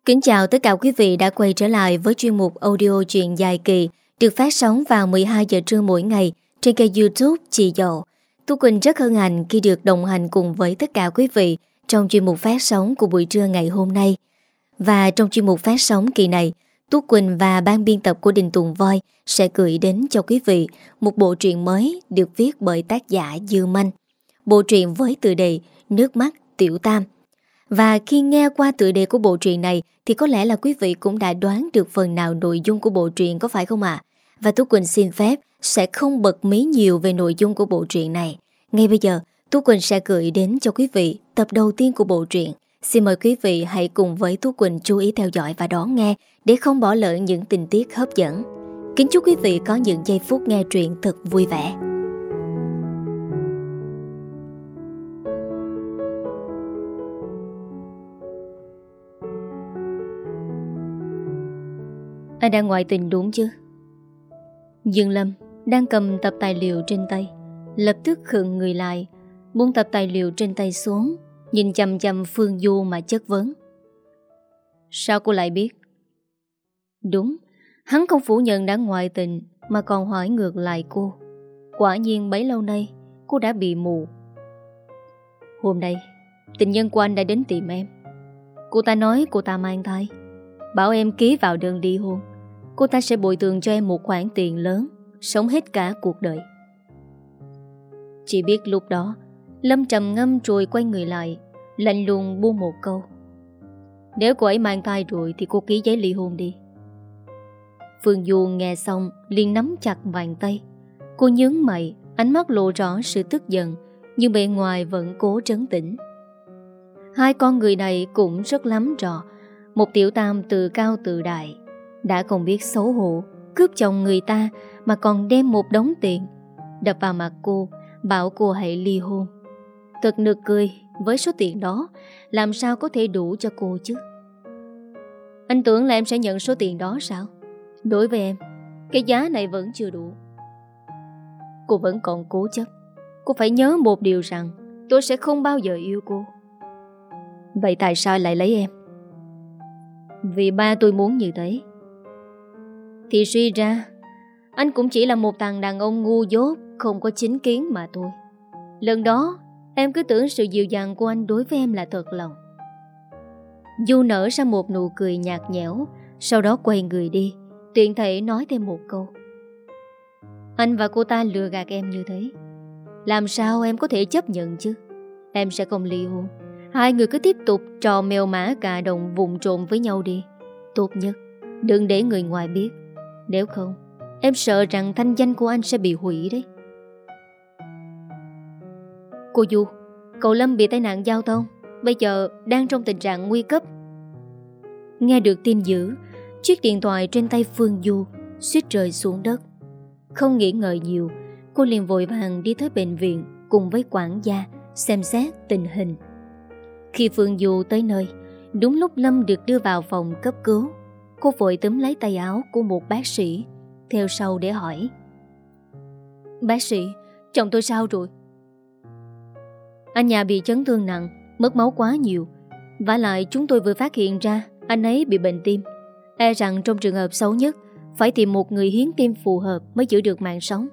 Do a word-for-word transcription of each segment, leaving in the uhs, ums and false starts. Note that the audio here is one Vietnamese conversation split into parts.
Kính chào tất cả quý vị đã quay trở lại với chuyên mục audio truyện dài kỳ được phát sóng vào mười hai giờ trưa mỗi ngày trên kênh YouTube Chị Dậu. Tú Quỳnh rất hân hạnh khi được đồng hành cùng với tất cả quý vị trong chuyên mục phát sóng của buổi trưa ngày hôm nay. Và trong chuyên mục phát sóng kỳ này, Tú Quỳnh và ban biên tập của Đình Tùng Voi sẽ gửi đến cho quý vị một bộ truyện mới được viết bởi tác giả Dư Manh. Bộ truyện với tựa đề Nước mắt Tiểu Tam. Và khi nghe qua tựa đề của bộ truyện này thì có lẽ là quý vị cũng đã đoán được phần nào nội dung của bộ truyện, có phải không ạ? Và Tú Quỳnh xin phép sẽ không bật mí nhiều về nội dung của bộ truyện này. Ngay bây giờ, Tú Quỳnh sẽ gửi đến cho quý vị tập đầu tiên của bộ truyện. Xin mời quý vị hãy cùng với Tú Quỳnh chú ý theo dõi và đón nghe để không bỏ lỡ những tình tiết hấp dẫn. Kính chúc quý vị có những giây phút nghe truyện thật vui vẻ. Anh đang ngoại tình đúng chứ? Dương Lâm đang cầm tập tài liệu trên tay, lập tức khựng người lại, buông tập tài liệu trên tay xuống, nhìn chằm chằm Phương Du mà chất vấn. Sao cô lại biết? Đúng, hắn không phủ nhận đã ngoại tình mà còn hỏi ngược lại cô. Quả nhiên bấy lâu nay cô đã bị mù. Hôm nay tình nhân của anh đã đến tìm em. Cô ta nói cô ta mang thai, bảo em ký vào đơn ly hôn. Cô ta sẽ bồi thường cho em một khoản tiền lớn, sống hết cả cuộc đời. Chỉ biết lúc đó Lâm trầm ngâm rồi quay người lại, lạnh lùng buông một câu. Nếu cô ấy mang thai rồi thì cô ký giấy ly hôn đi. Phương Du nghe xong liền nắm chặt bàn tay. Cô nhướng mày, ánh mắt lộ rõ sự tức giận, nhưng bề ngoài vẫn cố trấn tĩnh. Hai con người này cũng rất lắm trò. Một tiểu tam từ cao từ đại, đã không biết xấu hổ, cướp chồng người ta mà còn đem một đống tiền đập vào mặt cô, bảo cô hãy ly hôn. Thật nực cười, với số tiền đó làm sao có thể đủ cho cô chứ? Anh tưởng là em sẽ nhận số tiền đó sao? Đối với em, cái giá này vẫn chưa đủ. Cô vẫn còn cố chấp. Cô phải nhớ một điều rằng tôi sẽ không bao giờ yêu cô. Vậy tại sao lại lấy em? Vì ba tôi muốn như thế. Thì suy ra anh cũng chỉ là một thằng đàn ông ngu dốt, không có chính kiến mà thôi. Lần đó em cứ tưởng sự dịu dàng của anh đối với em là thật lòng. Du nở ra một nụ cười nhạt nhẽo, sau đó quay người đi, tiện thể nói thêm một câu. Anh và cô ta lừa gạt em như thế, làm sao em có thể chấp nhận chứ? Em sẽ không ly hôn. Hai người cứ tiếp tục trò mèo mã cà đồng vụng trộm với nhau đi. Tốt nhất đừng để người ngoài biết. Nếu không, em sợ rằng thanh danh của anh sẽ bị hủy đấy. Cô Du, cậu Lâm bị tai nạn giao thông, bây giờ đang trong tình trạng nguy cấp. Nghe được tin dữ, chiếc điện thoại trên tay Phương Du suýt rơi xuống đất. Không nghĩ ngợi nhiều, cô liền vội vàng đi tới bệnh viện cùng với quản gia xem xét tình hình. Khi Phương Du tới nơi, đúng lúc Lâm được đưa vào phòng cấp cứu, cô vội túm lấy tay áo của một bác sĩ theo sau để hỏi. Bác sĩ, chồng tôi sao rồi? Anh nhà bị chấn thương nặng, mất máu quá nhiều. Vả lại chúng tôi vừa phát hiện ra anh ấy bị bệnh tim. E rằng trong trường hợp xấu nhất phải tìm một người hiến tim phù hợp mới giữ được mạng sống.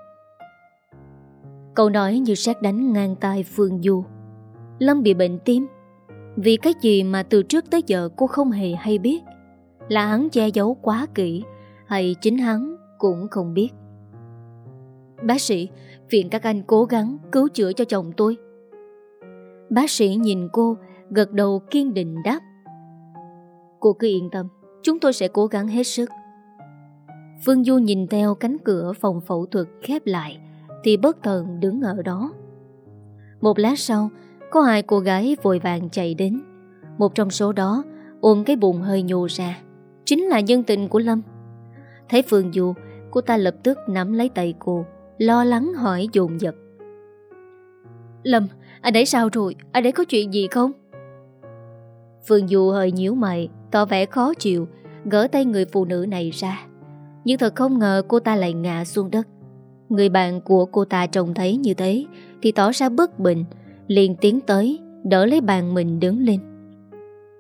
Câu nói như sét đánh ngang tai Phương Du. Lâm bị bệnh tim. Vì cái gì mà từ trước tới giờ cô không hề hay biết? Là hắn che giấu quá kỹ, hay chính hắn cũng không biết? Bác sĩ, phiền các anh cố gắng cứu chữa cho chồng tôi. Bác sĩ nhìn cô, gật đầu kiên định đáp. Cô cứ yên tâm, chúng tôi sẽ cố gắng hết sức. Phương Du nhìn theo cánh cửa phòng phẫu thuật khép lại thì bất thần đứng ở đó. Một lát sau, có hai cô gái vội vàng chạy đến. Một trong số đó ôm cái bụng hơi nhô ra, chính là nhân tình của Lâm. Thấy Phương Du, cô ta lập tức nắm lấy tay cô, lo lắng hỏi dồn dập. Lâm, anh ấy sao rồi? Anh ấy có chuyện gì không? Phương Du hơi nhíu mày, tỏ vẻ khó chịu, gỡ tay người phụ nữ này ra. Nhưng thật không ngờ cô ta lại ngã xuống đất. Người bạn của cô ta trông thấy như thế thì tỏ ra bất bình, liền tiến tới đỡ lấy bàn mình đứng lên.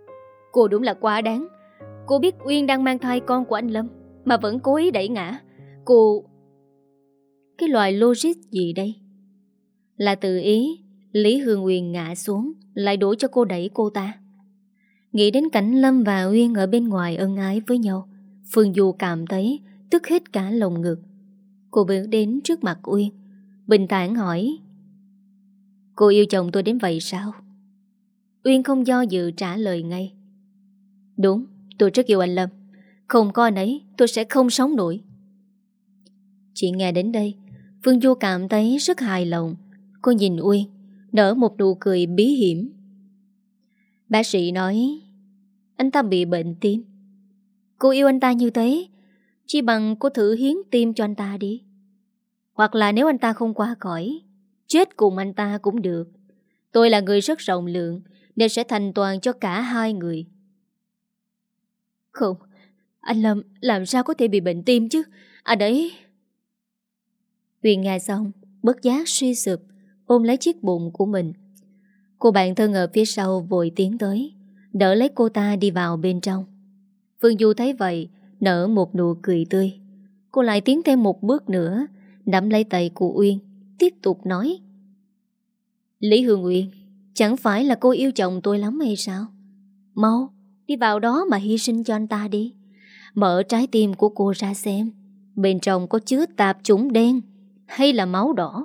Cô đúng là quá đáng. Cô biết Uyên đang mang thai con của anh Lâm mà vẫn cố ý đẩy ngã. Cô... Cái loại logic gì đây? Là tự ý Lý Hương Uyên ngã xuống lại đổ cho cô đẩy cô ta. Nghĩ đến cảnh Lâm và Uyên ở bên ngoài ân ái với nhau, Phương Du cảm thấy tức hết cả lồng ngực. Cô bước đến trước mặt Uyên, bình thản hỏi: Cô yêu chồng tôi đến vậy sao? Uyên không do dự trả lời ngay: Đúng, tôi rất yêu anh Lâm. Không có anh ấy tôi sẽ không sống nổi. Chị nghe đến đây, Phương Du cảm thấy rất hài lòng. Cô nhìn Uyên, nở một nụ cười bí hiểm. Bác sĩ nói anh ta bị bệnh tim. Cô yêu anh ta như thế, chỉ bằng cô thử hiến tim cho anh ta đi. Hoặc là nếu anh ta không qua khỏi, chết cùng anh ta cũng được. Tôi là người rất rộng lượng, nên sẽ thành toàn cho cả hai người. Không, anh Lâm làm sao có thể bị bệnh tim chứ? À đấy. Huyền nghe xong, bất giác suy sụp, ôm lấy chiếc bụng của mình. Cô bạn thân ở phía sau vội tiến tới, đỡ lấy cô ta đi vào bên trong. Phương Du thấy vậy, nở một nụ cười tươi. Cô lại tiến thêm một bước nữa, nắm lấy tay của Uyên, tiếp tục nói: Lý Hương Uyên, chẳng phải là cô yêu chồng tôi lắm hay sao? Mau, đi vào đó mà hy sinh cho anh ta đi. Mở trái tim của cô ra xem, bên trong có chứa tạp chủng đen hay là máu đỏ?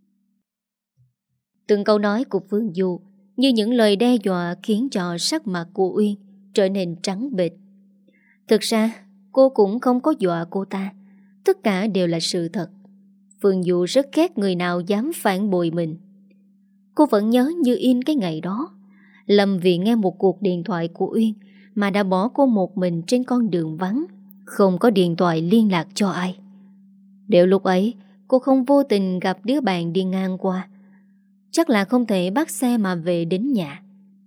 Từng câu nói của Phương Du như những lời đe dọa khiến cho sắc mặt của Uyên trở nên trắng bệch. Thực ra cô cũng không có dọa cô ta, tất cả đều là sự thật. Phương Du rất ghét người nào dám phản bội mình. Cô vẫn nhớ như in cái ngày đó, Lâm vì nghe một cuộc điện thoại của Uyên mà đã bỏ cô một mình trên con đường vắng, không có điện thoại liên lạc cho ai. Nếu lúc ấy cô không vô tình gặp đứa bạn đi ngang qua, chắc là không thể bắt xe mà về đến nhà.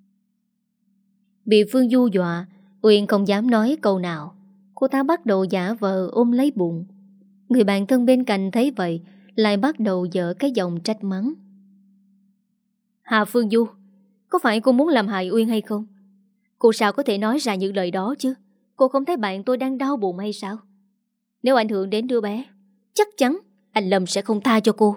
Bị Phương Du dọa, Uyên không dám nói câu nào. Cô ta bắt đầu giả vờ ôm lấy bụng. Người bạn thân bên cạnh thấy vậy lại bắt đầu dở cái giọng trách mắng: Hà Phương Du, có phải cô muốn làm hại Uyên hay không? Cô sao có thể nói ra những lời đó chứ? Cô không thấy bạn tôi đang đau bụng hay sao? Nếu ảnh hưởng đến đứa bé, chắc chắn anh Lâm sẽ không tha cho cô.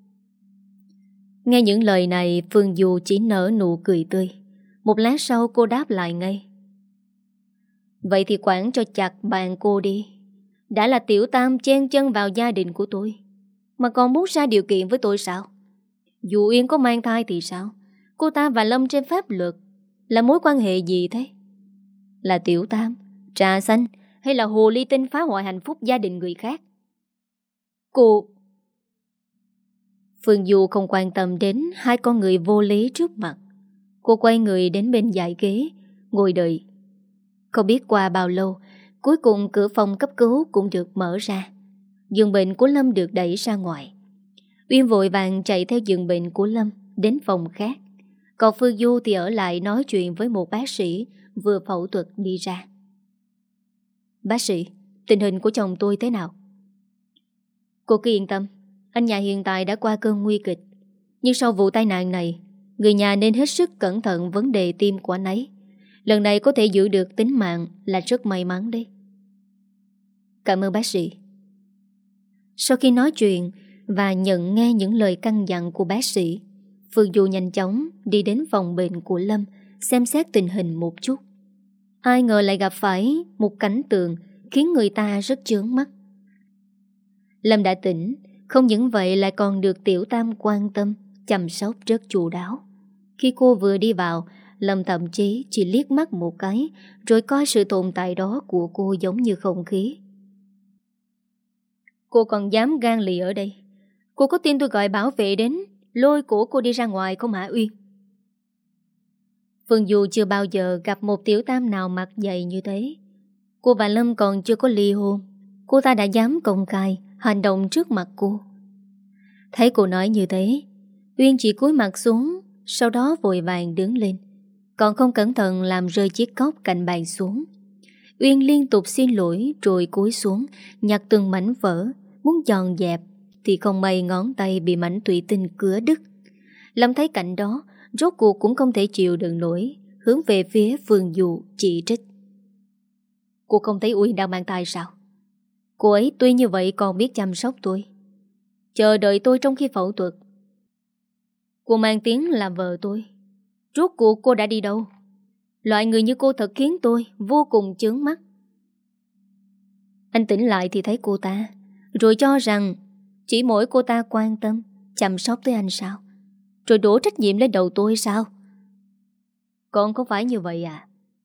Nghe những lời này, Phương Du chỉ nở nụ cười tươi. Một lát sau cô đáp lại ngay: Vậy thì quản cho chặt bạn cô đi. Đã là tiểu tam chen chân vào gia đình của tôi, mà còn muốn ra điều kiện với tôi sao? Dù Uyên có mang thai thì sao? Cô ta và Lâm trên pháp luật là mối quan hệ gì thế? Là tiểu tam, trà xanh hay là hồ ly tinh phá hoại hạnh phúc gia đình người khác? Cô... Phương Du không quan tâm đến hai con người vô lý trước mặt. Cô quay người đến bên dãy ghế, ngồi đợi. Không biết qua bao lâu, cuối cùng cửa phòng cấp cứu cũng được mở ra. Giường bệnh của Lâm được đẩy ra ngoài. Uyên vội vàng chạy theo giường bệnh của Lâm đến phòng khác. Còn Phương Du thì ở lại nói chuyện với một bác sĩ vừa phẫu thuật đi ra. Bác sĩ, tình hình của chồng tôi thế nào? Cô cứ yên tâm, anh nhà hiện tại đã qua cơn nguy kịch. Nhưng sau vụ tai nạn này, người nhà nên hết sức cẩn thận vấn đề tim của anh ấy. Lần này có thể giữ được tính mạng là rất may mắn đấy. Cảm ơn bác sĩ. Sau khi nói chuyện và nhận nghe những lời căn dặn của bác sĩ, Phương Du nhanh chóng đi đến phòng bệnh của Lâm xem xét tình hình một chút. Ai ngờ lại gặp phải một cảnh tượng khiến người ta rất chướng mắt. Lâm đã tỉnh, không những vậy lại còn được tiểu tam quan tâm, chăm sóc rất chu đáo. Khi cô vừa đi vào, Lâm thậm chí chỉ liếc mắt một cái rồi coi sự tồn tại đó của cô giống như không khí. Cô còn dám gan lì ở đây? Cô có tin tôi gọi bảo vệ đến lôi cổ cô đi ra ngoài không hả Uyên? Phương Du chưa bao giờ gặp một tiểu tam nào mặt dày như thế. Cô và Lâm còn chưa có ly hôn, cô ta đã dám công khai hành động trước mặt cô. Thấy cô nói như thế, Uyên chỉ cúi mặt xuống, sau đó vội vàng đứng lên, còn không cẩn thận làm rơi chiếc cốc cạnh bàn xuống. Uyên liên tục xin lỗi rồi cúi xuống nhặt từng mảnh vỡ, muốn dọn dẹp thì không may ngón tay bị mảnh thủy tinh cứa đứt. Lâm thấy cảnh đó, rốt cuộc cũng không thể chịu đựng nổi, hướng về phía Phương Du chỉ trích. Cô không thấy Uyên đang mang thai sao? Cô ấy tuy như vậy còn biết chăm sóc tôi, chờ đợi tôi trong khi phẫu thuật. Cô mang tiếng là vợ tôi, rốt cuộc cô đã đi đâu? Loại người như cô thật khiến tôi vô cùng chướng mắt. Anh tỉnh lại thì thấy cô ta, rồi cho rằng chỉ mỗi cô ta quan tâm, chăm sóc tới anh sao? Rồi đổ trách nhiệm lên đầu tôi sao? Còn không phải như vậy à?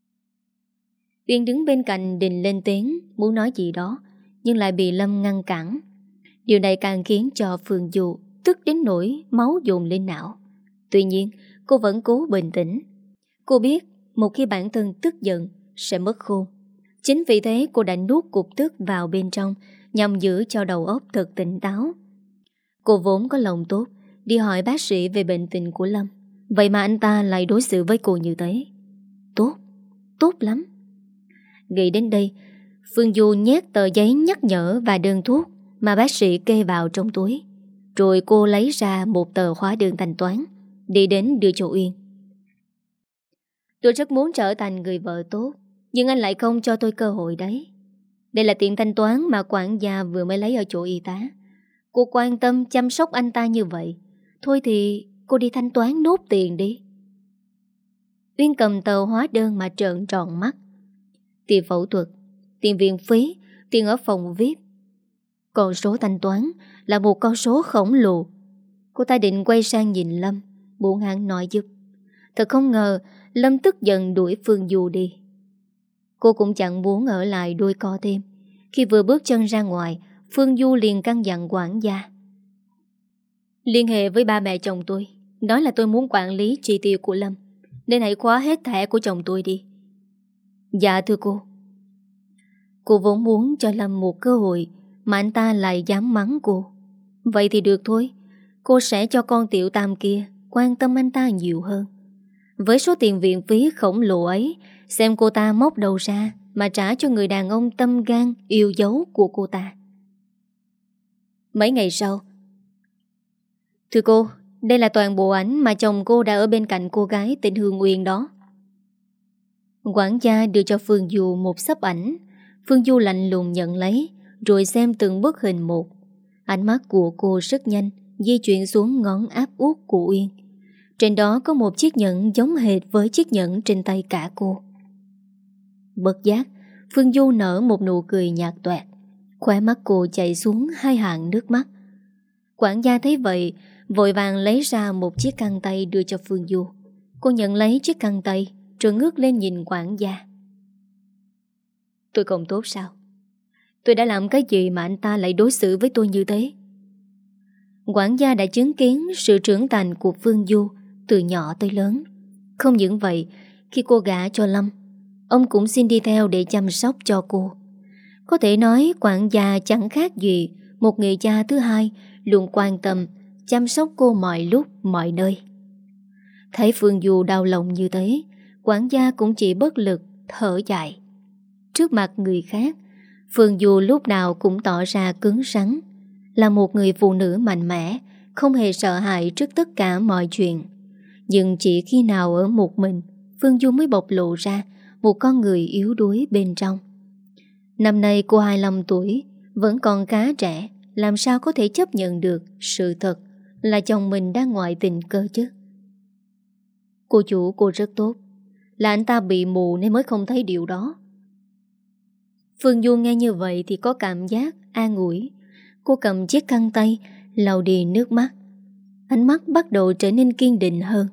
Uyên đứng bên cạnh định lên tiếng, muốn nói gì đó, nhưng lại bị Lâm ngăn cản. Điều này càng khiến cho Phương Du tức đến nỗi máu dồn lên não. Tuy nhiên, cô vẫn cố bình tĩnh. Cô biết một khi bản thân tức giận sẽ mất khôn. Chính vì thế cô đã nuốt cục tức vào bên trong nhằm giữ cho đầu óc thật tỉnh táo. Cô vốn có lòng tốt, đi hỏi bác sĩ về bệnh tình của Lâm. Vậy mà anh ta lại đối xử với cô như thế. Tốt, tốt lắm. Nghĩ đến đây, Phương Du nhét tờ giấy nhắc nhở và đơn thuốc mà bác sĩ kê vào trong túi. Rồi cô lấy ra một tờ hóa đơn thanh toán, đi đến đưa cho Uyên. Tôi rất muốn trở thành người vợ tốt, nhưng anh lại không cho tôi cơ hội đấy. Đây là tiền thanh toán mà quản gia vừa mới lấy ở chỗ y tá. Cô quan tâm chăm sóc anh ta như vậy, thôi thì cô đi thanh toán nốt tiền đi. Uyên cầm tờ hóa đơn mà trợn tròn mắt. Tiền phẫu thuật, tiền viện phí, tiền ở phòng vi ai pi. Con số thanh toán là một con số khổng lồ. Cô ta định quay sang nhìn Lâm, muốn hắn nói giúp. Thật không ngờ Lâm tức giận đuổi Phương Du đi. Cô cũng chẳng muốn ở lại đôi co thêm. Khi vừa bước chân ra ngoài, Phương Du liền căn dặn quản gia: liên hệ với ba mẹ chồng tôi, nói là tôi muốn quản lý chi tiêu của Lâm, nên hãy khóa hết thẻ của chồng tôi đi. Dạ thưa cô. Cô vốn muốn cho Lâm một cơ hội, mà anh ta lại dám mắng cô. Vậy thì được thôi, cô sẽ cho con tiểu tam kia quan tâm anh ta nhiều hơn. Với số tiền viện phí khổng lồ ấy, xem cô ta móc đầu ra mà trả cho người đàn ông tâm gan yêu dấu của cô ta. Mấy ngày sau: thưa cô, đây là toàn bộ ảnh mà chồng cô đã ở bên cạnh cô gái tên Hương Uyên đó. Quản gia đưa cho Phương Du một xấp ảnh. Phương Du lạnh lùng nhận lấy, rồi xem từng bức hình một. Ánh mắt của cô rất nhanh di chuyển xuống ngón áp út của Uyên. Trên đó có một chiếc nhẫn giống hệt với chiếc nhẫn trên tay cả cô. Bất giác, Phương Du nở một nụ cười nhạt toẹt. Khóe mắt cô chảy xuống hai hàng nước mắt. Quản gia thấy vậy, vội vàng lấy ra một chiếc găng tay đưa cho Phương Du. Cô nhận lấy chiếc găng tay, rồi ngước lên nhìn quản gia. Tôi không tốt sao? Tôi đã làm cái gì mà anh ta lại đối xử với tôi như thế? Quản gia đã chứng kiến sự trưởng thành của Phương Du từ nhỏ tới lớn. Không những vậy, khi cô gả cho Lâm, ông cũng xin đi theo để chăm sóc cho cô. Có thể nói quản gia chẳng khác gì một người cha thứ hai, luôn quan tâm, chăm sóc cô mọi lúc, mọi nơi. Thấy Phương Du đau lòng như thế, quản gia cũng chỉ bất lực, thở dài. Trước mặt người khác, Phương Du lúc nào cũng tỏ ra cứng rắn, là một người phụ nữ mạnh mẽ, không hề sợ hãi trước tất cả mọi chuyện. Nhưng chỉ khi nào ở một mình, Phương Du mới bộc lộ ra một con người yếu đuối bên trong. Năm nay cô hai mươi lăm tuổi, vẫn còn khá trẻ, làm sao có thể chấp nhận được sự thật là chồng mình đang ngoại tình cơ chứ? Cô chủ cô rất tốt, là anh ta bị mù nên mới không thấy điều đó. Phương Du nghe như vậy thì có cảm giác an ủi. Cô cầm chiếc khăn tay lau đi nước mắt. Ánh mắt bắt đầu trở nên kiên định hơn.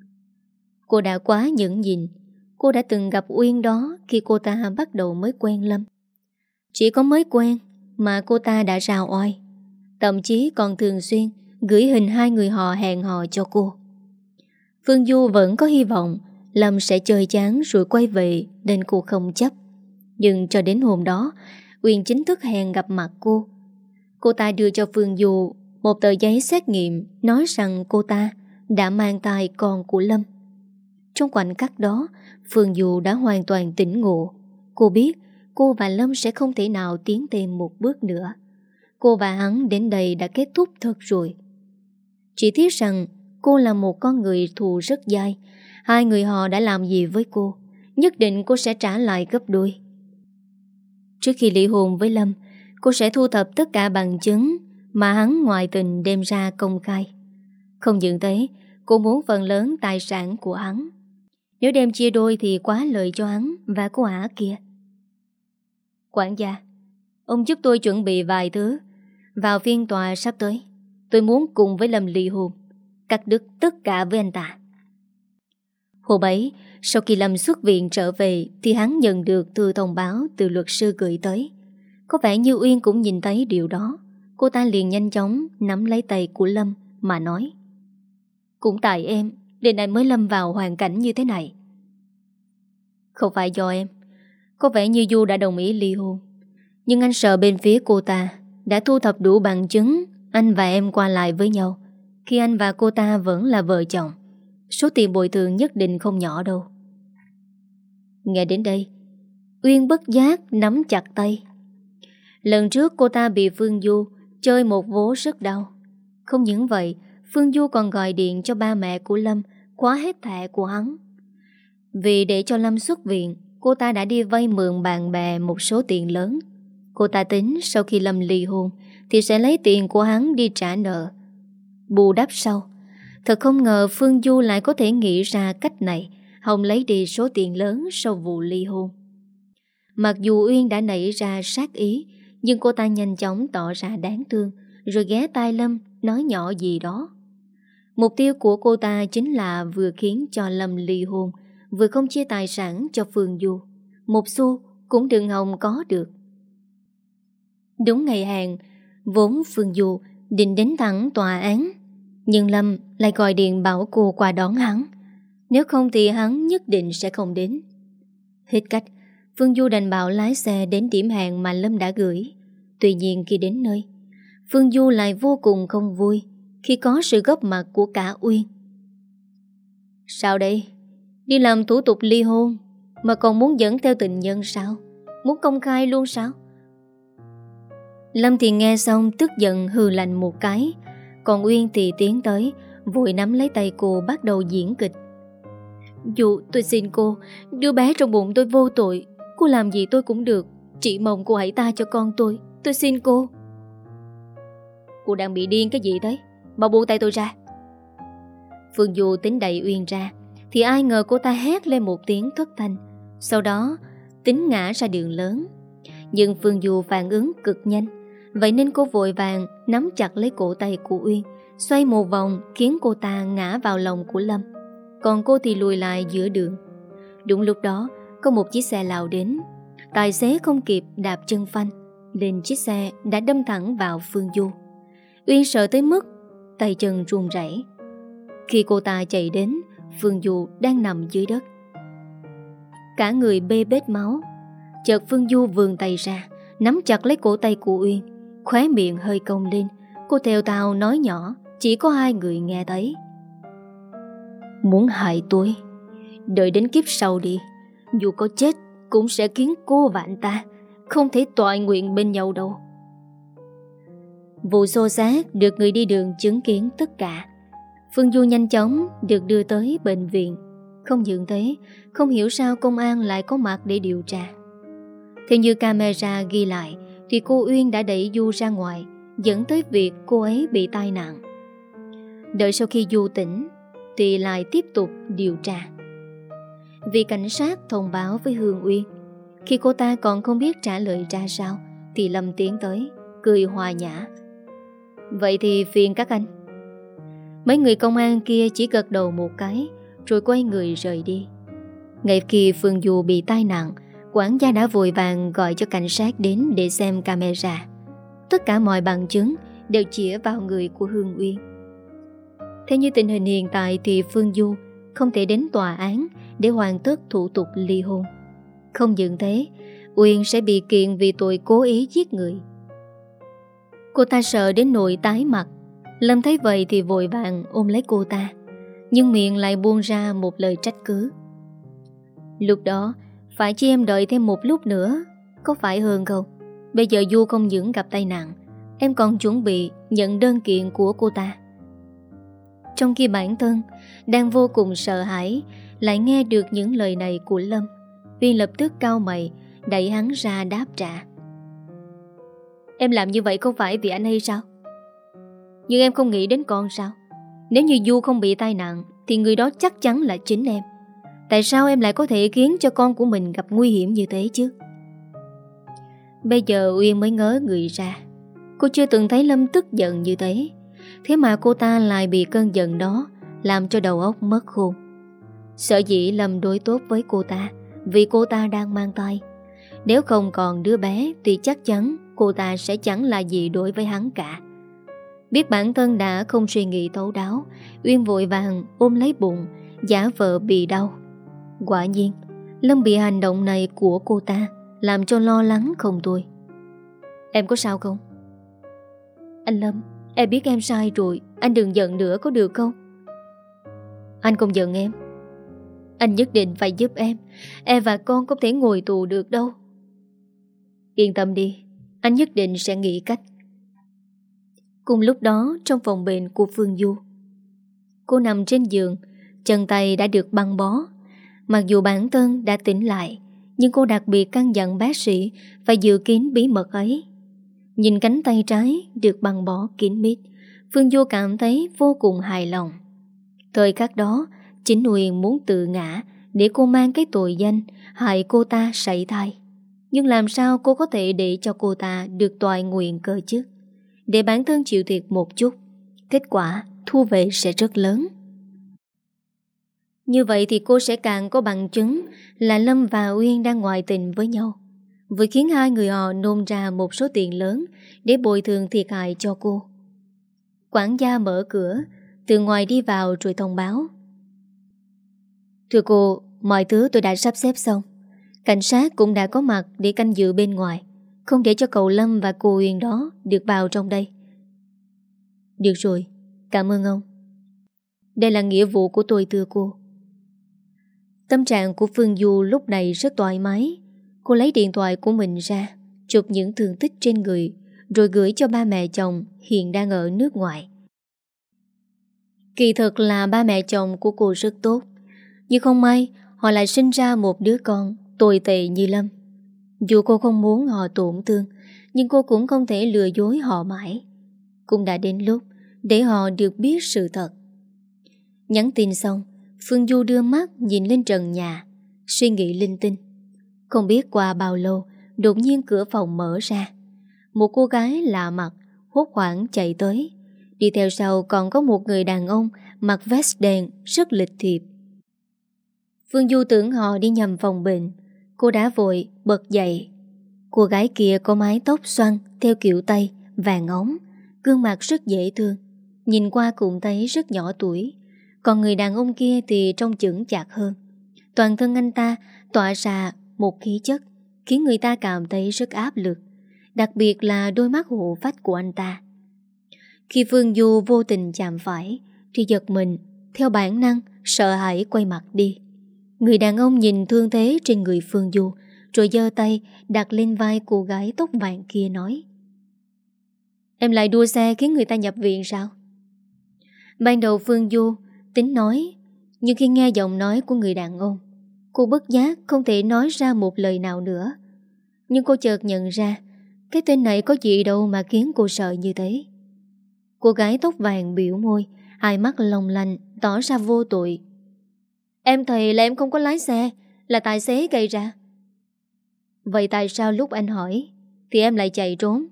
Cô đã quá nhẫn nhịn. Cô đã từng gặp Uyên đó khi cô ta bắt đầu mới quen Lâm. Chỉ có mới quen mà cô ta đã rào oai, thậm chí còn thường xuyên gửi hình hai người họ hẹn hò cho cô. Phương Du vẫn có hy vọng Lâm sẽ chơi chán rồi quay về, nên cô không chấp. Nhưng cho đến hôm đó, Uyên chính thức hẹn gặp mặt cô. Cô ta đưa cho Phương Du một tờ giấy xét nghiệm, nói rằng cô ta đã mang thai con của Lâm. Trong khoảnh khắc đó, Phương Du đã hoàn toàn tỉnh ngộ. Cô biết cô và Lâm sẽ không thể nào tiến thêm một bước nữa. Cô và hắn đến đây đã kết thúc thật rồi. Chỉ tiếc rằng cô là một con người thù rất dai. Hai người họ đã làm gì với cô, nhất định cô sẽ trả lại gấp đôi. Trước khi ly hôn với Lâm, cô sẽ thu thập tất cả bằng chứng mà hắn ngoại tình đem ra công khai. Không những thế, cô muốn phần lớn tài sản của hắn. Nếu đem chia đôi thì quá lợi cho hắn và cô ả kia. Quản gia, ông giúp tôi chuẩn bị vài thứ. Vào phiên tòa sắp tới, tôi muốn cùng với Lâm ly hôn, cắt đứt tất cả với anh ta. Hôm ấy, sau khi Lâm xuất viện trở về thì hắn nhận được thư thông báo từ luật sư gửi tới. Có vẻ như Uyên cũng nhìn thấy điều đó. Cô ta liền nhanh chóng nắm lấy tay của Lâm mà nói: cũng tại em nên anh mới lâm vào hoàn cảnh như thế này. Không phải do em. Có vẻ như Du đã đồng ý ly hôn, nhưng anh sợ bên phía cô ta đã thu thập đủ bằng chứng anh và em qua lại với nhau khi anh và cô ta vẫn là vợ chồng. Số tiền bồi thường nhất định không nhỏ đâu. Nghe đến đây, Uyên bất giác nắm chặt tay. Lần trước cô ta bị Phương Du chơi một vố rất đau. Không những vậy, Phương Du còn gọi điện cho ba mẹ của Lâm khóa hết thẻ của hắn. Vì để cho Lâm xuất viện, cô ta đã đi vay mượn bạn bè một số tiền lớn. Cô ta tính sau khi Lâm ly hôn thì sẽ lấy tiền của hắn đi trả nợ, bù đắp sau. Thật không ngờ Phương Du lại có thể nghĩ ra cách này, hòng lấy đi số tiền lớn sau vụ ly hôn. Mặc dù Uyên đã nảy ra sát ý, nhưng cô ta nhanh chóng tỏ ra đáng thương, rồi ghé tai Lâm nói nhỏ gì đó. Mục tiêu của cô ta chính là vừa khiến cho Lâm ly hôn, vừa không chia tài sản cho Phương Du. Một xu cũng đừng hòng có được. Đúng ngày hẹn, vốn Phương Du định đến thẳng tòa án, nhưng Lâm lại gọi điện bảo cô qua đón hắn. Nếu không thì hắn nhất định sẽ không đến. Hết cách, Phương Du đành bảo lái xe đến điểm hẹn mà Lâm đã gửi. Tuy nhiên khi đến nơi, Phương Du lại vô cùng không vui khi có sự góp mặt của cả Uyên. Sao đây? Đi làm thủ tục ly hôn mà còn muốn dẫn theo tình nhân sao? Muốn công khai luôn sao? Lâm thì nghe xong tức giận hừ lạnh một cái. Còn Uyên thì tiến tới, vội nắm lấy tay cô bắt đầu diễn kịch. Dù tôi xin cô, đứa bé trong bụng tôi vô tội, cô làm gì tôi cũng được, chỉ mong cô hãy tha cho con tôi. Tôi xin cô. Cô đang bị điên cái gì thế? Mau buông tay tôi ra. Phương Du tính đẩy Uyên ra thì ai ngờ cô ta hét lên một tiếng thất thanh, sau đó tính ngã ra đường lớn. Nhưng Phương Du phản ứng cực nhanh, vậy nên cô vội vàng nắm chặt lấy cổ tay của Uyên, xoay một vòng khiến cô ta ngã vào lòng của Lâm. Còn cô thì lùi lại giữa đường. Đúng lúc đó có một chiếc xe lao đến. Tài xế không kịp đạp chân phanh lên chiếc xe đã đâm thẳng vào Phương Du. Uyên sợ tới mức tay chân run rẩy. Khi cô ta chạy đến, Phương Du đang nằm dưới đất, cả người bê bết máu. Chợt Phương Du vươn tay ra, nắm chặt lấy cổ tay của Uyên, khóe miệng hơi cong lên. Cô thều thào nói nhỏ, chỉ có hai người nghe thấy. Muốn hại tôi, đợi đến kiếp sau đi. Dù có chết cũng sẽ khiến cô và anh ta không thể tọa nguyện bên nhau đâu. Vụ xô xát được người đi đường chứng kiến tất cả. Phương Du nhanh chóng được đưa tới bệnh viện. Không những thế, không hiểu sao công an lại có mặt để điều tra. Theo như camera ghi lại thì cô Uyên đã đẩy Du ra ngoài, dẫn tới việc cô ấy bị tai nạn. Đợi sau khi Du tỉnh thì lại tiếp tục điều tra. Vì cảnh sát thông báo với Hương Uyên, khi cô ta còn không biết trả lời ra sao thì Lâm tiến tới, cười hòa nhã. Vậy thì phiền các anh. Mấy người công an kia chỉ gật đầu một cái rồi quay người rời đi. Ngay khi Phương Du bị tai nạn, quản gia đã vội vàng gọi cho cảnh sát đến để xem camera. Tất cả mọi bằng chứng đều chĩa vào người của Hương Uyên. Theo như tình hình hiện tại thì Phương Du không thể đến tòa án để hoàn tất thủ tục ly hôn. Không những thế, Uyên sẽ bị kiện vì tội cố ý giết người. Cô ta sợ đến nỗi tái mặt. Lâm thấy vậy thì vội vàng ôm lấy cô ta, nhưng miệng lại buông ra một lời trách cứ. Lúc đó phải chi em đợi thêm một lúc nữa, có phải hơn không? Bây giờ Du không những gặp tai nạn, em còn chuẩn bị nhận đơn kiện của cô ta. Trong khi bản thân đang vô cùng sợ hãi, lại nghe được những lời này của Lâm, Uyên lập tức cau mày, đẩy hắn ra đáp trả. Em làm như vậy không phải vì anh hay sao? Nhưng em không nghĩ đến con sao? Nếu như Du không bị tai nạn thì người đó chắc chắn là chính em. Tại sao em lại có thể khiến cho con của mình gặp nguy hiểm như thế chứ? Bây giờ Uyên mới ngớ người ra. Cô chưa từng thấy Lâm tức giận như thế. Thế mà cô ta lại bị cơn giận đó làm cho đầu óc mất khôn. Sở dĩ Lâm đối tốt với cô ta vì cô ta đang mang thai. Nếu không còn đứa bé thì chắc chắn cô ta sẽ chẳng là gì đối với hắn cả. Biết bản thân đã không suy nghĩ thấu đáo, Uyên vội vàng ôm lấy bụng, giả vờ bị đau. Quả nhiên, Lâm bị hành động này của cô ta làm cho lo lắng không thôi. Em có sao không? Anh Lâm, em biết em sai rồi, anh đừng giận nữa có được không? Anh không giận em. Anh nhất định phải giúp em. Em và con không thể ngồi tù được đâu. Yên tâm đi, anh nhất định sẽ nghĩ cách. Cùng lúc đó trong phòng bệnh của Phương Du, cô nằm trên giường, chân tay đã được băng bó. Mặc dù bản thân đã tỉnh lại, nhưng cô đặc biệt căn dặn bác sĩ phải giữ kín bí mật ấy. Nhìn cánh tay trái được băng bó kín mít, Phương Du cảm thấy vô cùng hài lòng. Thời khắc đó, chính Uyên muốn tự ngã để cô mang cái tội danh hại cô ta sảy thai. Nhưng làm sao cô có thể để cho cô ta được toại nguyện cơ chứ? Để bản thân chịu thiệt một chút, kết quả thu về sẽ rất lớn. Như vậy thì cô sẽ càng có bằng chứng là Lâm và Uyên đang ngoại tình với nhau, vừa khiến hai người họ nôn ra một số tiền lớn để bồi thường thiệt hại cho cô. Quản gia mở cửa, từ ngoài đi vào rồi thông báo. Thưa cô, mọi thứ tôi đã sắp xếp xong. Cảnh sát cũng đã có mặt để canh giữ bên ngoài, không để cho cậu Lâm và cô Uyên đó được vào trong đây. Được rồi, cảm ơn ông. Đây là nghĩa vụ của tôi thưa cô. Tâm trạng của Phương Du lúc này rất thoải mái. Cô lấy điện thoại của mình ra, chụp những thương tích trên người, rồi gửi cho ba mẹ chồng hiện đang ở nước ngoài. Kỳ thực là ba mẹ chồng của cô rất tốt, nhưng không may họ lại sinh ra một đứa con tồi tệ như Lâm. Dù cô không muốn họ tổn thương, nhưng cô cũng không thể lừa dối họ mãi. Cũng đã đến lúc để họ được biết sự thật. Nhắn tin xong, Phương Du đưa mắt nhìn lên trần nhà, suy nghĩ linh tinh. Không biết qua bao lâu, đột nhiên cửa phòng mở ra. Một cô gái lạ mặt hốt hoảng chạy tới. Đi theo sau còn có một người đàn ông mặc vest đen rất lịch thiệp. Phương Du tưởng họ đi nhầm phòng bệnh. Cô đã vội bật dậy. Cô gái kia có mái tóc xoăn theo kiểu Tây, vàng óng, gương mặt rất dễ thương, nhìn qua cũng thấy rất nhỏ tuổi. Còn người đàn ông kia thì trông chững chạc hơn. Toàn thân anh ta tỏa ra một khí chất khiến người ta cảm thấy rất áp lực, đặc biệt là đôi mắt hộ phách của anh ta. Khi Phương Du vô tình chạm phải thì giật mình, theo bản năng sợ hãi quay mặt đi. Người đàn ông nhìn thương thế trên người Phương Du, rồi giơ tay đặt lên vai cô gái tóc vàng kia nói: Em lại đua xe khiến người ta nhập viện sao? Ban đầu Phương Du tính nói, nhưng khi nghe giọng nói của người đàn ông, cô bất giác không thể nói ra một lời nào nữa. Nhưng cô chợt nhận ra cái tên này có gì đâu mà khiến cô sợ như thế. Cô gái tóc vàng biểu môi, hai mắt long lanh tỏ ra vô tội. Em thề là em không có lái xe, là tài xế gây ra. Vậy tại sao lúc anh hỏi thì em lại chạy trốn?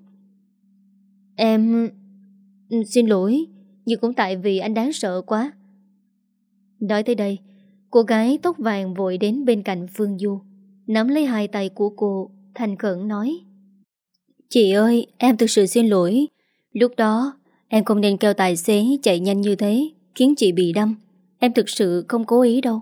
Em... Xin lỗi, nhưng cũng tại vì anh đáng sợ quá. Nói tới đây, cô gái tóc vàng vội đến bên cạnh Phương Du, nắm lấy hai tay của cô, thành khẩn nói: Chị ơi, em thực sự xin lỗi. Lúc đó em không nên kêu tài xế chạy nhanh như thế, khiến chị bị đâm. Em thực sự không cố ý đâu.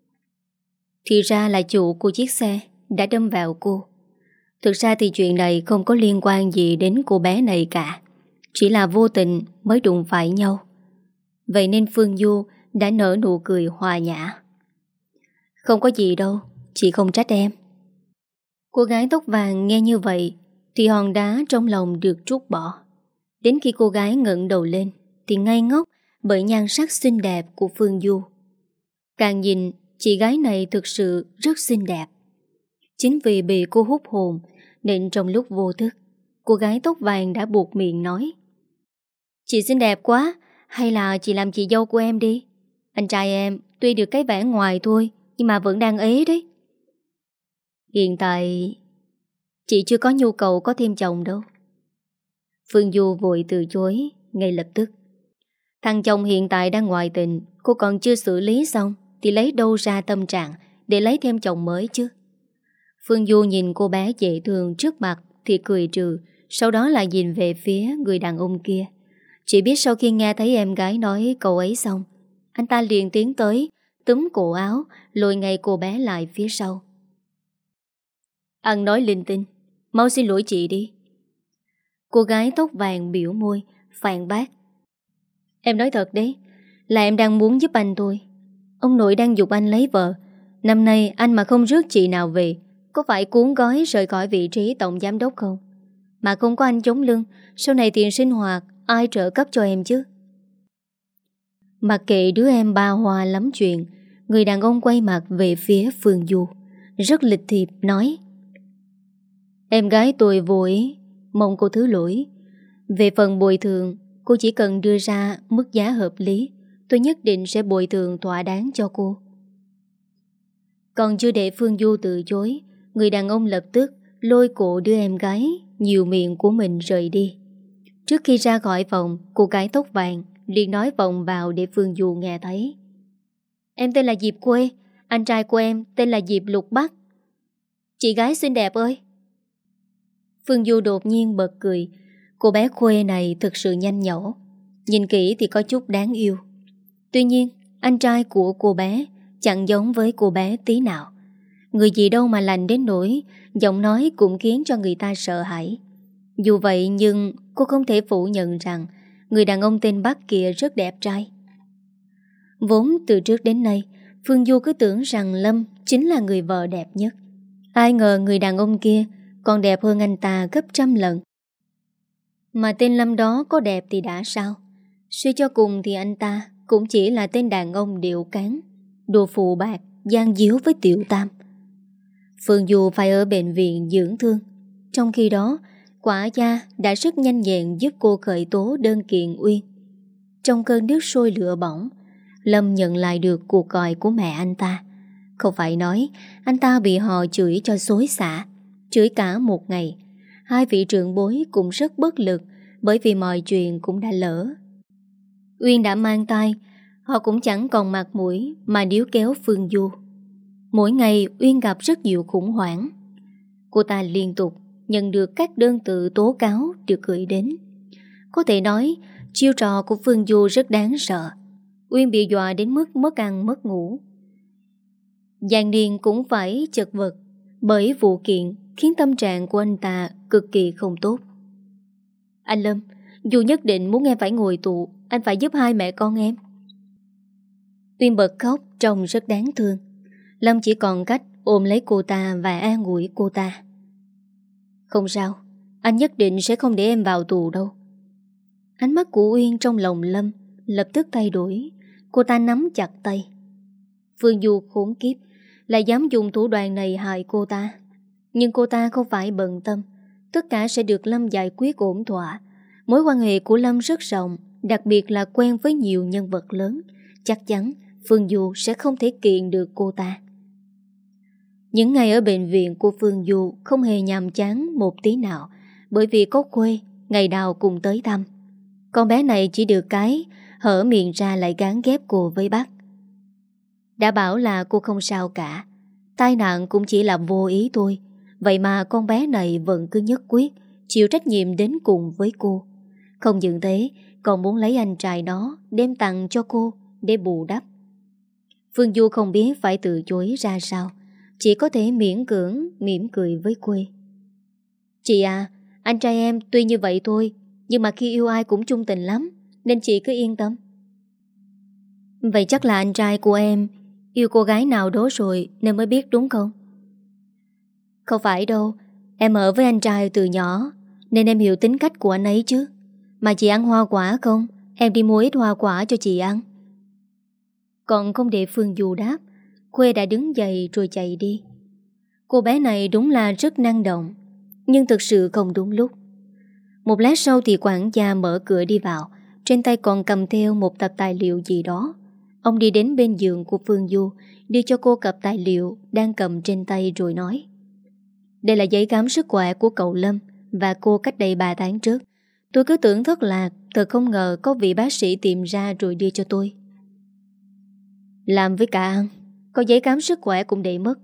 Thì ra là chủ của chiếc xe đã đâm vào cô. Thực ra thì chuyện này không có liên quan gì đến cô bé này cả, chỉ là vô tình mới đụng phải nhau. Vậy nên Phương Du đã nở nụ cười hòa nhã. Không có gì đâu, chị không trách em. Cô gái tóc vàng nghe như vậy thì hòn đá trong lòng được trút bỏ. Đến khi cô gái ngẩng đầu lên thì ngây ngốc bởi nhan sắc xinh đẹp của Phương Du. Càng nhìn chị gái này thực sự rất xinh đẹp. Chính vì bị cô hút hồn nên trong lúc vô thức, cô gái tóc vàng đã buộc miệng nói: Chị xinh đẹp quá, hay là chị làm chị dâu của em đi. Anh trai em tuy được cái vẻ ngoài thôi, nhưng mà vẫn đang ế đấy. Hiện tại chị chưa có nhu cầu có thêm chồng đâu. Phương Du vội từ chối ngay lập tức. Thằng chồng hiện tại đang ngoại tình, cô còn chưa xử lý xong thì lấy đâu ra tâm trạng để lấy thêm chồng mới chứ. Phương Du nhìn cô bé dễ thương trước mặt thì cười trừ, sau đó lại nhìn về phía người đàn ông kia. Chỉ biết sau khi nghe thấy em gái nói câu ấy xong, anh ta liền tiến tới, túm cổ áo, lôi ngay cô bé lại phía sau. Ăn nói linh tinh, mau xin lỗi chị đi. Cô gái tóc vàng biểu môi, phàn bác. Em nói thật đấy, là em đang muốn giúp anh thôi. Ông nội đang giục anh lấy vợ. Năm nay anh mà không rước chị nào về, có phải cuốn gói rời khỏi vị trí tổng giám đốc không? Mà không có anh chống lưng, sau này tiền sinh hoạt ai trợ cấp cho em chứ? Mặc kệ đứa em ba hoa lắm chuyện, người đàn ông quay mặt về phía Phương Du, rất lịch thiệp nói: Em gái tôi vô ý, mong cô thứ lỗi. Về phần bồi thường, cô chỉ cần đưa ra mức giá hợp lý, tôi nhất định sẽ bồi thường thỏa đáng cho cô. Còn chưa để Phương Du từ chối, người đàn ông lập tức lôi cổ đứa em gái nhiều miệng của mình rời đi. Trước khi ra khỏi phòng, cô gái tóc vàng liền nói vọng vào để Phương Du nghe thấy. Em tên là Diệp Quê, anh trai của em tên là Diệp Lục Bắc. Chị gái xinh đẹp ơi. Phương Du đột nhiên bật cười. Cô bé Khuê này thực sự nhanh nhẩu, nhìn kỹ thì có chút đáng yêu. Tuy nhiên anh trai của cô bé chẳng giống với cô bé tí nào. Người gì đâu mà lành đến nỗi giọng nói cũng khiến cho người ta sợ hãi. Dù vậy nhưng cô không thể phủ nhận rằng người đàn ông tên Bắc kia rất đẹp trai. Vốn từ trước đến nay Phương Du cứ tưởng rằng Lâm chính là người vợ đẹp nhất. Ai ngờ người đàn ông kia còn đẹp hơn anh ta gấp trăm lần. Mà tên Lâm đó có đẹp thì đã sao? Suy cho cùng thì anh ta cũng chỉ là tên đàn ông điệu cán, đồ phụ bạc, gian díu với tiểu tam. Phương Du phải ở bệnh viện dưỡng thương. Trong khi đó quả gia đã rất nhanh nhẹn giúp cô khởi tố đơn kiện Uyên. Trong cơn nước sôi lửa bỏng, Lâm nhận lại được cuộc gọi của mẹ anh ta. Không phải nói anh ta bị họ chửi cho xối xả, chửi cả một ngày. Hai vị trưởng bối cũng rất bất lực, bởi vì mọi chuyện cũng đã lỡ. Uyên đã mang thai, họ cũng chẳng còn mặt mũi mà níu kéo Phương Du. Mỗi ngày Uyên gặp rất nhiều khủng hoảng. Cô ta liên tục nhận được các đơn tự tố cáo được gửi đến. Có thể nói chiêu trò của Phương Du rất đáng sợ. Uyên bị dọa đến mức mất ăn mất ngủ. Giang Niên cũng phải chật vật bởi vụ kiện khiến tâm trạng của anh ta cực kỳ không tốt. Anh Lâm, dù nhất định muốn em phải ngồi tù, anh phải giúp hai mẹ con em. Uyên bật khóc trông rất đáng thương. Lâm chỉ còn cách ôm lấy cô ta và an ủi cô ta. Không sao, anh nhất định sẽ không để em vào tù đâu. Ánh mắt của Uyên trong lòng Lâm lập tức thay đổi. Cô ta nắm chặt tay. Phương Du khốn kiếp lại dám dùng thủ đoạn này hại cô ta. Nhưng cô ta không phải bận tâm. Tất cả sẽ được Lâm giải quyết ổn thỏa. Mối quan hệ của Lâm rất rộng, đặc biệt là quen với nhiều nhân vật lớn. Chắc chắn Phương Du sẽ không thể kiện được cô ta. Những ngày ở bệnh viện của Phương Du không hề nhàm chán một tí nào, bởi vì có Khuê ngày nào cùng tới thăm. Con bé này chỉ được cái hở miệng ra lại gán ghép cô với bác. Đã bảo là cô không sao cả, tai nạn cũng chỉ là vô ý thôi. Vậy mà con bé này vẫn cứ nhất quyết chịu trách nhiệm đến cùng với cô. Không những thế, còn muốn lấy anh trai nó đem tặng cho cô để bù đắp. Phương Du không biết phải từ chối ra sao, chỉ có thể miễn cưỡng mỉm cười với Quê. Chị à, anh trai em tuy như vậy thôi, nhưng mà khi yêu ai cũng chung tình lắm, nên chị cứ yên tâm. Vậy chắc là anh trai của em yêu cô gái nào đó rồi nên mới biết đúng không? Không phải đâu, em ở với anh trai từ nhỏ nên em hiểu tính cách của anh ấy chứ. Mà chị ăn hoa quả không? Em đi mua ít hoa quả cho chị ăn. Còn không để Phương Du đáp, Khuê đã đứng dậy rồi chạy đi. Cô bé này đúng là rất năng động, nhưng thực sự không đúng lúc. Một lát sau thì quản gia mở cửa đi vào, trên tay còn cầm theo một tập tài liệu gì đó. Ông đi đến bên giường của Phương Du, đưa cho cô cặp tài liệu đang cầm trên tay rồi nói: Đây là giấy khám sức khỏe của cậu Lâm và cô cách đây ba tháng trước. Tôi cứ tưởng thất lạc, thật không ngờ có vị bác sĩ tìm ra rồi đưa cho tôi. Làm với cả ăn, có giấy khám sức khỏe cũng để mất.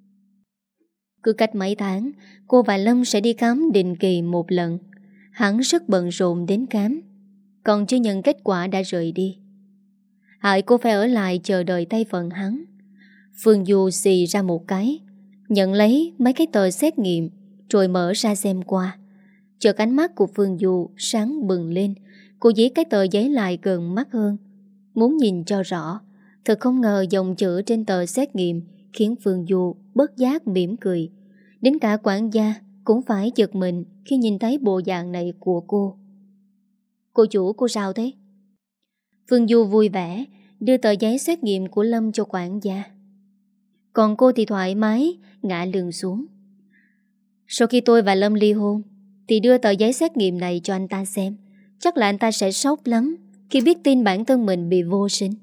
Cứ cách mấy tháng, cô và Lâm sẽ đi khám định kỳ một lần. Hắn rất bận rộn đến khám, còn chưa nhận kết quả đã rời đi. Hại cô phải ở lại chờ đợi tay phận hắn. Phương Du xì ra một cái, nhận lấy mấy cái tờ xét nghiệm rồi mở ra xem qua. Chợt ánh mắt của Phương Du sáng bừng lên. Cô dí cái tờ giấy lại gần mắt hơn, muốn nhìn cho rõ. Thật không ngờ dòng chữ trên tờ xét nghiệm khiến Phương Du bất giác mỉm cười. Đến cả quản gia cũng phải giật mình khi nhìn thấy bộ dạng này của cô. Cô chủ, cô sao thế? Phương Du vui vẻ đưa tờ giấy xét nghiệm của Lâm cho quản gia. Còn cô thì thoải mái ngã lưng xuống. Sau khi tôi và Lâm ly hôn thì đưa tờ giấy xét nghiệm này cho anh ta xem. Chắc là anh ta sẽ sốc lắm khi biết tin bản thân mình bị vô sinh.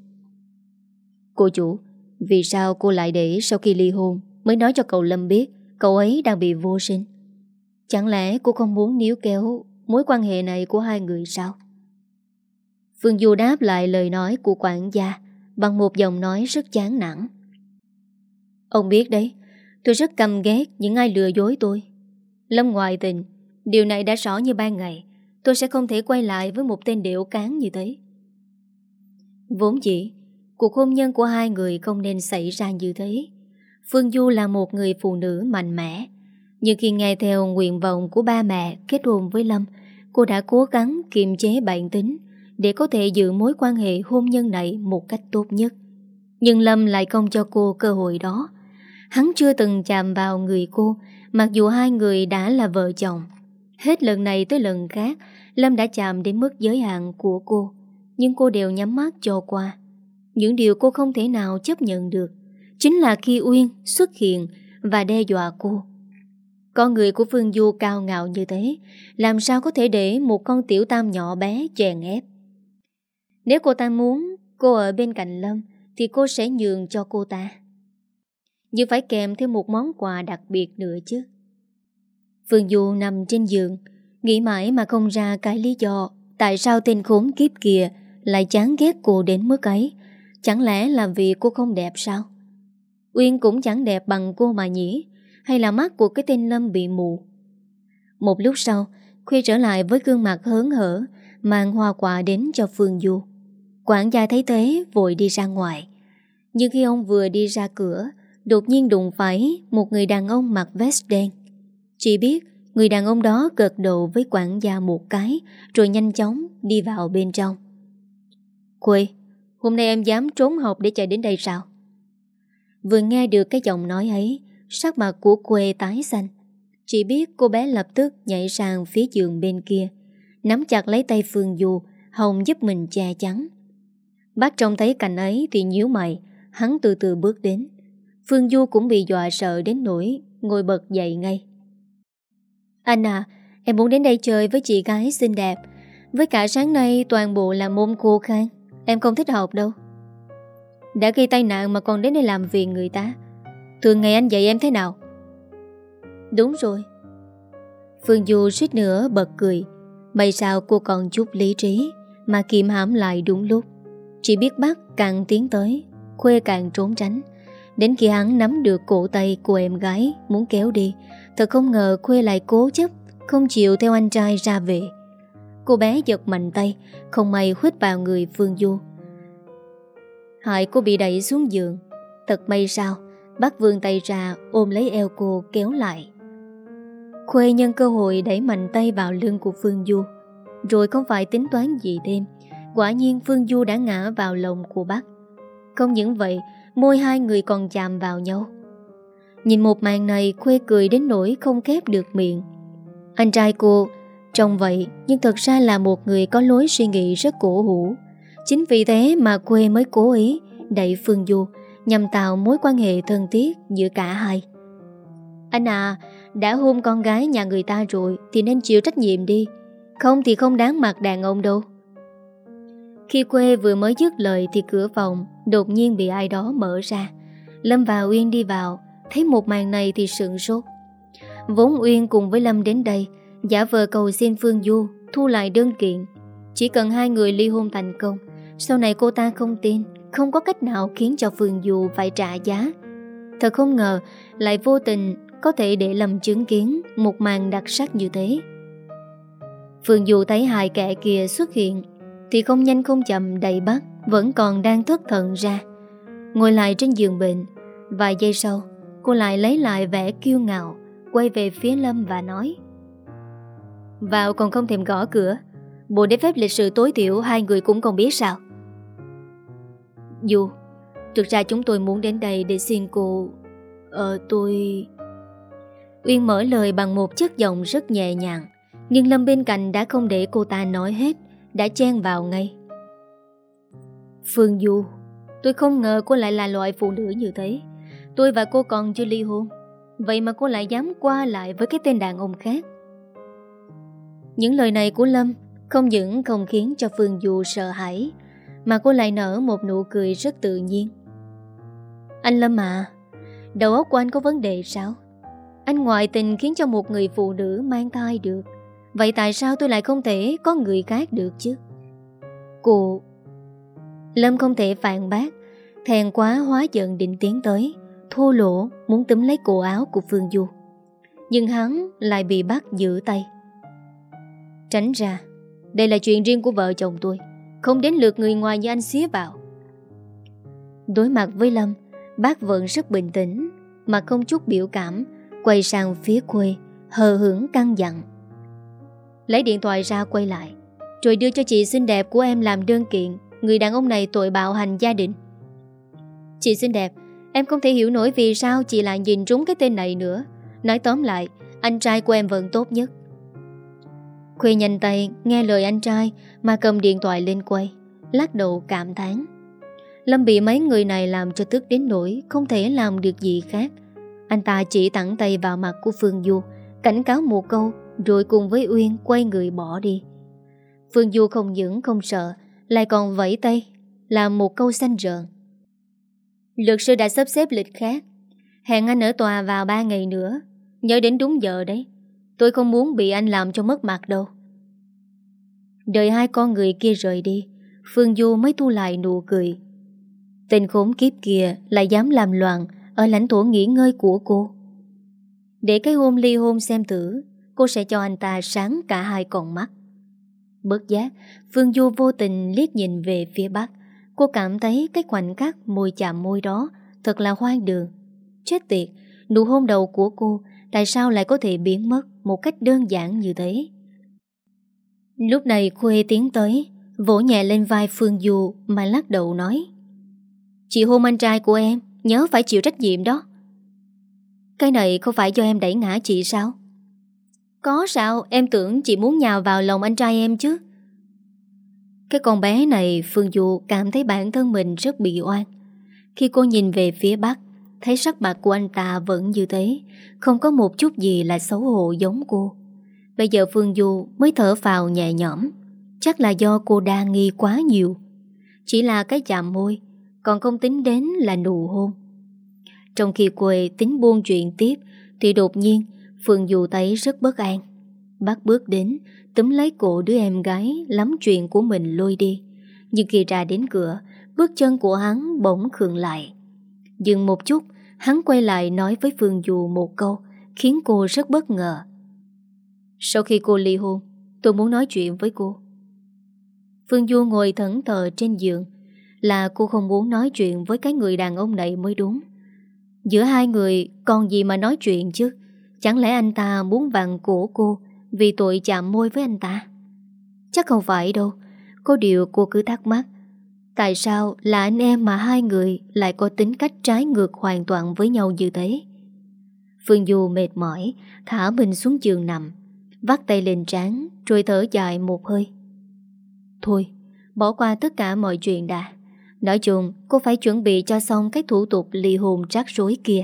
Cô chủ, vì sao cô lại để sau khi ly hôn mới nói cho cậu Lâm biết cậu ấy đang bị vô sinh? Chẳng lẽ cô không muốn níu kéo mối quan hệ này của hai người sao? Phương Du đáp lại lời nói của quản gia bằng một giọng nói rất chán nản. Ông biết đấy, tôi rất căm ghét những ai lừa dối tôi. Lâm ngoại tình, điều này đã rõ như ban ngày. Tôi sẽ không thể quay lại với một tên đểu cán như thế. Vốn dĩ cuộc hôn nhân của hai người không nên xảy ra như thế. Phương Du là một người phụ nữ mạnh mẽ, nhưng khi nghe theo nguyện vọng của ba mẹ kết hôn với Lâm, cô đã cố gắng kiềm chế bản tính để có thể giữ mối quan hệ hôn nhân này một cách tốt nhất. Nhưng Lâm lại không cho cô cơ hội đó. Hắn chưa từng chạm vào người cô, mặc dù hai người đã là vợ chồng. Hết lần này tới lần khác, Lâm đã chạm đến mức giới hạn của cô, nhưng cô đều nhắm mắt cho qua. Những điều cô không thể nào chấp nhận được chính là khi Uyên xuất hiện và đe dọa cô. Con người của Phương Du cao ngạo như thế, làm sao có thể để một con tiểu tam nhỏ bé chèn ép? Nếu cô ta muốn cô ở bên cạnh Lâm thì cô sẽ nhường cho cô ta, nhưng phải kèm thêm một món quà đặc biệt nữa chứ. Phương Du nằm trên giường, nghĩ mãi mà không ra cái lý do tại sao tên khốn kiếp kia lại chán ghét cô đến mức ấy. Chẳng lẽ là vì cô không đẹp sao? Uyên cũng chẳng đẹp bằng cô mà nhỉ? Hay là mắt của cái tên Lâm bị mù? Một lúc sau, Khuê trở lại với gương mặt hớn hở, mang hoa quả đến cho Phương Du. Quản gia thấy thế vội đi ra ngoài. Nhưng khi ông vừa đi ra cửa, đột nhiên đụng phải một người đàn ông mặc vest đen. Chỉ biết người đàn ông đó gật đầu với quản gia một cái, rồi nhanh chóng đi vào bên trong. Khuê, hôm nay em dám trốn học để chạy đến đây sao? Vừa nghe được cái giọng nói ấy, sắc mặt của Khuê tái xanh. Chỉ biết cô bé lập tức nhảy sang phía giường bên kia, nắm chặt lấy tay Phương Du, hòng giúp mình che chắn. Bác trông thấy cảnh ấy thì nhíu mày. Hắn từ từ bước đến. Phương Du cũng bị dọa sợ đến nỗi ngồi bật dậy ngay. Anh à, em muốn đến đây chơi với chị gái xinh đẹp. Với cả sáng nay toàn bộ là môn khô khan, em không thích học đâu. Đã gây tai nạn mà còn đến đây làm việc người ta. Thường ngày anh dạy em thế nào? Đúng rồi. Phương Du suýt nữa bật cười. May sao cô còn chút lý trí mà kiềm hãm lại đúng lúc. Chỉ biết bắt càng tiến tới, Khuê càng trốn tránh. Đến khi hắn nắm được cổ tay của em gái muốn kéo đi, thật không ngờ Khuê lại cố chấp không chịu theo anh trai ra về. Cô bé giật mạnh tay, không may huýt vào người Phương Du, hại cô bị đẩy xuống giường. Thật may sao bác vươn tay ra ôm lấy eo cô kéo lại. Khuê nhân cơ hội đẩy mạnh tay vào lưng của Phương Du, rồi không phải tính toán gì thêm. Quả nhiên Phương Du đã ngã vào lòng của bác. Không những vậy, môi hai người còn chạm vào nhau. Nhìn một màn này, Khuê cười đến nỗi không khép được miệng. Anh trai cô trông vậy nhưng thật ra là một người có lối suy nghĩ rất cổ hủ. Chính vì thế mà Khuê mới cố ý đẩy Phương Du nhằm tạo mối quan hệ thân thiết giữa cả hai. Anh à, đã hôn con gái nhà người ta rồi thì nên chịu trách nhiệm đi, không thì không đáng mặt đàn ông đâu. Khi Quê vừa mới dứt lời thì cửa phòng đột nhiên bị ai đó mở ra. Lâm và Uyên đi vào, thấy một màn này thì sửng sốt. Vốn Uyên cùng với Lâm đến đây giả vờ cầu xin Phương Du thu lại đơn kiện. Chỉ cần hai người ly hôn thành công, sau này cô ta không tin, không có cách nào khiến cho Phương Du phải trả giá. Thật không ngờ lại vô tình có thể để Lâm chứng kiến một màn đặc sắc như thế. Phương Du thấy hai kẻ kia xuất hiện thì không nhanh không chậm đẩy bắt vẫn còn đang thất thần ra, ngồi lại trên giường bệnh. Vài giây sau, cô lại lấy lại vẻ kiêu ngạo, quay về phía Lâm và nói: vào còn không thèm gõ cửa, bộ đế phép lịch sự tối thiểu hai người cũng không biết sao? Du, thực ra chúng tôi muốn đến đây để xin cô. Ờ tôi... Uyên mở lời bằng một chất giọng rất nhẹ nhàng, nhưng Lâm bên cạnh đã không để cô ta nói hết, đã chen vào ngay. Phương Du, tôi không ngờ cô lại là loại phụ nữ như thế. Tôi và cô còn chưa ly hôn, vậy mà cô lại dám qua lại với cái tên đàn ông khác. Những lời này của Lâm không những không khiến cho Phương Du sợ hãi, mà cô lại nở một nụ cười rất tự nhiên. Anh Lâm à, đầu óc của anh có vấn đề sao? Anh ngoại tình khiến cho một người phụ nữ mang thai được, vậy tại sao tôi lại không thể có người khác được chứ? Cô... Lâm không thể phản bác, thèn quá hóa giận định tiến tới, thô lỗ muốn túm lấy cổ áo của Phương Du. Nhưng hắn lại bị bắt giữ tay. Tránh ra, đây là chuyện riêng của vợ chồng tôi, không đến lượt người ngoài như anh xía vào. Đối mặt với Lâm, bác vẫn rất bình tĩnh, mà không chút biểu cảm, quay sang phía Quê, hờ hững căng dặn. Lấy điện thoại ra quay lại, rồi đưa cho chị xinh đẹp của em làm đơn kiện người đàn ông này tội bạo hành gia đình. Chị xinh đẹp, em không thể hiểu nổi vì sao chị lại nhìn trúng cái tên này nữa. Nói tóm lại, anh trai của em vẫn tốt nhất. Khuê nhanh tay nghe lời anh trai mà cầm điện thoại lên quay, lắc đầu cảm thán. Lâm bị mấy người này làm cho tức đến nỗi không thể làm được gì khác. Anh ta chỉ thẳng tay vào mặt của Phương Du, cảnh cáo một câu, rồi cùng với Uyên quay người bỏ đi. Phương Du không những không sợ, lại còn vẫy tay làm một câu xanh rợn. Luật sư đã sắp xếp lịch khác, hẹn anh ở tòa vào ba ngày nữa. Nhớ đến đúng giờ đấy, tôi không muốn bị anh làm cho mất mặt đâu. Đợi hai con người kia rời đi, Phương Du mới thu lại nụ cười. Tên khốn kiếp kia lại dám làm loạn ở lãnh thổ nghỉ ngơi của cô. Để cái hôm ly hôn xem thử, cô sẽ cho anh ta sáng cả hai con mắt. Bất giác, Phương Du vô tình liếc nhìn về phía Bắc. Cô cảm thấy cái khoảnh khắc môi chạm môi đó thật là hoang đường. Chết tiệt, nụ hôn đầu của cô tại sao lại có thể biến mất một cách đơn giản như thế? Lúc này Khuê tiến tới, vỗ nhẹ lên vai Phương Du mà lắc đầu nói: chị hôn anh trai của em, nhớ phải chịu trách nhiệm đó. Cái này không phải do em đẩy ngã chị sao? Có sao, em tưởng chị muốn nhào vào lòng anh trai em chứ. Cái con bé này, Phương Du cảm thấy bản thân mình rất bị oan. Khi cô nhìn về phía Bắc, thấy sắc mặt của anh ta vẫn như thế, không có một chút gì là xấu hổ giống cô. Bây giờ Phương Du mới thở phào nhẹ nhõm. Chắc là do cô đa nghi quá nhiều. Chỉ là cái chạm môi, còn không tính đến là nụ hôn. Trong khi Quê tính buông chuyện tiếp, thì đột nhiên Phương Du thấy rất bất an. Bác bước đến, túm lấy cổ đứa em gái lắm chuyện của mình lôi đi. Nhưng khi ra đến cửa, bước chân của hắn bỗng khựng lại. Dừng một chút, hắn quay lại nói với Phương Du một câu khiến cô rất bất ngờ. Sau khi cô ly hôn, tôi muốn nói chuyện với cô. Phương Du ngồi thẫn thờ trên giường. Là cô không muốn nói chuyện với cái người đàn ông này mới đúng. Giữa hai người còn gì mà nói chuyện chứ? Chẳng lẽ anh ta muốn vặn cổ cô vì tội chạm môi với anh ta? Chắc không phải đâu. Có điều cô cứ thắc mắc, tại sao là anh em mà hai người lại có tính cách trái ngược hoàn toàn với nhau như thế? Phương Du mệt mỏi thả mình xuống giường nằm, vắt tay lên trán rồi thở dài một hơi. Thôi, bỏ qua tất cả mọi chuyện đã. Nói chung cô phải chuẩn bị cho xong các thủ tục ly hôn rắc rối kia.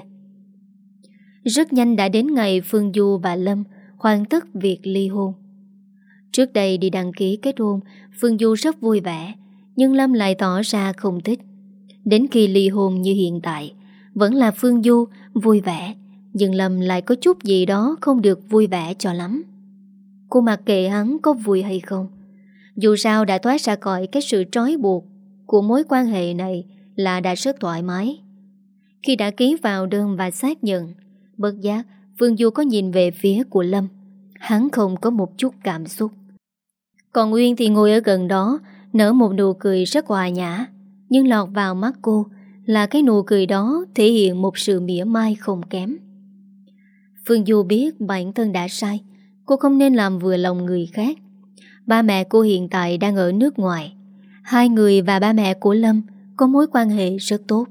Rất nhanh đã đến ngày Phương Du và Lâm hoàn tất việc ly hôn. Trước đây đi đăng ký kết hôn, Phương Du rất vui vẻ, nhưng Lâm lại tỏ ra không thích. Đến khi ly hôn như hiện tại, vẫn là Phương Du vui vẻ, nhưng Lâm lại có chút gì đó không được vui vẻ cho lắm. Cô mặc kệ hắn có vui hay không. Dù sao đã thoát ra khỏi cái sự trói buộc của mối quan hệ này là đã rất thoải mái. Khi đã ký vào đơn và xác nhận, bất giác Phương Du có nhìn về phía của Lâm. Hắn không có một chút cảm xúc. Còn Uyên thì ngồi ở gần đó, nở một nụ cười rất hòa nhã. Nhưng lọt vào mắt cô là cái nụ cười đó thể hiện một sự mỉa mai không kém. Phương Du biết bản thân đã sai. Cô không nên làm vừa lòng người khác. Ba mẹ cô hiện tại đang ở nước ngoài. Hai người và ba mẹ của Lâm có mối quan hệ rất tốt.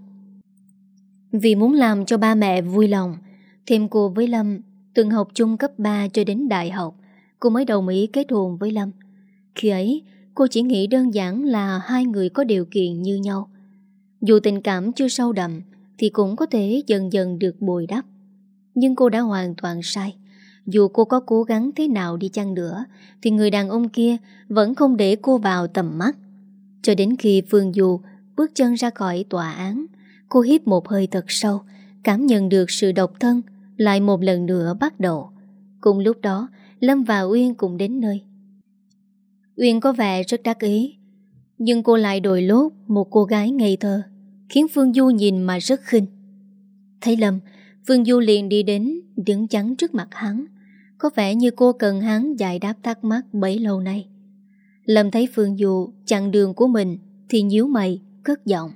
Vì muốn làm cho ba mẹ vui lòng, thêm cô với Lâm từng học chung cấp ba cho đến đại học, cô mới đồng ý kết hôn với Lâm. Khi ấy cô chỉ nghĩ đơn giản là hai người có điều kiện như nhau. Dù tình cảm chưa sâu đậm thì cũng có thể dần dần được bồi đắp. Nhưng cô đã hoàn toàn sai. Dù cô có cố gắng thế nào đi chăng nữa thì người đàn ông kia vẫn không để cô vào tầm mắt. Cho đến khi Phương Du bước chân ra khỏi tòa án, cô hít một hơi thật sâu, cảm nhận được sự độc thân lại một lần nữa bắt đầu. Cùng lúc đó, Lâm và Uyên cùng đến nơi. Uyên có vẻ rất đắc ý, nhưng cô lại đồi lốt một cô gái ngây thơ, khiến Phương Du nhìn mà rất khinh. Thấy Lâm, Phương Du liền đi đến, đứng chắn trước mặt hắn. Có vẻ như cô cần hắn giải đáp thắc mắc bấy lâu nay. Lâm thấy Phương Du chặn đường của mình thì nhíu mày, cất giọng.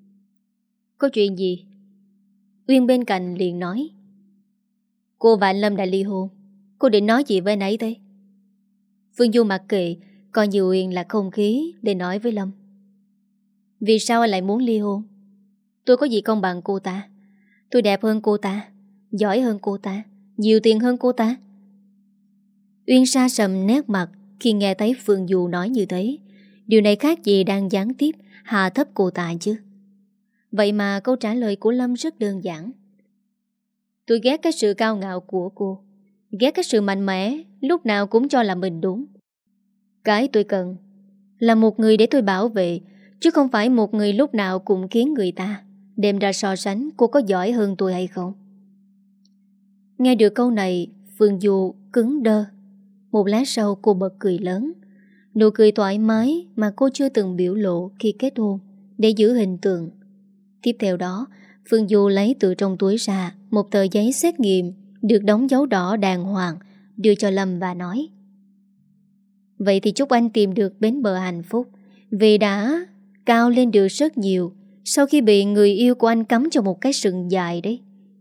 Có chuyện gì? Uyên bên cạnh liền nói. Cô và anh Lâm đã ly hôn. Cô định nói gì với anh ấy thế? Phương Du mặc kệ, coi như Uyên là không khí để nói với Lâm. Vì sao anh lại muốn ly hôn? Tôi có gì không bằng cô ta. Tôi đẹp hơn cô ta, giỏi hơn cô ta, nhiều tiền hơn cô ta. Uyên sa sầm nét mặt khi nghe thấy Phương Du nói như thế. Điều này khác gì đang gián tiếp hạ thấp cô ta chứ. Vậy mà câu trả lời của Lâm rất đơn giản. Tôi ghét cái sự cao ngạo của cô, ghét cái sự mạnh mẽ, lúc nào cũng cho là mình đúng. Cái tôi cần là một người để tôi bảo vệ, chứ không phải một người lúc nào cũng khiến người ta đem ra so sánh cô có giỏi hơn tôi hay không. Nghe được câu này, Phương Du cứng đơ. Một lát sau cô bật cười lớn, nụ cười thoải mái mà cô chưa từng biểu lộ khi kết hôn, để giữ hình tượng. Tiếp theo đó, Phương Du lấy từ trong túi ra một tờ giấy xét nghiệm được đóng dấu đỏ đàng hoàng, đưa cho Lâm và nói. Vậy thì chúc anh tìm được bến bờ hạnh phúc, vì đã cao lên được rất nhiều sau khi bị người yêu của anh cắm cho một cái sừng dài đấy.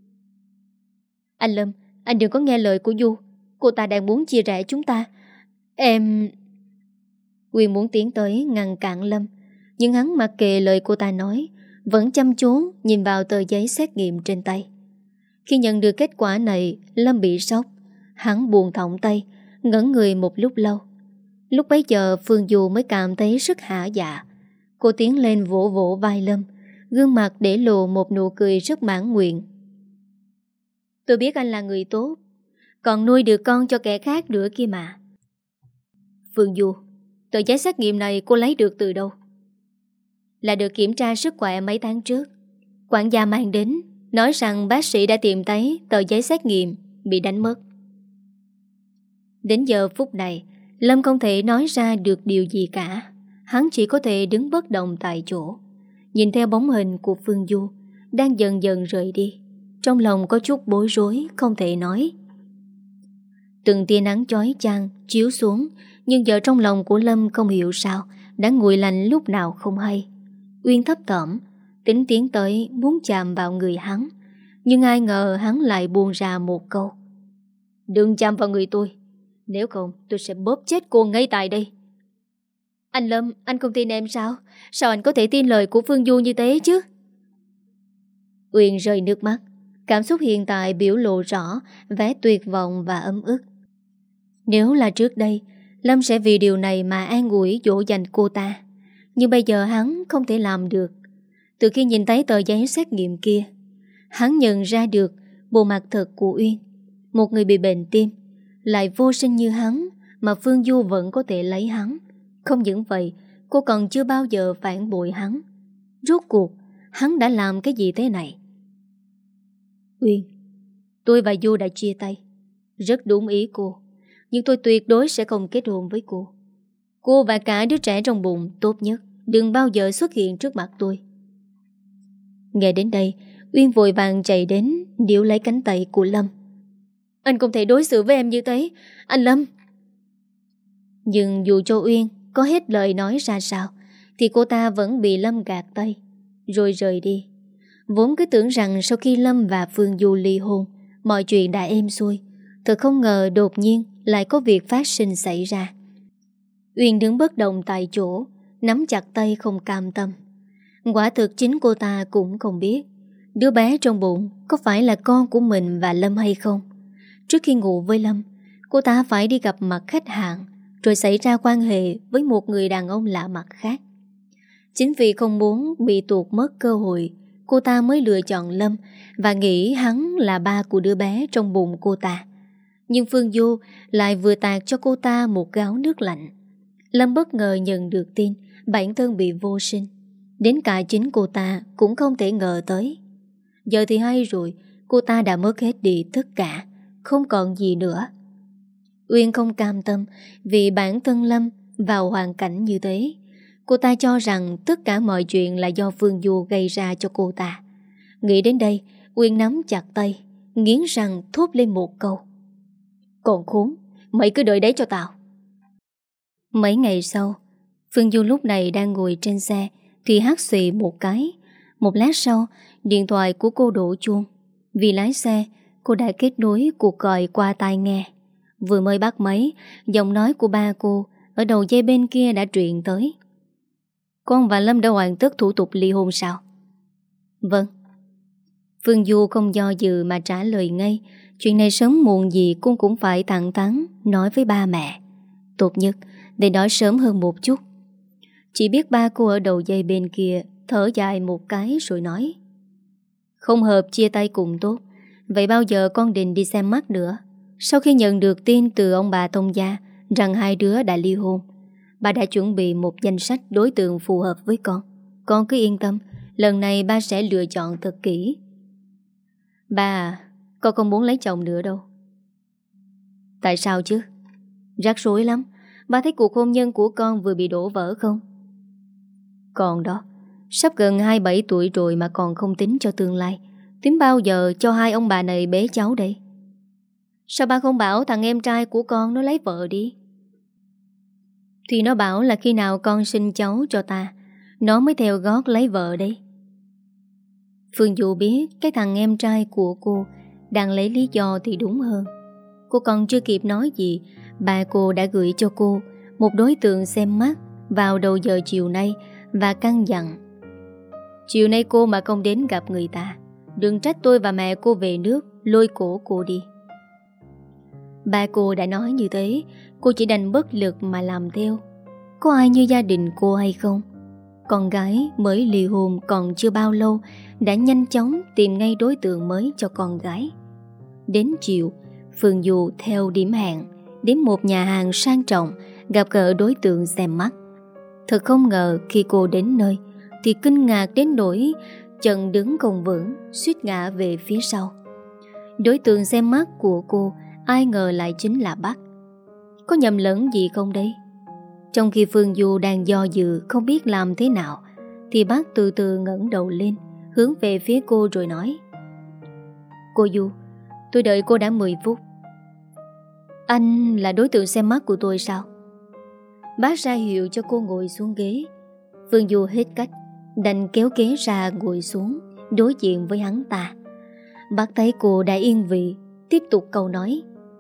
Anh Lâm, anh đừng có nghe lời của Du. Cô ta đang muốn chia rẽ chúng ta. Em... Quyên muốn tiến tới ngăn cản Lâm, nhưng hắn mặc kệ lời cô ta nói, vẫn chăm chú nhìn vào tờ giấy xét nghiệm trên tay. Khi nhận được kết quả này, Lâm bị sốc. Hắn buồn thõng tay, ngẩn người một lúc lâu. Lúc bấy giờ Phương Du mới cảm thấy rất hả dạ. Cô tiến lên vỗ vỗ vai Lâm, gương mặt để lộ một nụ cười rất mãn nguyện. Tôi biết anh là người tốt, còn nuôi được con cho kẻ khác nữa kia mà. Phương Du, tờ giấy xét nghiệm này cô lấy được từ đâu? Là được kiểm tra sức khỏe mấy tháng trước. Quản gia mang đến, nói rằng bác sĩ đã tìm thấy tờ giấy xét nghiệm bị đánh mất. Đến giờ phút này, Lâm không thể nói ra được điều gì cả. Hắn chỉ có thể đứng bất động tại chỗ, nhìn theo bóng hình của Phương Du đang dần dần rời đi. Trong lòng có chút bối rối không thể nói. Từng tia nắng chói chang chiếu xuống, nhưng giờ trong lòng của Lâm không hiểu sao đã nguội lạnh lúc nào không hay. Uyên thấp thỏm tính tiến tới muốn chạm vào người hắn, nhưng ai ngờ hắn lại buông ra một câu. Đừng chạm vào người tôi, nếu không tôi sẽ bóp chết cô ngay tại đây. Anh Lâm, anh không tin em sao? Sao anh có thể tin lời của Phương Du như thế chứ? Uyên rơi nước mắt. Cảm xúc hiện tại biểu lộ rõ vẻ tuyệt vọng và ấm ức. Nếu là trước đây, Lâm sẽ vì điều này mà an ủi dỗ dành cô ta. Nhưng bây giờ hắn không thể làm được. Từ khi nhìn thấy tờ giấy xét nghiệm kia, hắn nhận ra được bộ mặt thật của Uyên. Một người bị bệnh tim, lại vô sinh như hắn, mà Phương Du vẫn có thể lấy hắn. Không những vậy, cô còn chưa bao giờ phản bội hắn. Rốt cuộc, hắn đã làm cái gì thế này? Uyên, tôi và Du đã chia tay. Rất đúng ý cô, nhưng tôi tuyệt đối sẽ không kết hôn với cô. Cô và cả đứa trẻ trong bụng, tốt nhất đừng bao giờ xuất hiện trước mặt tôi. Nghe đến đây, Uyên vội vàng chạy đến điệu lấy cánh tay của Lâm. Anh không thể đối xử với em như thế, anh Lâm. Nhưng dù cho Uyên có hết lời nói ra sao, thì cô ta vẫn bị Lâm gạt tay, rồi rời đi. Vốn cứ tưởng rằng sau khi Lâm và Phương Du ly hôn, mọi chuyện đã êm xuôi. Thật không ngờ đột nhiên lại có việc phát sinh xảy ra. Uyên đứng bất động tại chỗ, nắm chặt tay không cam tâm. Quả thực chính cô ta cũng không biết đứa bé trong bụng có phải là con của mình và Lâm hay không. Trước khi ngủ với Lâm, cô ta phải đi gặp mặt khách hàng, rồi xảy ra quan hệ với một người đàn ông lạ mặt khác. Chính vì không muốn bị tuột mất cơ hội, cô ta mới lựa chọn Lâm và nghĩ hắn là ba của đứa bé trong bụng cô ta. Nhưng Phương Du lại vừa tạt cho cô ta một gáo nước lạnh. Lâm bất ngờ nhận được tin bản thân bị vô sinh. Đến cả chính cô ta cũng không thể ngờ tới. Giờ thì hay rồi, cô ta đã mất hết đi tất cả, không còn gì nữa. Uyên không cam tâm vì bản thân Lâm vào hoàn cảnh như thế. Cô ta cho rằng tất cả mọi chuyện là do Phương Du gây ra cho cô ta. Nghĩ đến đây, Uyên nắm chặt tay, nghiến răng thốt lên một câu. Còn khốn, mày cứ đợi đấy cho tao. Mấy ngày sau, Phương Du lúc này đang ngồi trên xe thì hắt xì một cái. Một lát sau, điện thoại của cô đổ chuông. Vì lái xe, cô đã kết nối cuộc gọi qua tai nghe. Vừa mới bắt máy, giọng nói của ba cô ở đầu dây bên kia đã truyền tới. Con và Lâm đã hoàn tất thủ tục ly hôn sao? Vâng. Phương Du không do dự mà trả lời ngay. Chuyện này sớm muộn gì cô cũng phải thẳng thắn nói với ba mẹ. Tốt nhất để nói sớm hơn một chút. Chỉ biết ba cô ở đầu dây bên kia thở dài một cái rồi nói. Không hợp chia tay cùng tốt. Vậy bao giờ con định đi xem mắt nữa? Sau khi nhận được tin từ ông bà thông gia rằng hai đứa đã ly hôn, bà đã chuẩn bị một danh sách đối tượng phù hợp với con. Con cứ yên tâm, lần này ba sẽ lựa chọn thật kỹ. Ba à, con không muốn lấy chồng nữa đâu. Tại sao chứ? Rắc rối lắm. Ba thấy cuộc hôn nhân của con vừa bị đổ vỡ không? Còn đó, sắp gần hai mươi bảy tuổi rồi mà còn không tính cho tương lai. Tính bao giờ cho hai ông bà này bế cháu đây? Sao ba không bảo thằng em trai của con nó lấy vợ đi? Thì nó bảo là khi nào con sinh cháu cho ta, nó mới theo gót lấy vợ đấy. Phương Du biết cái thằng em trai của cô đang lấy lý do thì đúng hơn. Cô còn chưa kịp nói gì, bà cô đã gửi cho cô một đối tượng xem mắt vào đầu giờ chiều nay và căn dặn. Chiều nay cô mà không đến gặp người ta, đừng trách tôi và mẹ cô về nước lôi cổ cô đi. Ba cô đã nói như thế, cô chỉ đành bất lực mà làm theo. Có ai như gia đình cô hay không? Con gái mới ly hôn còn chưa bao lâu đã nhanh chóng tìm ngay đối tượng mới cho con gái. Đến chiều, Phương Du theo điểm hẹn đến một nhà hàng sang trọng gặp gỡ đối tượng xem mắt. Thật không ngờ khi cô đến nơi thì kinh ngạc đến nỗi chân đứng không vững, suýt ngã về phía sau. Đối tượng xem mắt của cô ai ngờ lại chính là Bắc. Có nhầm lẫn gì không đây? Trong khi Phương Du đang do dự không biết làm thế nào, thì Bắc từ từ ngẩng đầu lên, hướng về phía cô rồi nói. Cô Du, tôi đợi cô đã mười phút. Anh là đối tượng xem mắt của tôi sao? Bác ra hiệu cho cô ngồi xuống ghế. Phương Du hết cách, đành kéo ghế ra ngồi xuống đối diện với hắn ta. Bác thấy cô đã yên vị, tiếp tục câu nói.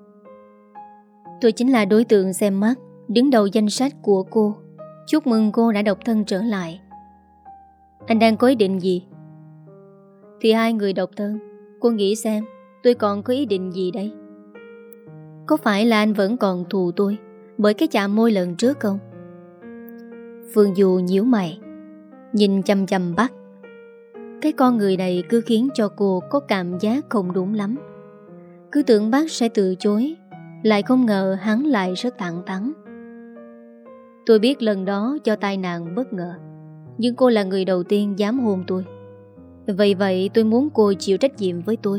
Tôi chính là đối tượng xem mắt đứng đầu danh sách của cô. Chúc mừng cô đã độc thân trở lại. Anh đang có ý định gì? Thì hai người độc thân, cô nghĩ xem tôi còn có ý định gì đây? Có phải là anh vẫn còn thù tôi bởi cái chạm môi lần trước không? Phương Du nhíu mày, nhìn chăm chăm Bắc. cái con người này cứ khiến cho cô có cảm giác không đúng lắm. Cứ tưởng bác sẽ từ chối, lại không ngờ hắn lại rất thẳng thắn. Tôi biết lần đó do tai nạn bất ngờ, nhưng cô là người đầu tiên dám hôn tôi. Vậy vậy tôi muốn cô chịu trách nhiệm với tôi.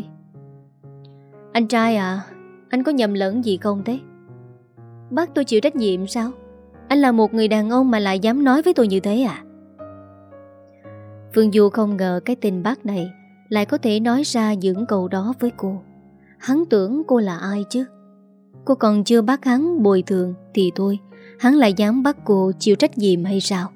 Anh trai à, anh có nhầm lẫn gì không thế? Bắt tôi chịu trách nhiệm sao? Anh là một người đàn ông mà lại dám nói với tôi như thế à? Phương Du không ngờ cái tên bác này lại có thể nói ra những câu đó với cô. Hắn tưởng cô là ai chứ? Cô còn chưa bắt hắn bồi thường thì thôi, hắn lại dám bắt cô chịu trách nhiệm hay sao?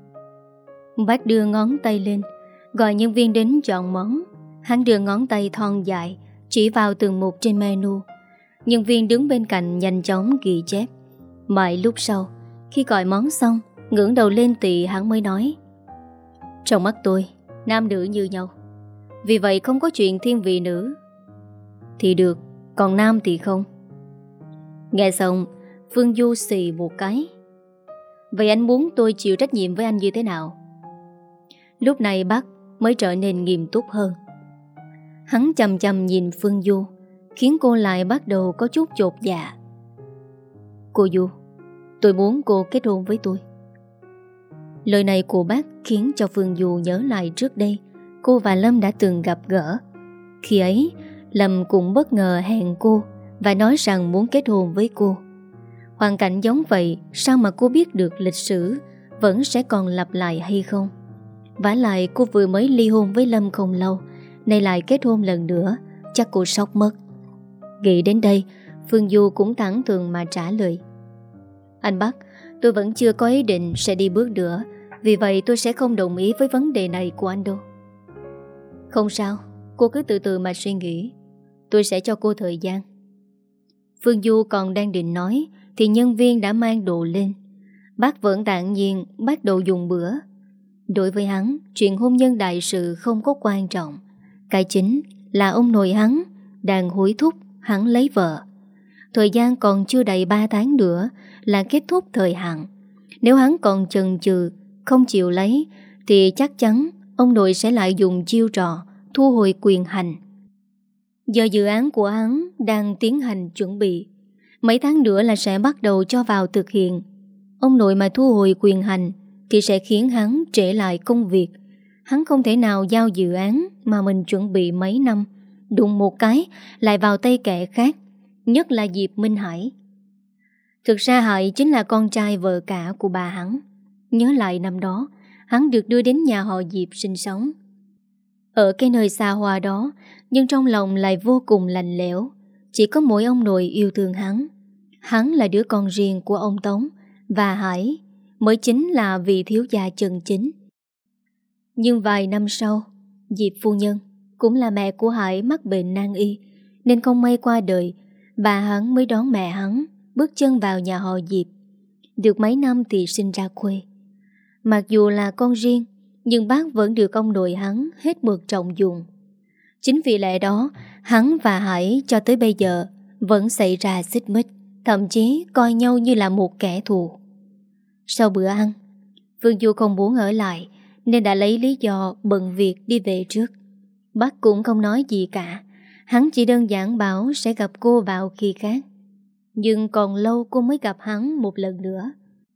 Bác đưa ngón tay lên gọi nhân viên đến chọn món. Hắn đưa ngón tay thon dài chỉ vào từng mục trên menu. Nhân viên đứng bên cạnh nhanh chóng ghi chép. Mãi lúc sau, khi gọi món xong, ngẩng đầu lên thì hắn mới nói: trong mắt tôi, nam nữ như nhau, vì vậy không có chuyện thiên vị nữ thì được, còn nam thì không. Nghe xong, Phương Du xì một cái. Vậy anh muốn tôi chịu trách nhiệm với anh như thế nào? Lúc này bác mới trở nên nghiêm túc hơn. Hắn chầm chầm nhìn Phương Du, khiến cô lại bắt đầu có chút chột dạ. Cô Du, tôi muốn cô kết hôn với tôi. Lời này của bác khiến cho Phương Du nhớ lại trước đây cô và Lâm đã từng gặp gỡ. Khi ấy, Lâm cũng bất ngờ hẹn cô và nói rằng muốn kết hôn với cô. Hoàn cảnh giống vậy, sao mà cô biết được lịch sử vẫn sẽ còn lặp lại hay không? Vả lại cô vừa mới ly hôn với Lâm không lâu, nay lại kết hôn lần nữa, chắc cô sốc mất. Nghĩ đến đây, Phương Du cũng thẳng thừng mà trả lời: anh Bắc, tôi vẫn chưa có ý định sẽ đi bước nữa, vì vậy tôi sẽ không đồng ý với vấn đề này của anh đâu. Không sao, cô cứ từ từ mà suy nghĩ, tôi sẽ cho cô thời gian. Phương Du còn đang định nói thì nhân viên đã mang đồ lên. Bác vẫn tản nhiên bắt đầu dùng bữa. Đối với hắn, chuyện hôn nhân đại sự không có quan trọng. Cái chính là ông nội hắn đang hối thúc hắn lấy vợ. Thời gian còn chưa đầy ba tháng nữa là kết thúc thời hạn. Nếu hắn còn chần chừ không chịu lấy thì chắc chắn ông nội sẽ lại dùng chiêu trò thu hồi quyền hành. Giờ dự án của hắn đang tiến hành chuẩn bị, mấy tháng nữa là sẽ bắt đầu cho vào thực hiện. Ông nội mà thu hồi quyền hành thì sẽ khiến hắn trễ lại công việc. Hắn không thể nào giao dự án mà mình chuẩn bị mấy năm, đụng một cái lại vào tay kẻ khác, nhất là Diệp Minh Hải. Thực ra Hải chính là con trai vợ cả của bà hắn. Nhớ lại năm đó, hắn được đưa đến nhà họ Diệp sinh sống. Ở cái nơi xa hoa đó, nhưng trong lòng lại vô cùng lạnh lẽo. Chỉ có mỗi ông nội yêu thương hắn. Hắn là đứa con riêng của ông Tống, và Hải mới chính là vị thiếu gia chân chính. Nhưng vài năm sau, Diệp phu nhân cũng là mẹ của Hải mắc bệnh nan y, nên không may qua đời. Bà hắn mới đón mẹ hắn bước chân vào nhà họ Diệp. Được mấy năm thì sinh ra quê. Mặc dù là con riêng, nhưng bác vẫn được ông nội hắn hết mực trọng dụng. Chính vì lẽ đó, hắn và Hải cho tới bây giờ vẫn xảy ra xích mích, thậm chí coi nhau như là một kẻ thù. Sau bữa ăn, Phương Du không muốn ở lại nên đã lấy lý do bận việc đi về trước. Bác cũng không nói gì cả. Hắn chỉ đơn giản bảo sẽ gặp cô vào khi khác. Nhưng còn lâu cô mới gặp hắn một lần nữa.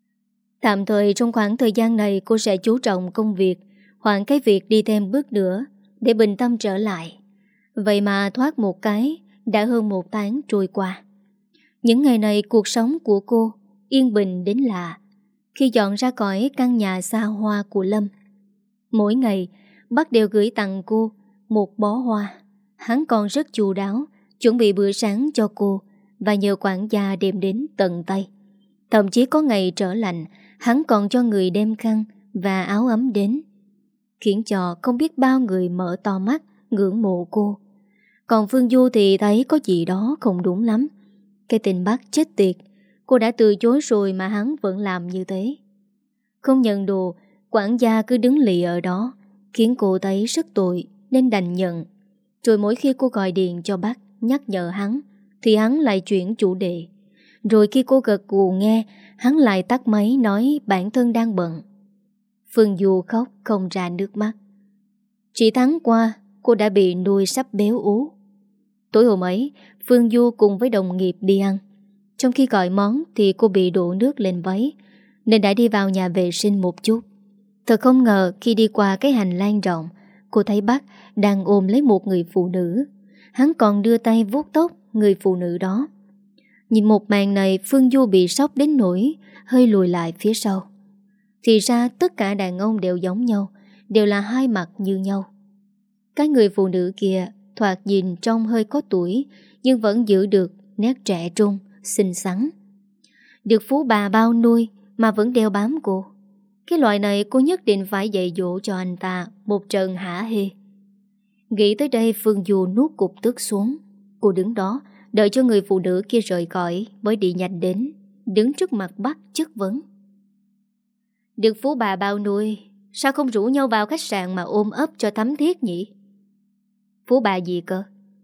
Tạm thời trong khoảng thời gian này cô sẽ chú trọng công việc, hoãn cái việc đi thêm bước nữa để bình tâm trở lại. Vậy mà thoát một cái đã hơn một tháng trôi qua. Những ngày này cuộc sống của cô yên bình đến lạ. Khi dọn ra khỏi căn nhà xa hoa của Lâm, mỗi ngày bác đều gửi tặng cô một bó hoa. Hắn còn rất chu đáo chuẩn bị bữa sáng cho cô và nhờ quản gia đem đến tận tay. Thậm chí có ngày trở lạnh, hắn còn cho người đem khăn và áo ấm đến, khiến cho không biết bao người mở to mắt ngưỡng mộ cô. Còn Phương Du thì thấy có gì đó không đúng lắm. Cái tình bác chết tiệt, cô đã từ chối rồi mà hắn vẫn làm như thế. Không nhận đồ, quản gia cứ đứng lì ở đó, khiến cô thấy rất tội nên đành nhận. Rồi mỗi khi cô gọi điện cho bác nhắc nhở hắn thì hắn lại chuyển chủ đề. Rồi khi cô gật gù nghe, hắn lại tắt máy nói bản thân đang bận. Phương Du khóc không ra nước mắt. Chỉ tháng qua cô đã bị nuôi sắp béo ú. Tối hôm ấy Phương Du cùng với đồng nghiệp đi ăn. Trong khi gọi món thì cô bị đổ nước lên váy, nên đã đi vào nhà vệ sinh một chút. Thật không ngờ khi đi qua cái hành lang rộng, cô thấy bác đang ôm lấy một người phụ nữ. Hắn còn đưa tay vuốt tóc người phụ nữ đó. Nhìn một màn này, Phương Du bị sốc đến nỗi hơi lùi lại phía sau. Thì ra tất cả đàn ông đều giống nhau, đều là hai mặt như nhau. Cái người phụ nữ kia thoạt nhìn trông hơi có tuổi, nhưng vẫn giữ được nét trẻ trung, xinh xắn. Được phú bà bao nuôi mà vẫn đeo bám cô. Cái loại này cô nhất định phải dạy dỗ cho anh ta một trận hả hê. Nghĩ tới đây, Phương Du nuốt cục tức xuống. Cô đứng đó đợi cho người phụ nữ kia rời khỏi mới đi nhanh đến, đứng trước mặt Bắc chất vấn. Được phú bà bao nuôi, sao không rủ nhau vào khách sạn mà ôm ấp cho thấm thiết nhỉ? Phú bà gì cơ?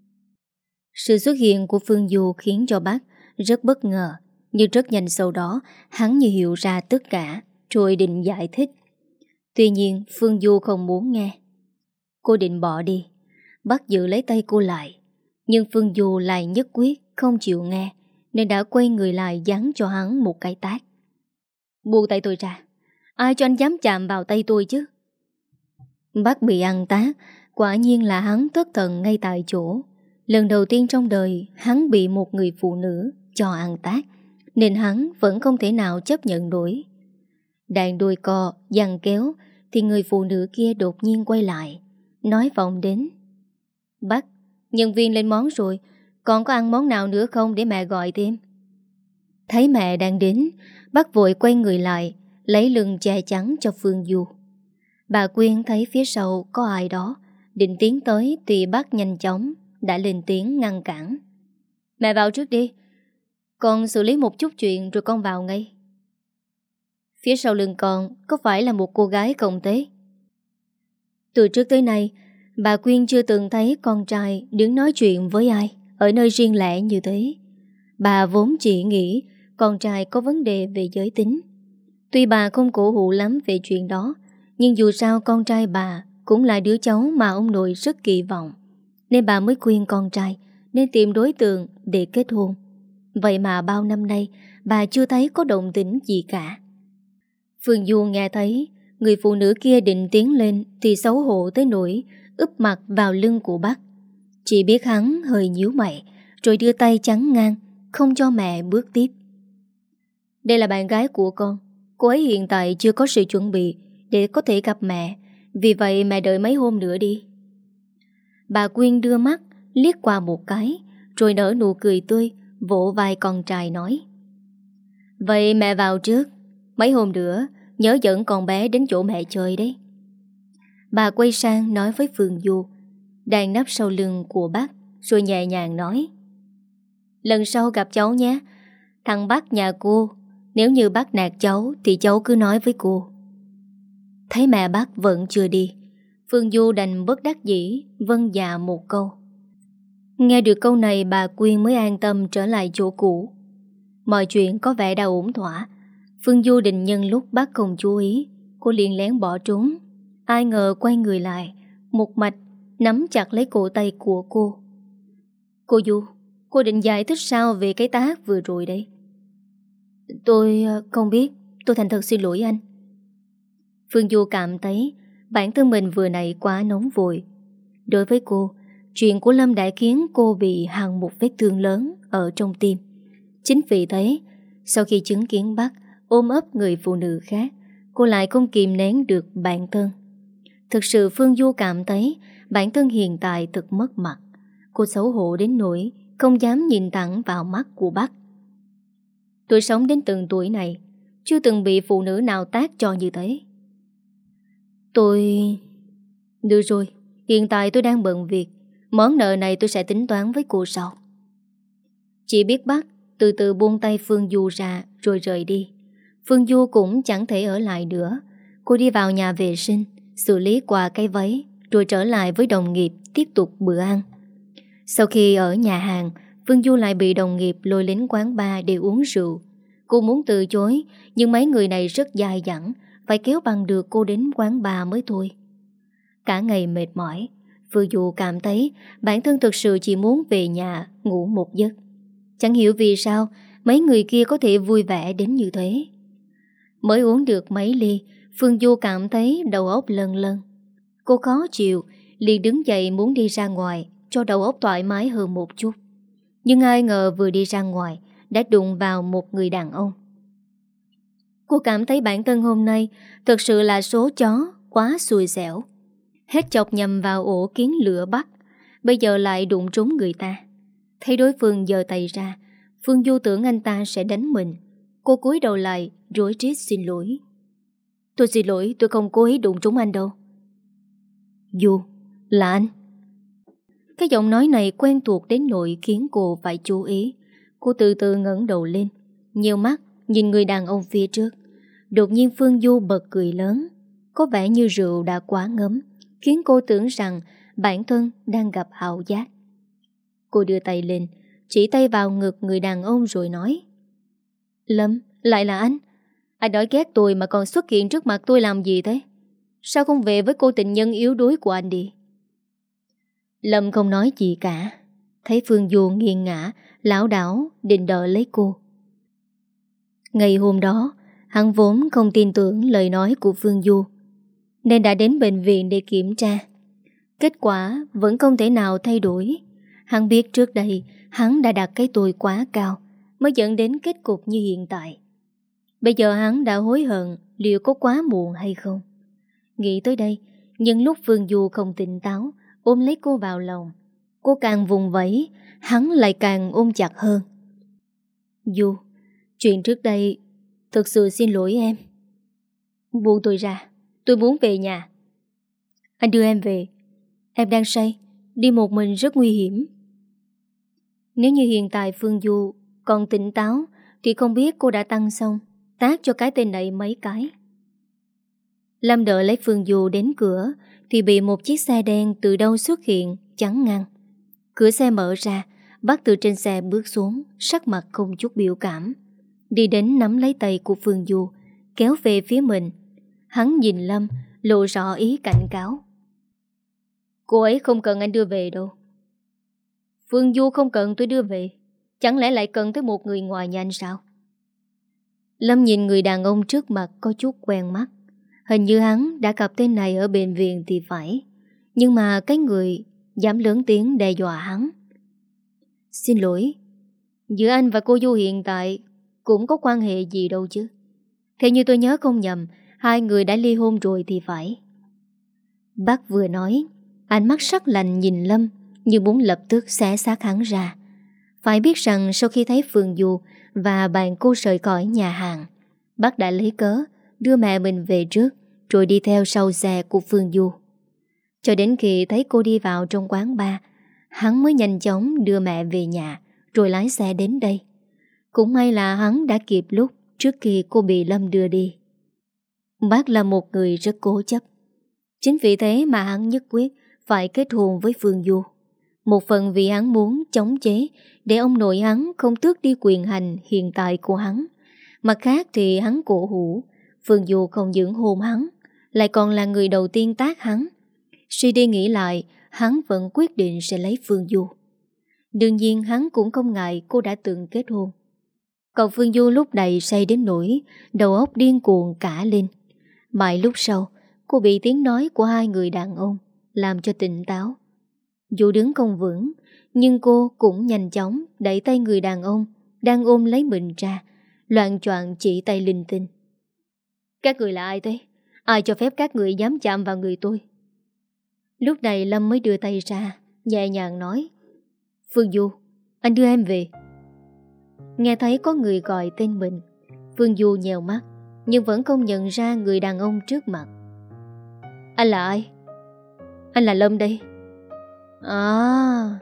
Sự xuất hiện của Phương Du khiến cho bác rất bất ngờ, nhưng rất nhanh sau đó hắn như hiểu ra tất cả, rồi định giải thích. Tuy nhiên Phương Du không muốn nghe. Cô định bỏ đi, bác giữ lấy tay cô lại, nhưng Phương Du lại nhất quyết không chịu nghe, nên đã quay người lại giáng cho hắn một cái tát. Buông tay tôi ra, ai cho anh dám chạm vào tay tôi chứ? Bác bị ăn tát, quả nhiên là hắn thất thần ngay tại chỗ. Lần đầu tiên trong đời hắn bị một người phụ nữ cho ăn tát, nên hắn vẫn không thể nào chấp nhận nổi. Đang đôi co, giằng kéo thì người phụ nữ kia đột nhiên quay lại, nói vọng đến. Bác, nhân viên lên món rồi, còn có ăn món nào nữa không để mẹ gọi thêm? Thấy mẹ đang đến, bác vội quay người lại, lấy lưng che chắn cho Phương Du. Bà Quyên thấy phía sau có ai đó, định tiến tới thì bác nhanh chóng đã lên tiếng ngăn cản. Mẹ vào trước đi, con xử lý một chút chuyện rồi con vào ngay. Phía sau lưng con có phải là một cô gái không thế? Từ trước tới nay, bà Quyên chưa từng thấy con trai đứng nói chuyện với ai ở nơi riêng lẻ như thế. Bà vốn chỉ nghĩ con trai có vấn đề về giới tính. Tuy bà không cổ hủ lắm về chuyện đó, nhưng dù sao con trai bà cũng là đứa cháu mà ông nội rất kỳ vọng, nên bà mới khuyên con trai nên tìm đối tượng để kết hôn. Vậy mà bao năm nay bà chưa thấy có động tĩnh gì cả. Phương Du nghe thấy người phụ nữ kia định tiến lên thì xấu hổ tới nỗi úp mặt vào lưng của bác. Chỉ biết hắn hơi nhíu mày, rồi đưa tay chắn ngang, không cho mẹ bước tiếp. Đây là bạn gái của con, cô ấy hiện tại chưa có sự chuẩn bị để có thể gặp mẹ, vì vậy mẹ đợi mấy hôm nữa đi. Bà Quyên đưa mắt liếc qua một cái, rồi nở nụ cười tươi, vỗ vai con trai nói. Vậy mẹ vào trước, mấy hôm nữa nhớ dẫn con bé đến chỗ mẹ chơi đấy. Bà quay sang nói với Phương Du, đang nấp sau lưng của bác, rồi nhẹ nhàng nói. Lần sau gặp cháu nhé, thằng bác nhà cô, nếu như bác nạt cháu thì cháu cứ nói với cô. Thấy mẹ bác vẫn chưa đi, Phương Du đành bất đắc dĩ vâng dạ một câu. Nghe được câu này, bà Quyên mới an tâm trở lại chỗ cũ. Mọi chuyện có vẻ đã ổn thỏa. Phương Du định nhân lúc bác không chú ý, cô liền lén bỏ trốn. Ai ngờ quay người lại, một mạch nắm chặt lấy cổ tay của cô. Cô Du, cô định giải thích sao về cái tát vừa rồi đây? Tôi không biết, tôi thành thật xin lỗi anh. Phương Du cảm thấy bản thân mình vừa nãy quá nóng vội. Đối với cô, chuyện của Lâm đã khiến cô bị hằn một vết thương lớn ở trong tim. Chính vì thế, sau khi chứng kiến bác ôm ấp người phụ nữ khác, cô lại không kìm nén được bản thân. Thực sự Phương Du cảm thấy bản thân hiện tại thật mất mặt. Cô xấu hổ đến nỗi không dám nhìn thẳng vào mắt của bác. Tôi sống đến từng tuổi này, chưa từng bị phụ nữ nào tát cho như thế. Tôi... Được rồi, hiện tại tôi đang bận việc. Món nợ này tôi sẽ tính toán với cô sau. Chỉ biết bác từ từ buông tay Phương Du ra rồi rời đi. Phương Du cũng chẳng thể ở lại nữa. Cô đi vào nhà vệ sinh, xử lý qua cái váy, rồi trở lại với đồng nghiệp tiếp tục bữa ăn. Sau khi ở nhà hàng, Phương Du lại bị đồng nghiệp lôi đến quán bar để uống rượu. Cô muốn từ chối, nhưng mấy người này rất dai dẳng, phải kéo bằng được cô đến quán bar mới thôi. Cả ngày mệt mỏi, Phương Du cảm thấy bản thân thực sự chỉ muốn về nhà ngủ một giấc. Chẳng hiểu vì sao mấy người kia có thể vui vẻ đến như thế. Mới uống được mấy ly, Phương Du cảm thấy đầu óc lân lân. Cô khó chịu, liền đứng dậy muốn đi ra ngoài cho đầu óc thoải mái hơn một chút. Nhưng ai ngờ vừa đi ra ngoài đã đụng vào một người đàn ông. Cô cảm thấy bản thân hôm nay thật sự là số chó quá xui xẻo. Hết chọc nhầm vào ổ kiến lửa bắt, bây giờ lại đụng trúng người ta. Thấy đối phương giơ tay ra, Phương Du tưởng anh ta sẽ đánh mình. Cô cúi đầu lại rối rít xin lỗi. Tôi xin lỗi, tôi không cố ý đụng trúng anh đâu. Du, là anh. Cái giọng nói này quen thuộc đến nỗi khiến cô phải chú ý. Cô từ từ ngẩng đầu lên, nhiều mắt nhìn người đàn ông phía trước. Đột nhiên Phương Du bật cười lớn. Có vẻ như rượu đã quá ngấm, khiến cô tưởng rằng bản thân đang gặp ảo giác. Cô đưa tay lên, chỉ tay vào ngực người đàn ông rồi nói: Lâm, lại là anh. Anh đói ghét tôi mà còn xuất hiện trước mặt tôi làm gì thế? Sao không về với cô tình nhân yếu đuối của anh đi? Lâm không nói gì cả. Thấy Phương Du nghiêng ngã, lảo đảo định đỡ lấy cô. Ngày hôm đó, hắn vốn không tin tưởng lời nói của Phương Du, nên đã đến bệnh viện để kiểm tra. Kết quả vẫn không thể nào thay đổi. Hắn biết trước đây hắn đã đặt cái tôi quá cao, mới dẫn đến kết cục như hiện tại. Bây giờ hắn đã hối hận, liệu có quá muộn hay không? Nghĩ tới đây, nhưng lúc Phương Du không tỉnh táo, ôm lấy cô vào lòng. Cô càng vùng vẫy, hắn lại càng ôm chặt hơn. Du, chuyện trước đây thực sự xin lỗi em. Buông tôi ra, tôi muốn về nhà. Anh đưa em về. Em đang say, đi một mình rất nguy hiểm. Nếu như hiện tại Phương Du còn tỉnh táo thì không biết cô đã tăng xong tát cho cái tên này mấy cái. Lâm đợi lấy Phương Du đến cửa thì bị một chiếc xe đen từ đâu xuất hiện chắn ngang. Cửa xe mở ra, bác từ trên xe bước xuống, sắc mặt không chút biểu cảm, đi đến nắm lấy tay của Phương Du, kéo về phía mình. Hắn nhìn Lâm, lộ rõ ý cảnh cáo. Cô ấy không cần anh đưa về đâu. Phương Du không cần tôi đưa về, chẳng lẽ lại cần tới một người ngoài nhà anh sao? Lâm nhìn người đàn ông trước mặt có chút quen mắt. Hình như hắn đã gặp tên này ở bệnh viện thì phải. Nhưng mà cái người dám lớn tiếng đe dọa hắn. Xin lỗi, giữa anh và cô Du hiện tại cũng có quan hệ gì đâu chứ. Theo như tôi nhớ không nhầm, hai người đã ly hôn rồi thì phải. Bác vừa nói, ánh mắt sắc lạnh nhìn Lâm, như muốn lập tức xé xác hắn ra. Phải biết rằng sau khi thấy Phương Du và bạn cô rời khỏi nhà hàng, bác đã lấy cớ đưa mẹ mình về trước, rồi đi theo sau xe của Phương Du. Cho đến khi thấy cô đi vào trong quán bar, hắn mới nhanh chóng đưa mẹ về nhà, rồi lái xe đến đây. Cũng may là hắn đã kịp lúc trước khi cô bị Lâm đưa đi. Bác là một người rất cố chấp. Chính vì thế mà hắn nhất quyết phải kết hôn với Phương Du. Một phần vì hắn muốn chống chế để ông nội hắn không tước đi quyền hành hiện tại của hắn. Mặt khác thì hắn cổ hủ Phương Du không dưỡng hôn hắn, lại còn là người đầu tiên tát hắn. Suy đi nghĩ lại, hắn vẫn quyết định sẽ lấy Phương Du. Đương nhiên hắn cũng không ngại cô đã từng kết hôn. Còn Phương Du lúc này say đến nỗi đầu óc điên cuồng cả lên. Mãi lúc sau, cô bị tiếng nói của hai người đàn ông làm cho tỉnh táo. Dù đứng không vững, nhưng cô cũng nhanh chóng đẩy tay người đàn ông đang ôm lấy mình ra, loạng choạng chỉ tay linh tinh. Các người là ai thế? Ai cho phép các người dám chạm vào người tôi? Lúc này Lâm mới đưa tay ra, nhẹ nhàng nói: Phương Du, anh đưa em về. Nghe thấy có người gọi tên mình, Phương Du nhèo mắt, nhưng vẫn không nhận ra người đàn ông trước mặt. Anh là ai? Anh là Lâm đây. À.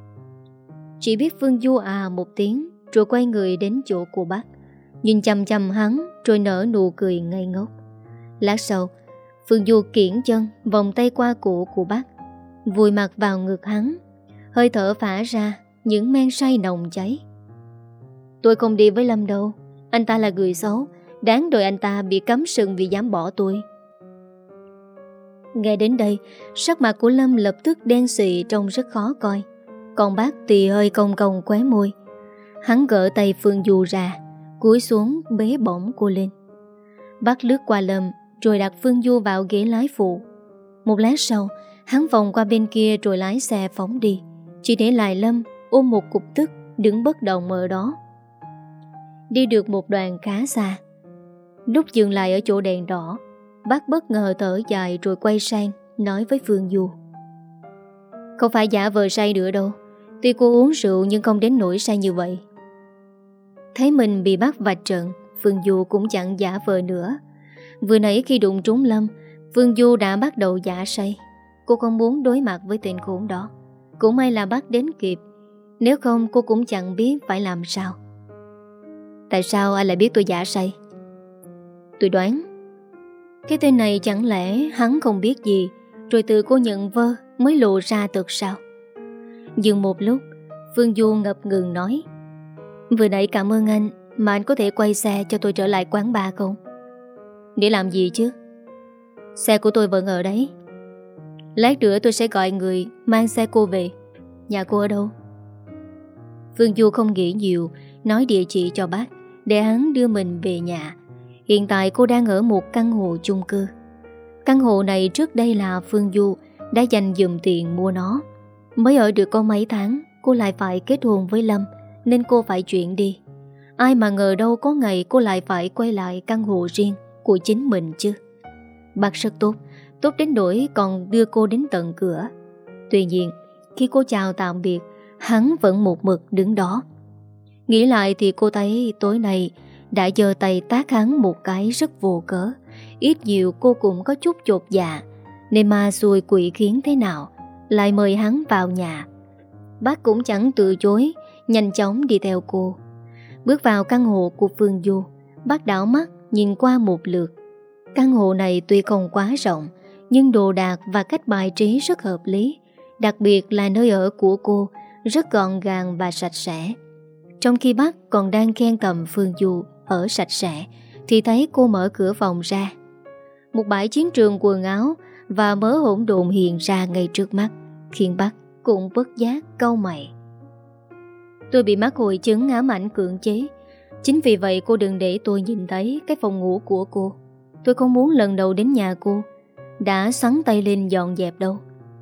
Chỉ biết Phương Du à một tiếng, rồi quay người đến chỗ của bác, nhìn chằm chằm hắn, rồi nở nụ cười ngây ngốc. Lát sau, Phương Du kiễng chân vòng tay qua cổ của bác, vùi mặt vào ngực hắn, hơi thở phả ra những men say nồng cháy. Tôi không đi với Lâm đâu. Anh ta là người xấu, đáng đời anh ta bị cấm sừng vì dám bỏ tôi. Nghe đến đây, sắc mặt của Lâm lập tức đen xị trông rất khó coi. Còn bác thì hơi cong cong khóe môi. Hắn gỡ tay Phương Du ra, cúi xuống bế bổng cô lên. Bác lướt qua Lâm rồi đặt Phương Du vào ghế lái phụ. Một lát sau, hắn vòng qua bên kia rồi lái xe phóng đi, chỉ để lại Lâm ôm một cục tức đứng bất động ở đó. Đi được một đoạn khá xa, lúc dừng lại ở chỗ đèn đỏ, bác bất ngờ thở dài rồi quay sang nói với Phương Du: "Không phải giả vờ say nữa đâu. Tuy cô uống rượu nhưng không đến nỗi say như vậy." Thấy mình bị bắt vạch trần, Phương Du cũng chẳng giả vờ nữa. Vừa nãy khi đụng trúng Lâm, Phương Du đã bắt đầu giả say. Cô không muốn đối mặt với tên khốn đó. Cũng may là bác đến kịp, nếu không cô cũng chẳng biết phải làm sao. "Tại sao anh lại biết tôi giả say?" "Tôi đoán." Cái tên này chẳng lẽ hắn không biết gì, rồi tự cô nhận vơ mới lộ ra thật sao? Dừng một lúc, Phương Du ngập ngừng nói: "Vừa nãy cảm ơn anh, mà anh có thể quay xe cho tôi trở lại quán bar không?" "Để làm gì chứ?" "Xe của tôi vẫn ở đấy. Lát nữa tôi sẽ gọi người mang xe cô về. Nhà cô ở đâu?" Phương Du không nghĩ nhiều, nói địa chỉ cho bác để hắn đưa mình về nhà. Hiện tại cô đang ở một căn hộ chung cư. Căn hộ này trước đây là Phương Du đã dành dụm tiền mua nó. Mới ở được có mấy tháng, cô lại phải kết hôn với Lâm, nên cô phải chuyển đi. Ai mà ngờ đâu có ngày cô lại phải quay lại căn hộ riêng của chính mình chứ. Bác rất tốt, tốt đến nỗi còn đưa cô đến tận cửa. Tuy nhiên, khi cô chào tạm biệt, hắn vẫn một mực đứng đó. Nghĩ lại thì cô thấy tối nay đã giơ tay tát hắn một cái rất vô cớ. Ít nhiều cô cũng có chút chột dạ, nên ma xui quỷ khiến thế nào lại mời hắn vào nhà. Bác cũng chẳng từ chối, nhanh chóng đi theo cô. Bước vào căn hộ của Phương Du, bác đảo mắt nhìn qua một lượt. Căn hộ này tuy không quá rộng, nhưng đồ đạc và cách bài trí rất hợp lý. Đặc biệt là nơi ở của cô rất gọn gàng và sạch sẽ. Trong khi bác còn đang khen tầm Phương Du ở sạch sẽ, thì thấy cô mở cửa phòng ra. Một bãi chiến trường quần áo và mớ hỗn độn hiện ra ngay trước mắt, khiến bác cũng bất giác cau mày. "Tôi bị mắc hội chứng ám ảnh cưỡng chế. Chính vì vậy cô đừng để tôi nhìn thấy cái phòng ngủ của cô. Tôi không muốn lần đầu đến nhà cô đã xắn tay lên dọn dẹp đâu."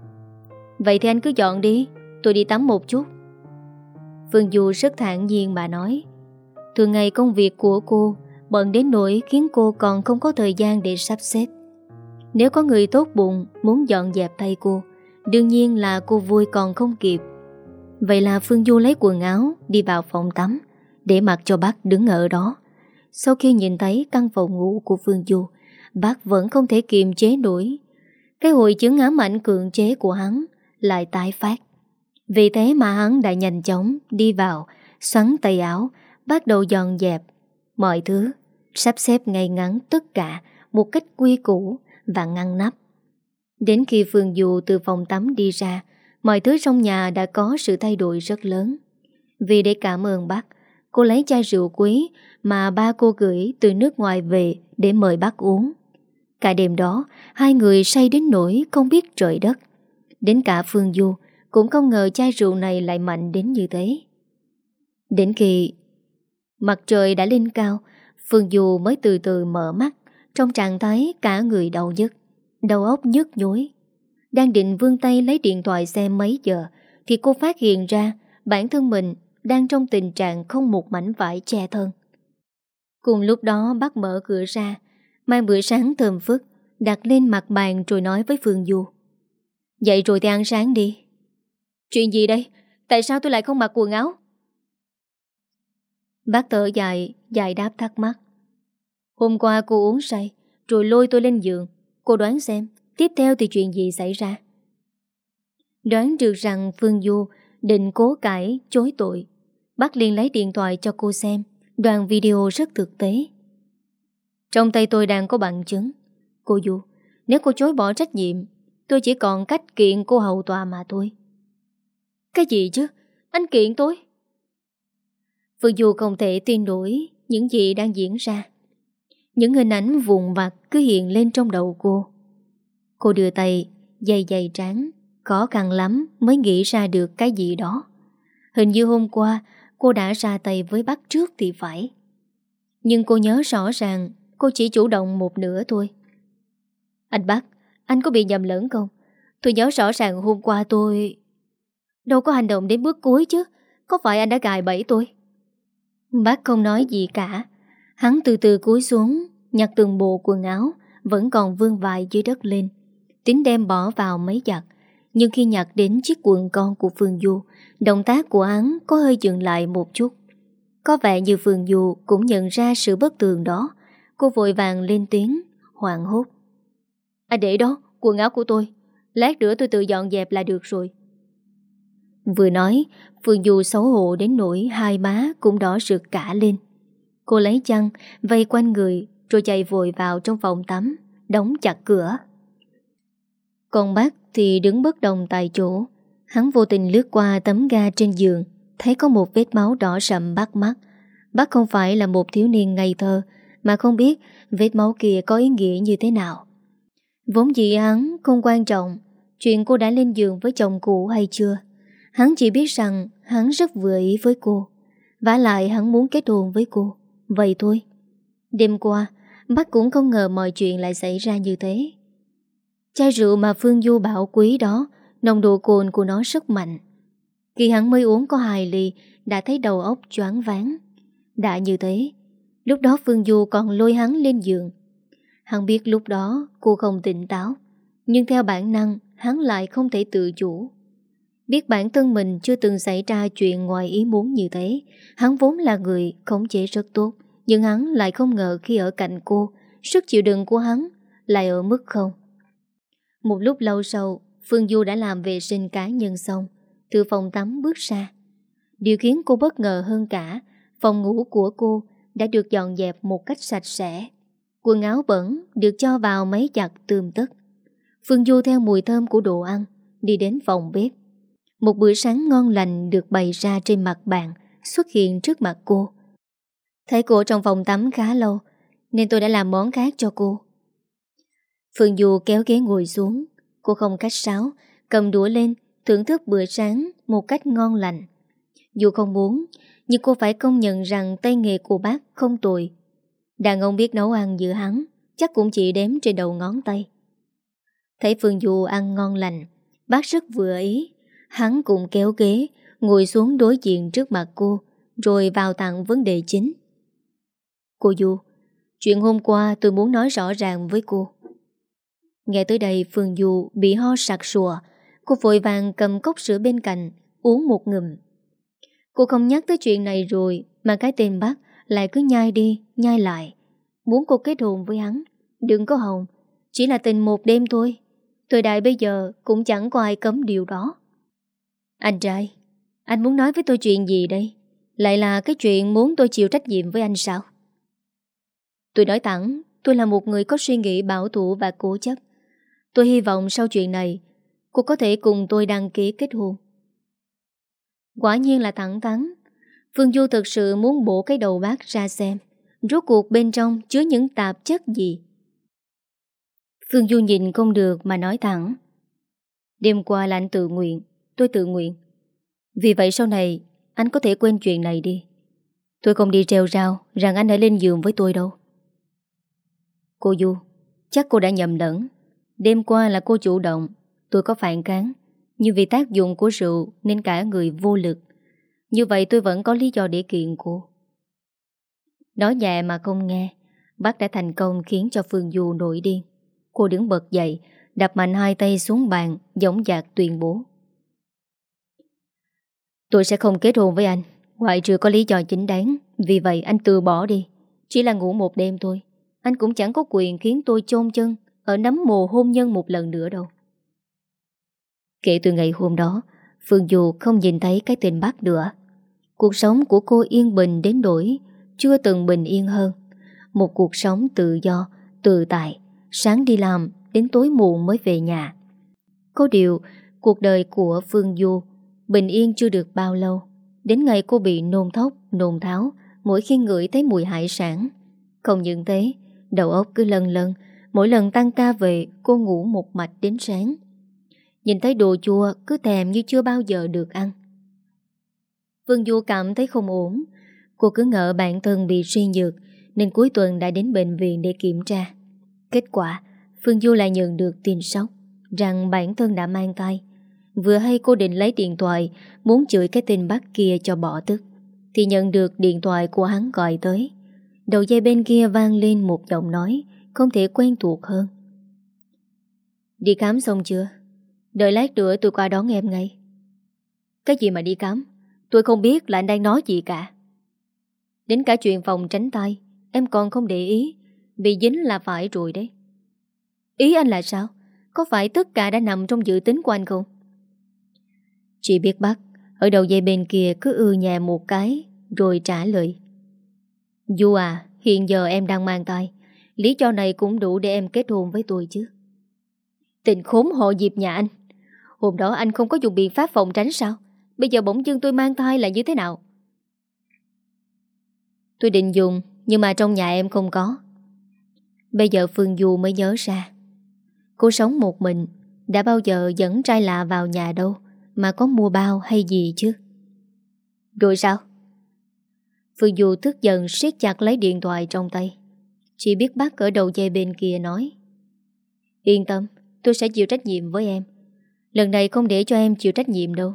"Vậy thì anh cứ dọn đi, tôi đi tắm một chút." Phương Du rất thản nhiên mà nói. Thường ngày công việc của cô bận đến nỗi khiến cô còn không có thời gian để sắp xếp. Nếu có người tốt bụng muốn dọn dẹp thay cô, đương nhiên là cô vui còn không kịp. Vậy là Phương Du lấy quần áo đi vào phòng tắm, để mặc cho bác đứng ở đó. Sau khi nhìn thấy căn phòng ngủ của Phương Du, bác vẫn không thể kiềm chế nổi. Cái hội chứng ám ảnh cưỡng chế của hắn lại tái phát. Vì thế mà hắn đã nhanh chóng đi vào, xoắn tay áo, bắt đầu dọn dẹp mọi thứ, sắp xếp ngay ngắn tất cả một cách quy củ và ngăn nắp. Đến khi Phương Du từ phòng tắm đi ra, mọi thứ trong nhà đã có sự thay đổi rất lớn. Vì để cảm ơn bác, cô lấy chai rượu quý mà ba cô gửi từ nước ngoài về để mời bác uống. Cả đêm đó, hai người say đến nỗi không biết trời đất. Đến cả Phương Du cũng không ngờ chai rượu này lại mạnh đến như thế. Đến khi mặt trời đã lên cao, Phương Du mới từ từ mở mắt, trong trạng thái cả người đau nhức, đầu óc nhức nhối. Đang định vươn tay lấy điện thoại xem mấy giờ, thì cô phát hiện ra bản thân mình đang trong tình trạng không một mảnh vải che thân. Cùng lúc đó bác mở cửa ra, mang bữa sáng thơm phức đặt lên mặt bàn rồi nói với Phương Du: "Dậy rồi thì ăn sáng đi." "Chuyện gì đây? Tại sao tôi lại không mặc quần áo?" Bác thở dài, giải đáp thắc mắc. "Hôm qua cô uống say rồi lôi tôi lên giường. Cô đoán xem tiếp theo thì chuyện gì xảy ra?" Đoán được rằng Phương Du định cố cãi chối tội, bác liền lấy điện thoại cho cô xem đoạn video rất thực tế. "Trong tay tôi đang có bằng chứng. Cô Du, nếu cô chối bỏ trách nhiệm, tôi chỉ còn cách kiện cô hầu tòa mà thôi." "Cái gì chứ? Anh kiện tôi?" Phương Du không thể tin nổi những gì đang diễn ra. Những hình ảnh vụn vặt cứ hiện lên trong đầu cô. Cô đưa tay dày dày trán, khó khăn lắm mới nghĩ ra được cái gì đó. Hình như hôm qua cô đã ra tay với Bắc trước thì phải. Nhưng cô nhớ rõ ràng cô chỉ chủ động một nửa thôi. Anh Bắc, anh có bị nhầm lẫn không? Tôi nhớ rõ ràng hôm qua tôi đâu có hành động đến bước cuối chứ. Có phải anh đã gài bẫy tôi? Bác không nói gì cả. Hắn từ từ cúi xuống, nhặt từng bộ quần áo vẫn còn vương vãi dưới đất lên, tính đem bỏ vào máy giặt. Nhưng khi nhặt đến chiếc quần con của Phương Du, động tác của hắn có hơi dừng lại một chút. Có vẻ như Phương Du cũng nhận ra sự bất thường đó. Cô vội vàng lên tiếng, hoảng hốt. À để đó, quần áo của tôi. Lát nữa tôi tự dọn dẹp là được rồi. Vừa nói, Phương Du xấu hổ đến nỗi hai má cũng đỏ rực cả lên. Cô lấy chăn vây quanh người rồi chạy vội vào trong phòng tắm, đóng chặt cửa. Còn bác thì đứng bất động tại chỗ. Hắn vô tình lướt qua tấm ga trên giường, thấy có một vết máu đỏ sậm bắt mắt. Bác không phải là một thiếu niên ngây thơ mà không biết vết máu kia có ý nghĩa như thế nào. Vốn dĩ hắn không quan trọng chuyện cô đã lên giường với chồng cũ hay chưa. Hắn chỉ biết rằng hắn rất vừa ý với cô, vả lại hắn muốn kết hôn với cô. Vậy thôi. Đêm qua bác cũng không ngờ mọi chuyện lại xảy ra như thế. Chai rượu mà Phương Du bảo quý đó, nồng độ cồn của nó rất mạnh. Khi hắn mới uống có hai ly đã thấy đầu óc choáng váng. Đã như thế, lúc đó Phương Du còn lôi hắn lên giường. Hắn biết lúc đó cô không tỉnh táo, nhưng theo bản năng hắn lại không thể tự chủ. Biết bản thân mình chưa từng xảy ra chuyện ngoài ý muốn như thế. Hắn vốn là người khống chế rất tốt, nhưng hắn lại không ngờ khi ở cạnh cô, sức chịu đựng của hắn lại ở mức không. Một lúc lâu sau, Phương Du đã làm vệ sinh cá nhân xong, từ phòng tắm bước ra. Điều khiến cô bất ngờ hơn cả, phòng ngủ của cô đã được dọn dẹp một cách sạch sẽ. Quần áo bẩn được cho vào máy giặt tươm tất. Phương Du theo mùi thơm của đồ ăn đi đến phòng bếp. Một bữa sáng ngon lành được bày ra trên mặt bàn xuất hiện trước mặt cô. Thấy cô trong phòng tắm khá lâu nên tôi đã làm món khác cho cô. Phương Du kéo ghế ngồi xuống. Cô không khách sáo, cầm đũa lên thưởng thức bữa sáng một cách ngon lành. Dù không muốn, nhưng cô phải công nhận rằng tay nghề của bác không tồi. Đàn ông biết nấu ăn như hắn chắc cũng chỉ đếm trên đầu ngón tay. Thấy Phương Du ăn ngon lành, bác rất vừa ý. Hắn cũng kéo ghế ngồi xuống đối diện trước mặt cô, rồi vào tặng vấn đề chính. Cô Du, chuyện hôm qua tôi muốn nói rõ ràng với cô. Nghe tới đây Phương Du bị ho sặc sụa. Cô vội vàng cầm cốc sữa bên cạnh uống một ngụm. Cô không nhắc tới chuyện này rồi mà cái tên bác lại cứ nhai đi nhai lại. Muốn cô kết hôn với hắn. Đừng có hòng, chỉ là tình một đêm thôi. Thời đại bây giờ cũng chẳng có ai cấm điều đó. Anh trai, anh muốn nói với tôi chuyện gì đây? Lại là cái chuyện muốn tôi chịu trách nhiệm với anh sao? Tôi nói thẳng, tôi là một người có suy nghĩ bảo thủ và cố chấp. Tôi hy vọng sau chuyện này cô có thể cùng tôi đăng ký kết hôn. Quả nhiên là thẳng thắn. Phương Du thực sự muốn bổ cái đầu bác ra xem rốt cuộc bên trong chứa những tạp chất gì. Phương Du nhìn không được mà nói thẳng. Đêm qua là anh tự nguyện, tôi tự nguyện. Vì vậy sau này anh có thể quên chuyện này đi. Tôi không đi treo rao rằng anh hãy lên giường với tôi đâu. Cô Du, chắc cô đã nhầm lẫn. Đêm qua là cô chủ động, tôi có phản kháng, nhưng vì tác dụng của rượu nên cả người vô lực. Như vậy tôi vẫn có lý do để kiện cô. Nói nhẹ mà không nghe, bác đã thành công khiến cho Phương Du nổi điên. Cô đứng bật dậy, đập mạnh hai tay xuống bàn, dõng dạc tuyên bố. Tôi sẽ không kết hôn với anh, ngoại trừ có lý do chính đáng. Vì vậy anh từ bỏ đi. Chỉ là ngủ một đêm thôi, anh cũng chẳng có quyền khiến tôi chôn chân ở nấm mồ hôn nhân một lần nữa đâu. Kể từ ngày hôm đó, Phương Du không nhìn thấy cái tên bác nữa. Cuộc sống của cô yên bình đến nỗi chưa từng bình yên hơn. Một cuộc sống tự do, tự tại, sáng đi làm đến tối muộn mới về nhà. Có điều, cuộc đời của Phương Du bình yên chưa được bao lâu. Đến ngày cô bị nôn thốc, nôn tháo mỗi khi ngửi thấy mùi hải sản. Không những thế, đầu óc cứ lân lân, Mỗi lần tăng ca về, cô ngủ một mạch đến sáng. Nhìn thấy đồ chua cứ thèm như chưa bao giờ được ăn. Phương Du cảm thấy không ổn. Cô cứ ngỡ bản thân bị suy nhược nên cuối tuần đã đến bệnh viện để kiểm tra. Kết quả Phương Du lại nhận được tin sốc rằng bản thân đã mang thai. Vừa hay cô định lấy điện thoại muốn chửi cái tên Bắc kia cho bỏ tức thì nhận được điện thoại của hắn gọi tới. Đầu dây bên kia vang lên một giọng nói không thể quen thuộc hơn. Đi khám xong chưa? Đợi lát nữa tôi qua đón em ngay. Cái gì mà đi khám? Tôi không biết là anh đang nói gì cả. Đến cả chuyện phòng tránh tai em còn không để ý. Bị dính là phải rồi đấy. Ý anh là sao? Có phải tất cả đã nằm trong dự tính của anh không? Chị biết Bắc ở đầu dây bên kia cứ ư nhẹ một cái rồi trả lời. Du à, hiện giờ em đang mang thai. Lý do này cũng đủ để em kết hôn với tôi chứ. Tình khốn hộ Diệp nhà anh. Hôm đó anh không có dùng biện pháp phòng tránh sao? Bây giờ bỗng dưng tôi mang thai là như thế nào? Tôi định dùng nhưng mà trong nhà em không có. Bây giờ Phương Du mới nhớ ra. Cô sống một mình, đã bao giờ dẫn trai lạ vào nhà đâu mà có mua bao hay gì chứ. Rồi sao? Phương Du tức giận siết chặt lấy điện thoại trong tay. Chỉ biết bác ở đầu dây bên kia nói. Yên tâm, tôi sẽ chịu trách nhiệm với em. Lần này không để cho em chịu trách nhiệm đâu.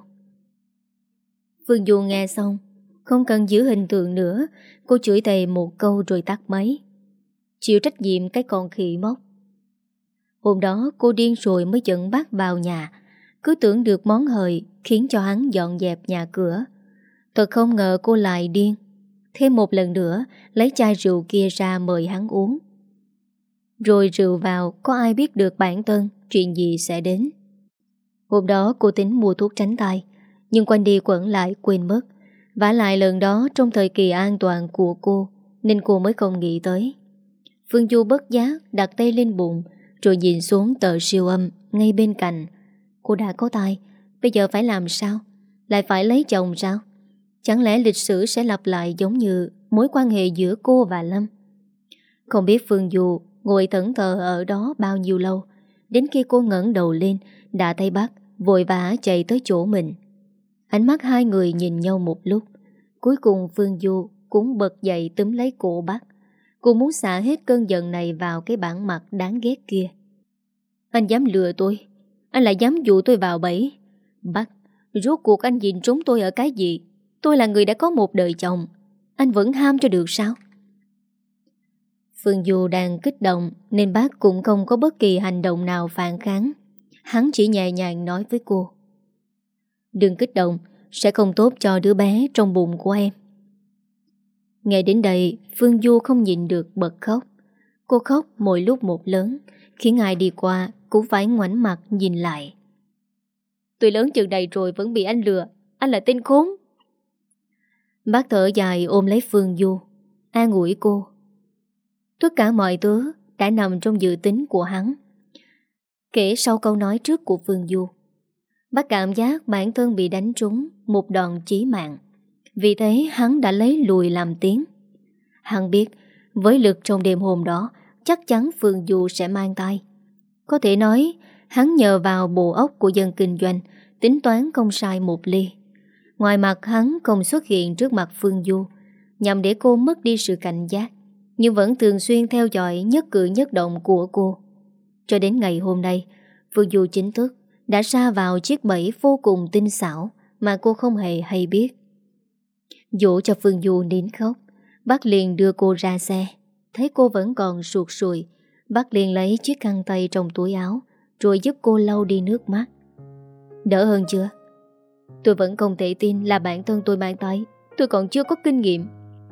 Phương Du nghe xong không cần giữ hình tượng nữa. Cô chửi thề một câu rồi tắt máy. Chịu trách nhiệm cái con khỉ mốc. Hôm đó cô điên rồi mới dẫn bác vào nhà. Cứ tưởng được món hời khiến cho hắn dọn dẹp nhà cửa. Thật không ngờ cô lại điên. Thêm một lần nữa lấy chai rượu kia ra mời hắn uống. Rồi rượu vào có ai biết được bản thân chuyện gì sẽ đến. Hôm đó cô tính mua thuốc tránh thai, nhưng quanh đi quẩn lại quên mất. Vả lại lần đó trong thời kỳ an toàn của cô nên cô mới không nghĩ tới. Phương Du bất giác đặt tay lên bụng rồi nhìn xuống tờ siêu âm ngay bên cạnh. Cô đã có thai, bây giờ phải làm sao? Lại phải lấy chồng sao? Chẳng lẽ lịch sử sẽ lặp lại giống như mối quan hệ giữa cô và Lâm? Không biết Phương Du ngồi thẫn thờ ở đó bao nhiêu lâu. Đến khi cô ngẩng đầu lên đã thấy bác vội vã chạy tới chỗ mình. Ánh mắt hai người nhìn nhau một lúc. Cuối cùng Phương Du cũng bật dậy túm lấy cổ bác. Cô muốn xả hết cơn giận này vào cái bản mặt đáng ghét kia. Anh dám lừa tôi, anh lại dám dụ tôi vào bẫy. Bác, rốt cuộc anh nhìn trúng tôi ở cái gì? Tôi là người đã có một đời chồng, anh vẫn ham cho được sao? Phương Du đang kích động nên bác cũng không có bất kỳ hành động nào phản kháng. Hắn chỉ nhẹ nhàng nói với cô. Đừng kích động, sẽ không tốt cho đứa bé trong bụng của em. Nghe đến đây Phương Du không nhịn được bật khóc. Cô khóc mỗi lúc một lớn, khiến ai đi qua cũng phải ngoảnh mặt nhìn lại. Tôi lớn chừng này rồi vẫn bị anh lừa. Anh là tên khốn. Bác thở dài ôm lấy Phương Du, an ủi cô. Tất cả mọi thứ đã nằm trong dự tính của hắn. Kể sau câu nói trước của Phương Du, bác cảm giác bản thân bị đánh trúng một đòn chí mạng. Vì thế hắn đã lấy lùi làm tiếng. Hắn biết với lực trong đêm hôm đó chắc chắn Phương Du sẽ mang thai. Có thể nói hắn nhờ vào bộ óc của dân kinh doanh tính toán không sai một ly. Ngoài mặt hắn không xuất hiện trước mặt Phương Du nhằm để cô mất đi sự cảnh giác, nhưng vẫn thường xuyên theo dõi nhất cử nhất động của cô. Cho đến ngày hôm nay, Phương Du chính thức đã sa vào chiếc bẫy vô cùng tinh xảo mà cô không hề hay biết. Dỗ cho Phương Du nín khóc, bác liền đưa cô ra xe. Thấy cô vẫn còn sụt sùi, bác liền lấy chiếc khăn tay trong túi áo rồi giúp cô lau đi nước mắt. Đỡ hơn chưa? Tôi vẫn không thể tin là bản thân tôi mang thai. Tôi còn chưa có kinh nghiệm.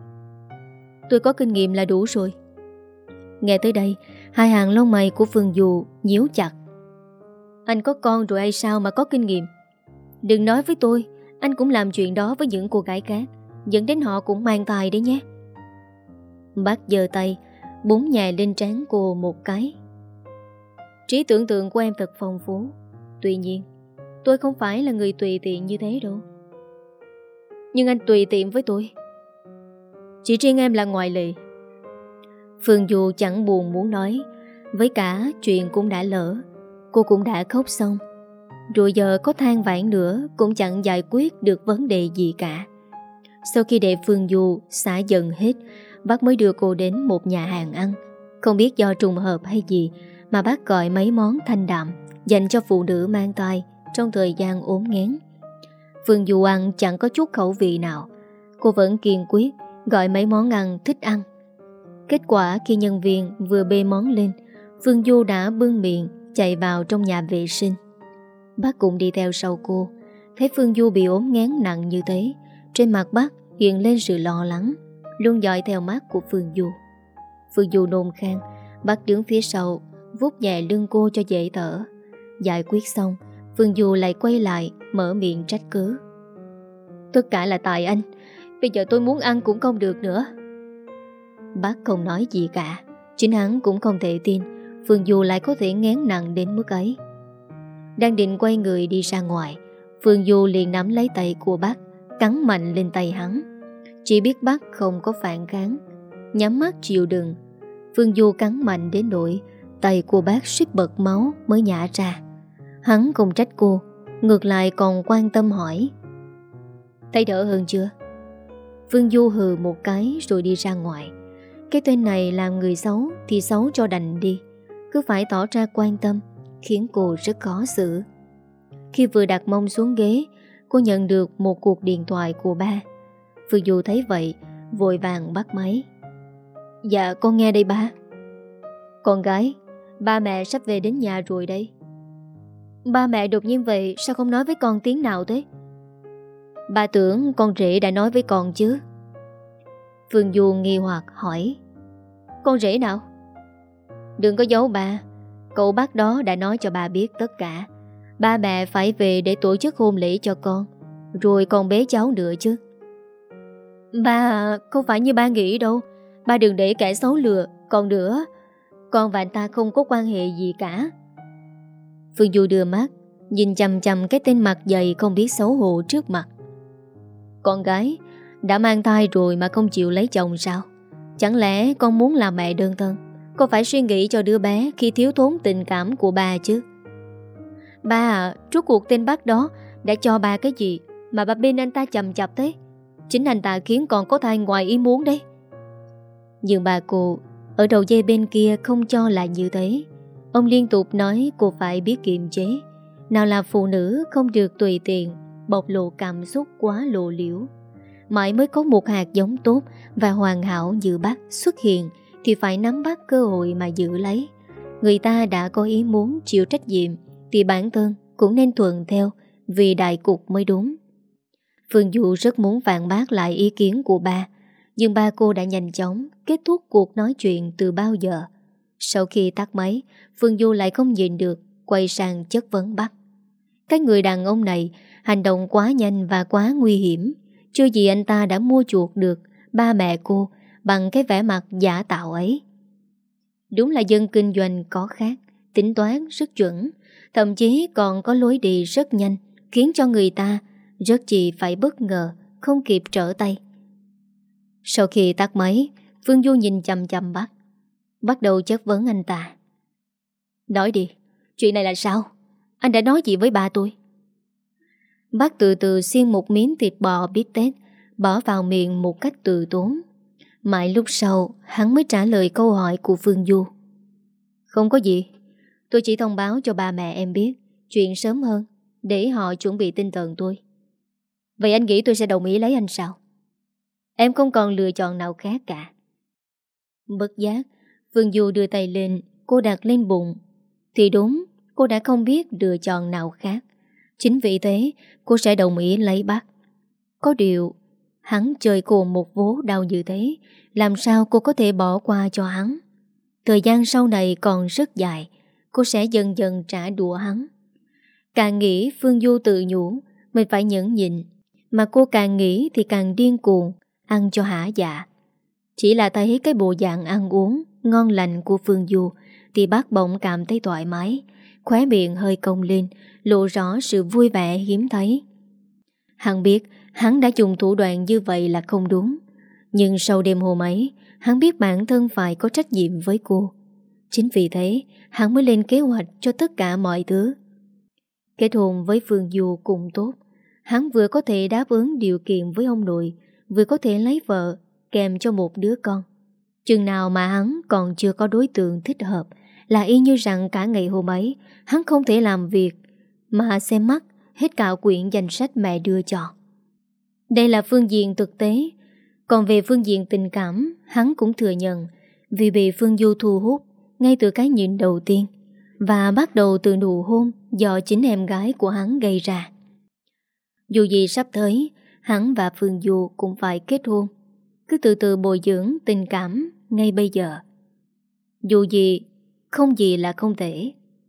Tôi có kinh nghiệm là đủ rồi. Nghe tới đây, hai hàng lông mày của Phương Du nhíu chặt. Anh có con rồi hay sao mà có kinh nghiệm? Đừng nói với tôi anh cũng làm chuyện đó với những cô gái khác, dẫn đến họ cũng mang thai đấy nhé. Bác giơ tay búng nhẹ lên trán cô một cái. Trí tưởng tượng của em thật phong phú. Tuy nhiên tôi không phải là người tùy tiện như thế đâu. Nhưng anh tùy tiện với tôi. Chỉ riêng em là ngoại lệ. Phương Du chẳng buồn muốn nói. Với cả chuyện cũng đã lỡ, cô cũng đã khóc xong, rồi giờ có than vãn nữa cũng chẳng giải quyết được vấn đề gì cả. Sau khi để Phương Du xả giận hết, bác mới đưa cô đến một nhà hàng ăn. Không biết do trùng hợp hay gì mà bác gọi mấy món thanh đạm dành cho phụ nữ mang thai trong thời gian ốm nghén. Phương Du ăn chẳng có chút khẩu vị nào. Cô vẫn kiên quyết gọi mấy món ăn thích ăn. Kết quả khi nhân viên vừa bê món lên, Phương Du đã bưng miệng chạy vào trong nhà vệ sinh. Bác cũng đi theo sau cô. Thấy Phương Du bị ốm nghén nặng như thế, trên mặt bác hiện lên sự lo lắng, luôn dõi theo mắt của Phương Du. Phương Du nôn khan, bác đứng phía sau vuốt nhẹ lưng cô cho dễ thở. Giải quyết xong, Phương Du lại quay lại mở miệng trách cứ. Tất cả là tại anh, bây giờ tôi muốn ăn cũng không được nữa. Bác không nói gì cả. Chính hắn cũng không thể tin Phương Du lại có thể nghén nặng đến mức ấy. Đang định quay người đi ra ngoài, Phương Du liền nắm lấy tay của bác, cắn mạnh lên tay hắn. Chỉ biết bác không có phản kháng, nhắm mắt chịu đựng. Phương Du cắn mạnh đến nỗi tay của bác suýt bật máu mới nhả ra. Hắn không trách cô, ngược lại còn quan tâm hỏi: thấy đỡ hơn chưa? Phương Du hừ một cái rồi đi ra ngoài. Cái tên này làm người xấu thì xấu cho đành đi, cứ phải tỏ ra quan tâm, khiến cô rất khó xử. Khi vừa đặt mông xuống ghế, cô nhận được một cuộc điện thoại của ba. Phương Du thấy vậy, vội vàng bắt máy. Dạ con nghe đây ba. Con gái, ba mẹ sắp về đến nhà rồi đây. Ba mẹ đột nhiên vậy, sao không nói với con tiếng nào thế? Ba tưởng con rể đã nói với con chứ. Phương Du nghi hoặc hỏi: con rể nào? Đừng có giấu ba, cậu bác đó đã nói cho ba biết tất cả. Ba mẹ phải về để tổ chức hôn lễ cho con, rồi còn bế cháu nữa chứ. Ba, không phải như ba nghĩ đâu. Ba đừng để kẻ xấu lừa. Còn nữa, con và anh ta không có quan hệ gì cả. Phương Du đưa mắt nhìn chằm chằm cái tên mặt dày không biết xấu hổ trước mặt. Con gái đã mang thai rồi mà không chịu lấy chồng sao? Chẳng lẽ con muốn làm mẹ đơn thân? Con phải suy nghĩ cho đứa bé khi thiếu thốn tình cảm của ba chứ. Ba à, rốt cuộc tên bác đó đã cho ba cái gì mà ba bên anh ta chầm chập thế? Chính anh ta khiến con có thai ngoài ý muốn đấy. Nhưng bà cô ở đầu dây bên kia không cho là như thế. Ông liên tục nói cô phải biết kiềm chế. Nào là phụ nữ không được tùy tiện bộc lộ cảm xúc quá lộ liễu. Mãi mới có một hạt giống tốt và hoàn hảo như bác xuất hiện thì phải nắm bắt cơ hội mà giữ lấy. Người ta đã có ý muốn chịu trách nhiệm thì bản thân cũng nên thuận theo, vì đại cục mới đúng. Phương Du rất muốn phản bác lại ý kiến của ba, nhưng ba cô đã nhanh chóng kết thúc cuộc nói chuyện từ bao giờ. Sau khi tắt máy, Phương Du lại không nhịn được, quay sang chất vấn bác. Cái người đàn ông này hành động quá nhanh và quá nguy hiểm. Chưa gì anh ta đã mua chuộc được ba mẹ cô bằng cái vẻ mặt giả tạo ấy. Đúng là dân kinh doanh có khác, tính toán rất chuẩn, thậm chí còn có lối đi rất nhanh, khiến cho người ta rất chỉ phải bất ngờ, không kịp trở tay. Sau khi tắt máy, Phương Du nhìn chằm chằm bác, bắt đầu chất vấn anh ta. Nói đi, chuyện này là sao? Anh đã nói gì với ba tôi? Bác từ từ xiên một miếng thịt bò bít tết, bỏ vào miệng một cách từ tốn. Mãi lúc sau, hắn mới trả lời câu hỏi của Phương Du. Không có gì, tôi chỉ thông báo cho ba mẹ em biết chuyện sớm hơn, để họ chuẩn bị tinh thần tôi. Vậy anh nghĩ tôi sẽ đồng ý lấy anh sao? Em không còn lựa chọn nào khác cả. Bất giác, Phương Du đưa tay lên, cô đặt lên bụng. Thì đúng, cô đã không biết lựa chọn nào khác. Chính vì thế, cô sẽ đồng ý lấy bác. Có điều, hắn chơi cô một vố đau như thế, làm sao cô có thể bỏ qua cho hắn? Thời gian sau này còn rất dài, cô sẽ dần dần trả đũa hắn. Càng nghĩ Phương Du tự nhủ mình phải nhẫn nhịn, mà cô càng nghĩ thì càng điên cuồng, ăn cho hả dạ. Chỉ là thấy cái bộ dạng ăn uống ngon lành của Phương Du thì bác bỗng cảm thấy thoải mái, khóe miệng hơi cong lên, lộ rõ sự vui vẻ hiếm thấy. Hắn biết hắn đã dùng thủ đoạn như vậy là không đúng, nhưng sau đêm hôm ấy, hắn biết bản thân phải có trách nhiệm với cô. Chính vì thế hắn mới lên kế hoạch cho tất cả mọi thứ. Kết hôn với Phương Du cũng tốt. Hắn vừa có thể đáp ứng điều kiện với ông nội, vừa có thể lấy vợ, kèm cho một đứa con. Chừng nào mà hắn còn chưa có đối tượng thích hợp, là y như rằng cả ngày hôm ấy hắn không thể làm việc mà xem mắt hết cả quyển danh sách mẹ đưa cho. Đây là phương diện thực tế. Còn về phương diện tình cảm, hắn cũng thừa nhận vì bị Phương Du thu hút ngay từ cái nhìn đầu tiên, và bắt đầu từ nụ hôn do chính em gái của hắn gây ra. Dù gì sắp tới hắn và Phương Du cũng phải kết hôn, cứ từ từ bồi dưỡng tình cảm ngay bây giờ. Dù gì, không gì là không thể.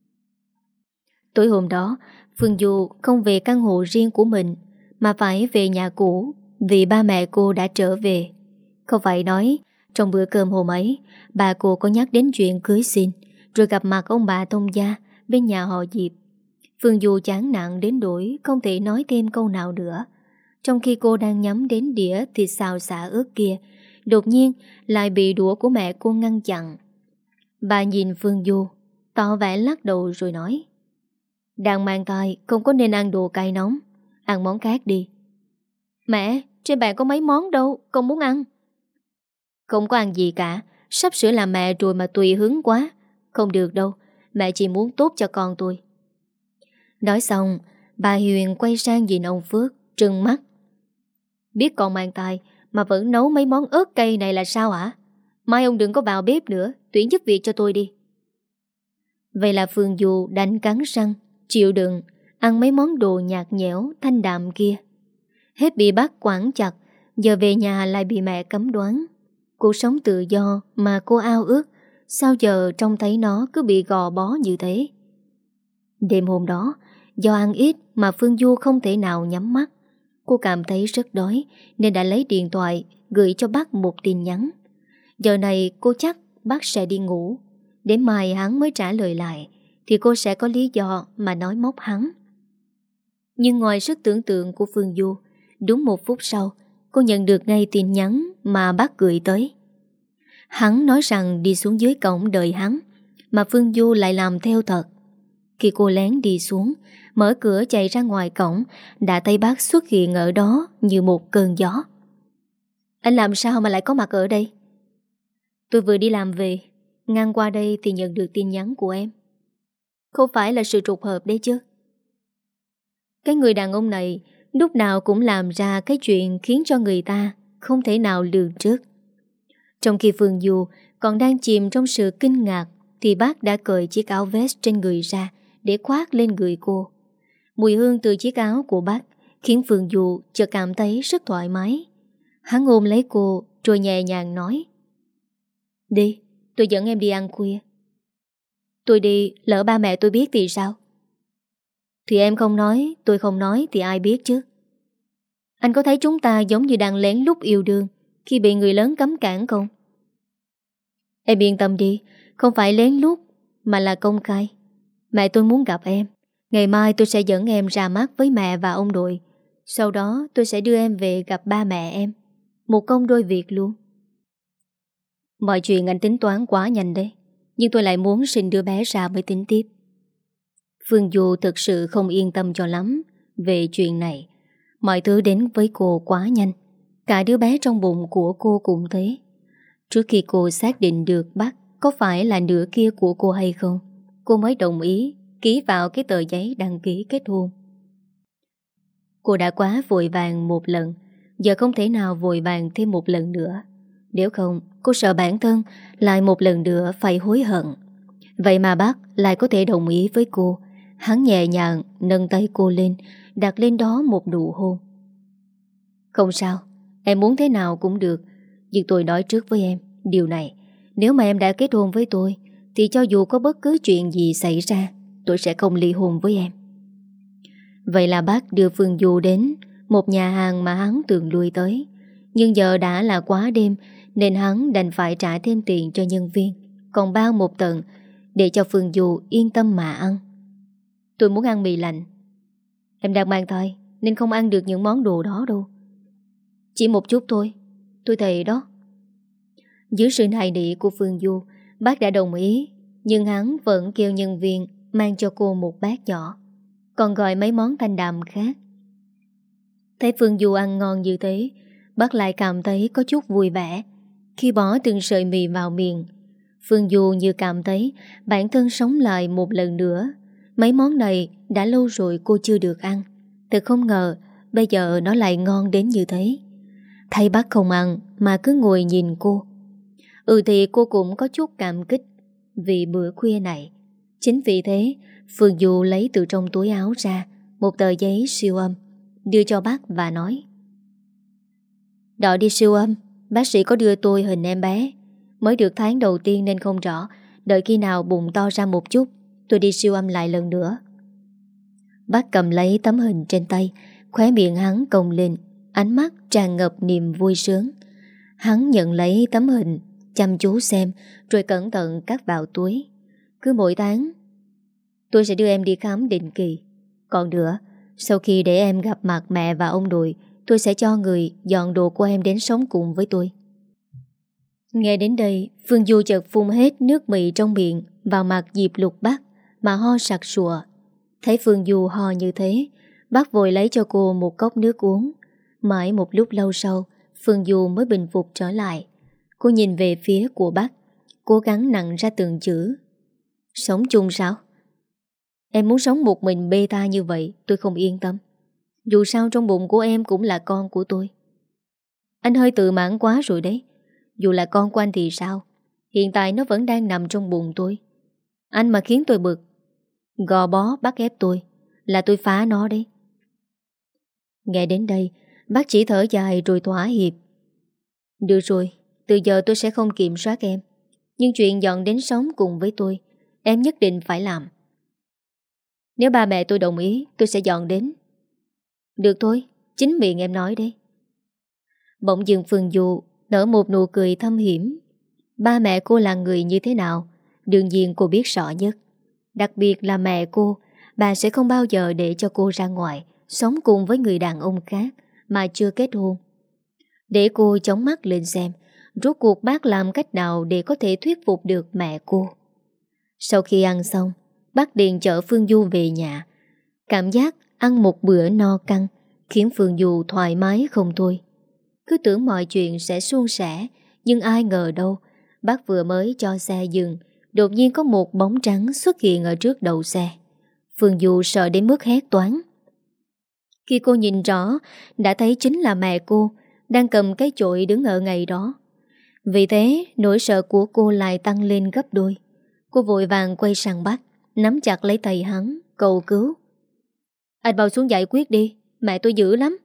Tối hôm đó, Phương Du không về căn hộ riêng của mình mà phải về nhà cũ, vì ba mẹ cô đã trở về. Không phải nói trong bữa cơm hôm ấy bà cô có nhắc đến chuyện cưới xin, rồi gặp mặt ông bà thông gia bên nhà họ Diệp. Phương Du chán nản đến nỗi không thể nói thêm câu nào nữa. Trong khi cô đang nhắm đến đĩa thịt xào xả ớt kia, đột nhiên lại bị đũa của mẹ cô ngăn chặn. Bà nhìn Phương Du, tỏ vẻ lắc đầu rồi nói: đang mang thai không có nên ăn đồ cay nóng, ăn món khác đi. Mẹ, trên bàn có mấy món đâu, con muốn ăn. Không có ăn gì cả, sắp sửa làm mẹ rồi mà tùy hứng quá. Không được đâu, mẹ chỉ muốn tốt cho con tôi. Nói xong, bà Huyền quay sang nhìn ông Phước, trừng mắt: biết con mang thai mà vẫn nấu mấy món ớt cay này là sao hả? Mai ông đừng có vào bếp nữa, tuyển giúp việc cho tôi đi. Vậy là Phương Du đành cắn răng chịu đựng ăn mấy món đồ nhạt nhẽo thanh đạm kia. Hết bị bắt quản chặt, giờ về nhà lại bị mẹ cấm đoán. Cuộc sống tự do mà cô ao ước, sao giờ trông thấy nó cứ bị gò bó như thế? Đêm hôm đó, do ăn ít mà Phương Du không thể nào nhắm mắt. Cô cảm thấy rất đói nên đã lấy điện thoại gửi cho bác một tin nhắn. Giờ này cô chắc bác sẽ đi ngủ, đến mai hắn mới trả lời lại thì cô sẽ có lý do mà nói móc hắn. Nhưng ngoài sức tưởng tượng của Phương Du, đúng một phút sau cô nhận được ngay tin nhắn mà bác gửi tới. Hắn nói rằng đi xuống dưới cổng đợi hắn, mà Phương Du lại làm theo thật. Khi cô lén đi xuống, mở cửa chạy ra ngoài cổng, đã thấy bác xuất hiện ở đó như một cơn gió. Anh làm sao mà lại có mặt ở đây? Tôi vừa đi làm về, ngang qua đây thì nhận được tin nhắn của em. Không phải là sự trùng hợp đấy chứ? Cái người đàn ông này lúc nào cũng làm ra cái chuyện khiến cho người ta không thể nào lường trước. Trong khi Phương Du còn đang chìm trong sự kinh ngạc thì bác đã cởi chiếc áo vest trên người ra để khoác lên người cô. Mùi hương từ chiếc áo của bác khiến Phương Du chợt cảm thấy rất thoải mái. Hắn ôm lấy cô rồi nhẹ nhàng nói: đi, tôi dẫn em đi ăn khuya. Tôi đi lỡ ba mẹ tôi biết thì sao? Thì em không nói, tôi không nói thì ai biết chứ? Anh có thấy chúng ta giống như đang lén lút yêu đương khi bị người lớn cấm cản không? Em yên tâm đi, không phải lén lút mà là công khai. Mẹ tôi muốn gặp em. Ngày mai tôi sẽ dẫn em ra mắt với mẹ và ông nội. Sau đó tôi sẽ đưa em về gặp ba mẹ em. Một công đôi việc luôn. Mọi chuyện anh tính toán quá nhanh đấy, nhưng tôi lại muốn sinh đứa bé ra mới tính tiếp. Phương Du thực sự không yên tâm cho lắm về chuyện này. Mọi thứ đến với cô quá nhanh. Cả đứa bé trong bụng của cô cũng thế. Trước khi cô xác định được bác có phải là nửa kia của cô hay không, cô mới đồng ý ký vào cái tờ giấy đăng ký kết hôn. Cô đã quá vội vàng một lần, giờ không thể nào vội vàng thêm một lần nữa. Nếu không, cô sợ bản thân lại một lần nữa phải hối hận. Vậy mà bác lại có thể đồng ý với cô. Hắn nhẹ nhàng nâng tay cô lên, đặt lên đó một nụ hôn. Không sao, em muốn thế nào cũng được. Nhưng tôi nói trước với em điều này: nếu mà em đã kết hôn với tôi thì cho dù có bất cứ chuyện gì xảy ra, tôi sẽ không ly hôn với em. Vậy là bác đưa Phương Du đến một nhà hàng mà hắn thường lui tới. Nhưng giờ đã là quá đêm nên hắn đành phải trả thêm tiền cho nhân viên, còn bao một tầng để cho Phương Du yên tâm mà ăn. Tôi muốn ăn mì lạnh. Em đang mang thai nên không ăn được những món đồ đó đâu. Chỉ một chút thôi, tôi thề đó. Dưới sự nài nỉ của Phương Du, bác đã đồng ý Nhưng hắn vẫn kêu nhân viên mang cho cô một bát nhỏ, còn gọi mấy món thanh đạm khác. Thấy Phương Du ăn ngon như thế, bác lại cảm thấy có chút vui vẻ. Khi bỏ từng sợi mì vào miệng, Phương Du như cảm thấy bản thân sống lại một lần nữa. Mấy món này đã lâu rồi cô chưa được ăn. Thật không ngờ bây giờ nó lại ngon đến như thế. Thấy bác không ăn mà cứ ngồi nhìn cô. Ừ thì cô cũng có chút cảm kích vì bữa khuya này. Chính vì thế Phương Du lấy từ trong túi áo ra một tờ giấy siêu âm, đưa cho bác và nói: "Đợi đi siêu âm, bác sĩ có đưa tôi hình em bé. Mới được tháng đầu tiên nên không rõ. Đợi khi nào bụng to ra một chút, tôi đi siêu âm lại lần nữa." Bác cầm lấy tấm hình trên tay, khóe miệng hắn cong lên, ánh mắt tràn ngập niềm vui sướng. Hắn nhận lấy tấm hình, chăm chú xem, rồi cẩn thận cất vào túi. Cứ mỗi tháng tôi sẽ đưa em đi khám định kỳ. Còn nữa, sau khi để em gặp mặt mẹ và ông nội, tôi sẽ cho người dọn đồ của em đến sống cùng với tôi. Nghe đến đây, Phương Du chợt phun hết nước mì trong miệng vào mặt Diệp Lục Bắc mà ho sặc sụa. Thấy Phương Du ho như thế, bác vội lấy cho cô một cốc nước uống. Mãi một lúc lâu sau, Phương Du mới bình phục trở lại. Cô nhìn về phía của bác, cố gắng nặn ra từng chữ: "Sống chung sao? Em muốn sống một mình bê ta như vậy, tôi không yên tâm. Dù sao trong bụng của em cũng là con của tôi. Anh hơi tự mãn quá rồi đấy. Dù là con của anh thì sao? Hiện tại nó vẫn đang nằm trong bụng tôi. Anh mà khiến tôi bực, gò bó bắt ép tôi, là tôi phá nó đấy." Nghe đến đây, bác chỉ thở dài rồi thỏa hiệp: "Được rồi, từ giờ tôi sẽ không kiểm soát em. Nhưng chuyện dọn đến sống cùng với tôi, em nhất định phải làm. Nếu ba mẹ tôi đồng ý, tôi sẽ dọn đến." "Được thôi, chính miệng em nói đấy." Bỗng dưng Phương Du nở một nụ cười thâm hiểm. Ba mẹ cô là người như thế nào, đương nhiên cô biết rõ nhất. Đặc biệt là mẹ cô, bà sẽ không bao giờ để cho cô ra ngoài sống cùng với người đàn ông khác mà chưa kết hôn. Để cô chống mắt lên xem rốt cuộc bác làm cách nào để có thể thuyết phục được mẹ cô. Sau khi ăn xong, bác điện chở Phương Du về nhà. Cảm giác ăn một bữa no căng khiến Phương Du thoải mái không thôi. Cứ tưởng mọi chuyện sẽ suôn sẻ, nhưng ai ngờ đâu, bác vừa mới cho xe dừng, đột nhiên có một bóng trắng xuất hiện ở trước đầu xe. Phương Du sợ đến mức hét toáng. Khi cô nhìn rõ, đã thấy chính là mẹ cô đang cầm cái chổi đứng ở ngay đó. Vì thế, nỗi sợ của cô lại tăng lên gấp đôi. Cô vội vàng quay sang bác, nắm chặt lấy tay hắn, cầu cứu: "Anh mau xuống giải quyết đi, mẹ tôi dữ lắm."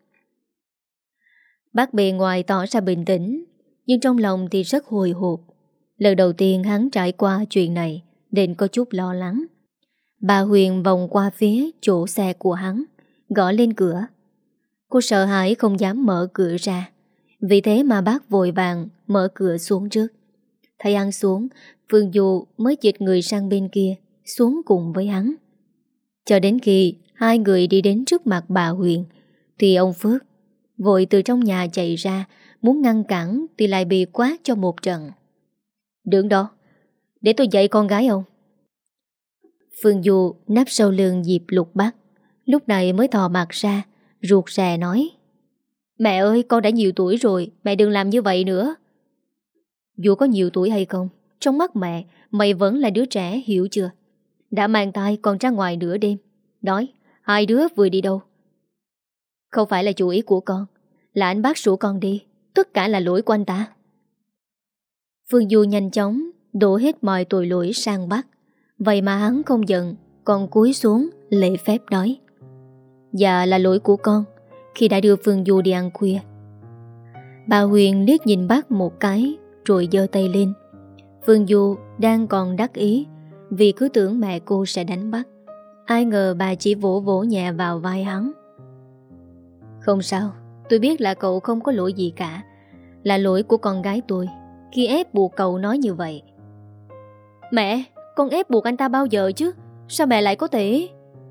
Bác bề ngoài tỏ ra bình tĩnh, nhưng trong lòng thì rất hồi hộp. Lần đầu tiên hắn trải qua chuyện này nên có chút lo lắng. Bà Huyền vòng qua phía chỗ xe của hắn, gõ lên cửa. Cô sợ hãi không dám mở cửa ra, vì thế mà bác vội vàng mở cửa xuống trước. Thấy hắn xuống, Phương Du mới dịch người sang bên kia xuống cùng với hắn. Cho đến khi hai người đi đến trước mặt bà Huyền thì ông Phước vội từ trong nhà chạy ra, muốn ngăn cản thì lại bị quát cho một trận. "Đứng đó, để tôi dạy con gái ông." Phương Du nấp sau lưng Diệp Lục Bắc, lúc này mới thò mặt ra, ruột rè nói: "Mẹ ơi, con đã nhiều tuổi rồi, mẹ đừng làm như vậy nữa." "Dù có nhiều tuổi hay không, trong mắt mẹ, mày vẫn là đứa trẻ, hiểu chưa? Đã mang thai còn ra ngoài nửa đêm. Nói, hai đứa vừa đi đâu?" "Không phải là chủ ý của con, là anh bác rủ con đi, tất cả là lỗi của anh ta." Phương Du nhanh chóng đổ hết mọi tội lỗi sang bác. Vậy mà hắn không giận, còn cúi xuống lễ phép nói: "Dạ là lỗi của con khi đã đưa Phương Du đi ăn khuya." Bà Huyền liếc nhìn bác một cái rồi giơ tay lên. Phương Du đang còn đắc ý vì cứ tưởng mẹ cô sẽ đánh bác. Ai ngờ bà chỉ vỗ vỗ nhẹ vào vai hắn: "Không sao, tôi biết là cậu không có lỗi gì cả. Là lỗi của con gái tôi khi ép buộc cậu nói như vậy." "Mẹ, con ép buộc anh ta bao giờ chứ? Sao mẹ lại có thể?"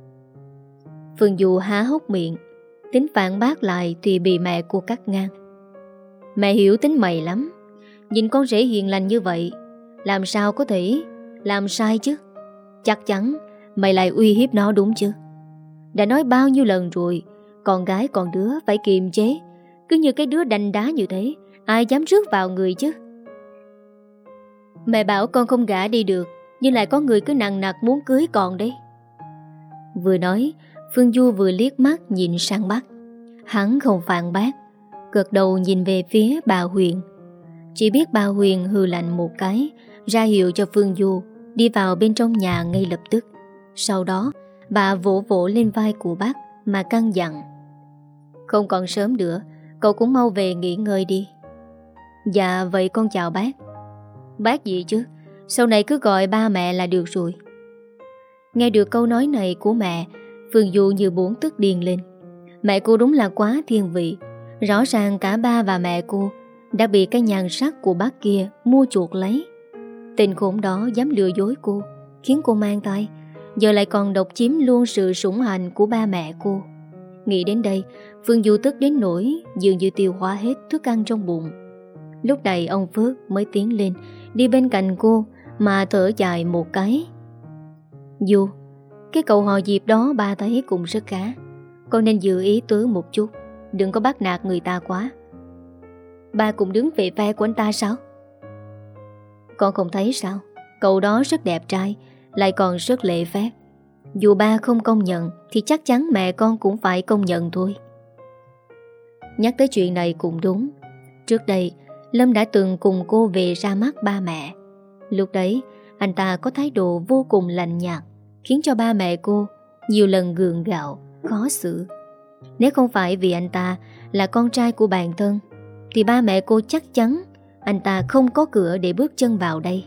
Phương Du há hốc miệng, tính phản bác lại thì bị mẹ cô cắt ngang: "Mẹ hiểu tính mày lắm. Nhìn con rể hiền lành như vậy, làm sao có thể Làm sai chứ? Chắc chắn mày lại uy hiếp nó đúng chứ? Đã nói bao nhiêu lần rồi, con gái con đứa phải kiềm chế. Cứ như cái đứa đanh đá như thế, ai dám rước vào người chứ? Mẹ bảo con không gả đi được, nhưng lại có người cứ nằng nặc muốn cưới con đấy. Vừa nói, Phương Du vừa liếc mắt nhìn sang Bắc. Hắn không phản bác, gật đầu nhìn về phía bà Huyền. Chỉ biết bà Huyền hừ lạnh một cái, ra hiệu cho Phương Du đi vào bên trong nhà ngay lập tức. Sau đó bà vỗ vỗ lên vai của bác mà căn dặn: Không còn sớm nữa, cậu cũng mau về nghỉ ngơi đi. Dạ vậy con chào bác. Bác gì chứ, sau này cứ gọi ba mẹ là được rồi. Nghe được câu nói này của mẹ, Phương Du như muốn tức điên lên. Mẹ cô đúng là quá thiên vị. Rõ ràng cả ba và mẹ cô đã bị cái nhan sắc của bác kia mua chuộc lấy. Tên khốn đó dám lừa dối cô, khiến cô mang tay, giờ lại còn độc chiếm luôn sự sủng hạnh của ba mẹ cô. Nghĩ đến đây, Phương Du tức đến nỗi dường như tiêu hóa hết thức ăn trong bụng. Lúc này ông Phước mới tiến lên, đi bên cạnh cô mà thở dài một cái. Du, cái cậu họ Diệp đó ba thấy cũng rất khá, con nên giữ ý tứ một chút, đừng có bắt nạt người ta quá. Ba cũng đứng về phe của anh ta sao? Con không thấy sao? Cậu đó rất đẹp trai, lại còn rất lễ phép. Dù ba không công nhận thì chắc chắn mẹ con cũng phải công nhận thôi. Nhắc tới chuyện này cũng đúng. Trước đây Lâm đã từng cùng cô về ra mắt ba mẹ. Lúc đấy anh ta có thái độ vô cùng lạnh nhạt, khiến cho ba mẹ cô nhiều lần gượng gạo, khó xử. Nếu không phải vì anh ta là con trai của bạn thân thì ba mẹ cô chắc chắn anh ta không có cửa để bước chân vào đây.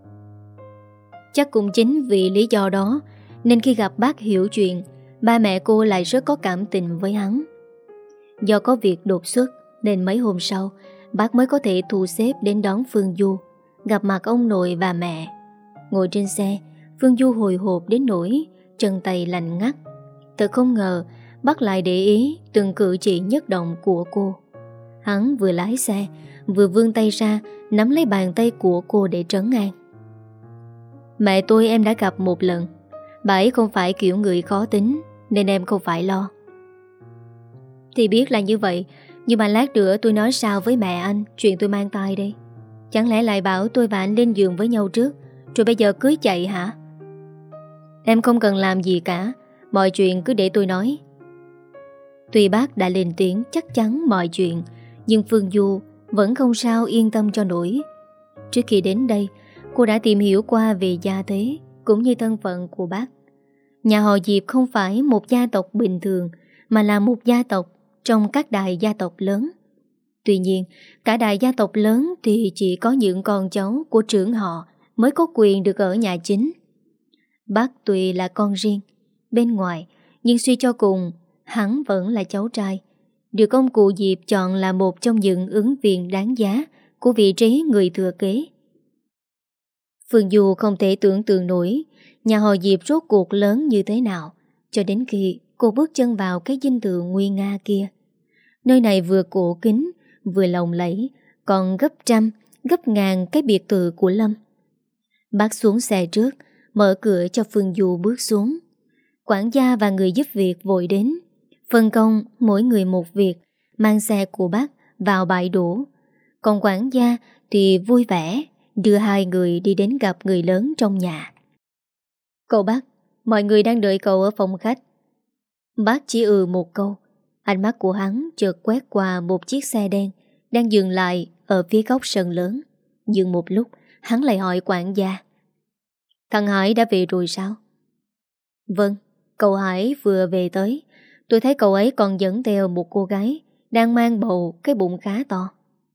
Chắc cũng chính vì lý do đó nên khi gặp bác hiểu chuyện, ba mẹ cô lại rất có cảm tình với hắn. Do có việc đột xuất nên mấy hôm sau bác mới có thể thu xếp đến đón Phương Du, gặp mặt ông nội và mẹ. Ngồi trên xe, Phương Du hồi hộp đến nỗi chân tay lạnh ngắt. Thật không ngờ bác lại để ý từng cử chỉ nhất động của cô. Hắn vừa lái xe vừa vươn tay ra nắm lấy bàn tay của cô để trấn an. Mẹ tôi em đã gặp một lần, bà ấy không phải kiểu người khó tính, nên em không phải lo. Thì biết là như vậy, nhưng mà lát nữa tôi nói sao với mẹ anh chuyện tôi mang thai đây? Chẳng lẽ lại bảo tôi và anh lên giường với nhau trước, rồi bây giờ cưới chạy hả? Em không cần làm gì cả, mọi chuyện cứ để tôi nói. Tuy bác đã lên tiếng chắc chắn mọi chuyện, nhưng Phương Du vẫn không sao yên tâm cho nổi. Trước khi đến đây, cô đã tìm hiểu qua về gia thế cũng như thân phận của bác. Nhà họ Diệp không phải một gia tộc bình thường, mà là một gia tộc trong các đại gia tộc lớn. Tuy nhiên, cả đại gia tộc lớn thì chỉ có những con cháu của trưởng họ mới có quyền được ở nhà chính. Bác tuy là con riêng bên ngoài, nhưng suy cho cùng hắn vẫn là cháu trai, được ông cụ Diệp chọn là một trong những ứng viên đáng giá của vị trí người thừa kế. Phương Du không thể tưởng tượng nổi nhà họ Diệp rốt cuộc lớn như thế nào, cho đến khi cô bước chân vào cái dinh thự nguy nga kia. Nơi này vừa cổ kính, vừa lộng lẫy, còn gấp trăm, gấp ngàn cái biệt thự của Lâm. Bác xuống xe trước, mở cửa cho Phương Du bước xuống. Quản gia và người giúp việc vội đến, phân công mỗi người một việc, mang xe của bác vào bãi đổ. Còn quản gia thì vui vẻ đưa hai người đi đến gặp người lớn trong nhà. Cậu bác, mọi người đang đợi cậu ở phòng khách. Bác chỉ ừ một câu. Ánh mắt của hắn chợt quét qua một chiếc xe đen đang dừng lại ở phía góc sân lớn. Dừng một lúc, hắn lại hỏi quản gia: Thằng Hải đã về rồi sao? Vâng, cậu Hải vừa về tới. Tôi thấy cậu ấy còn dẫn theo một cô gái đang mang bầu cái bụng khá to.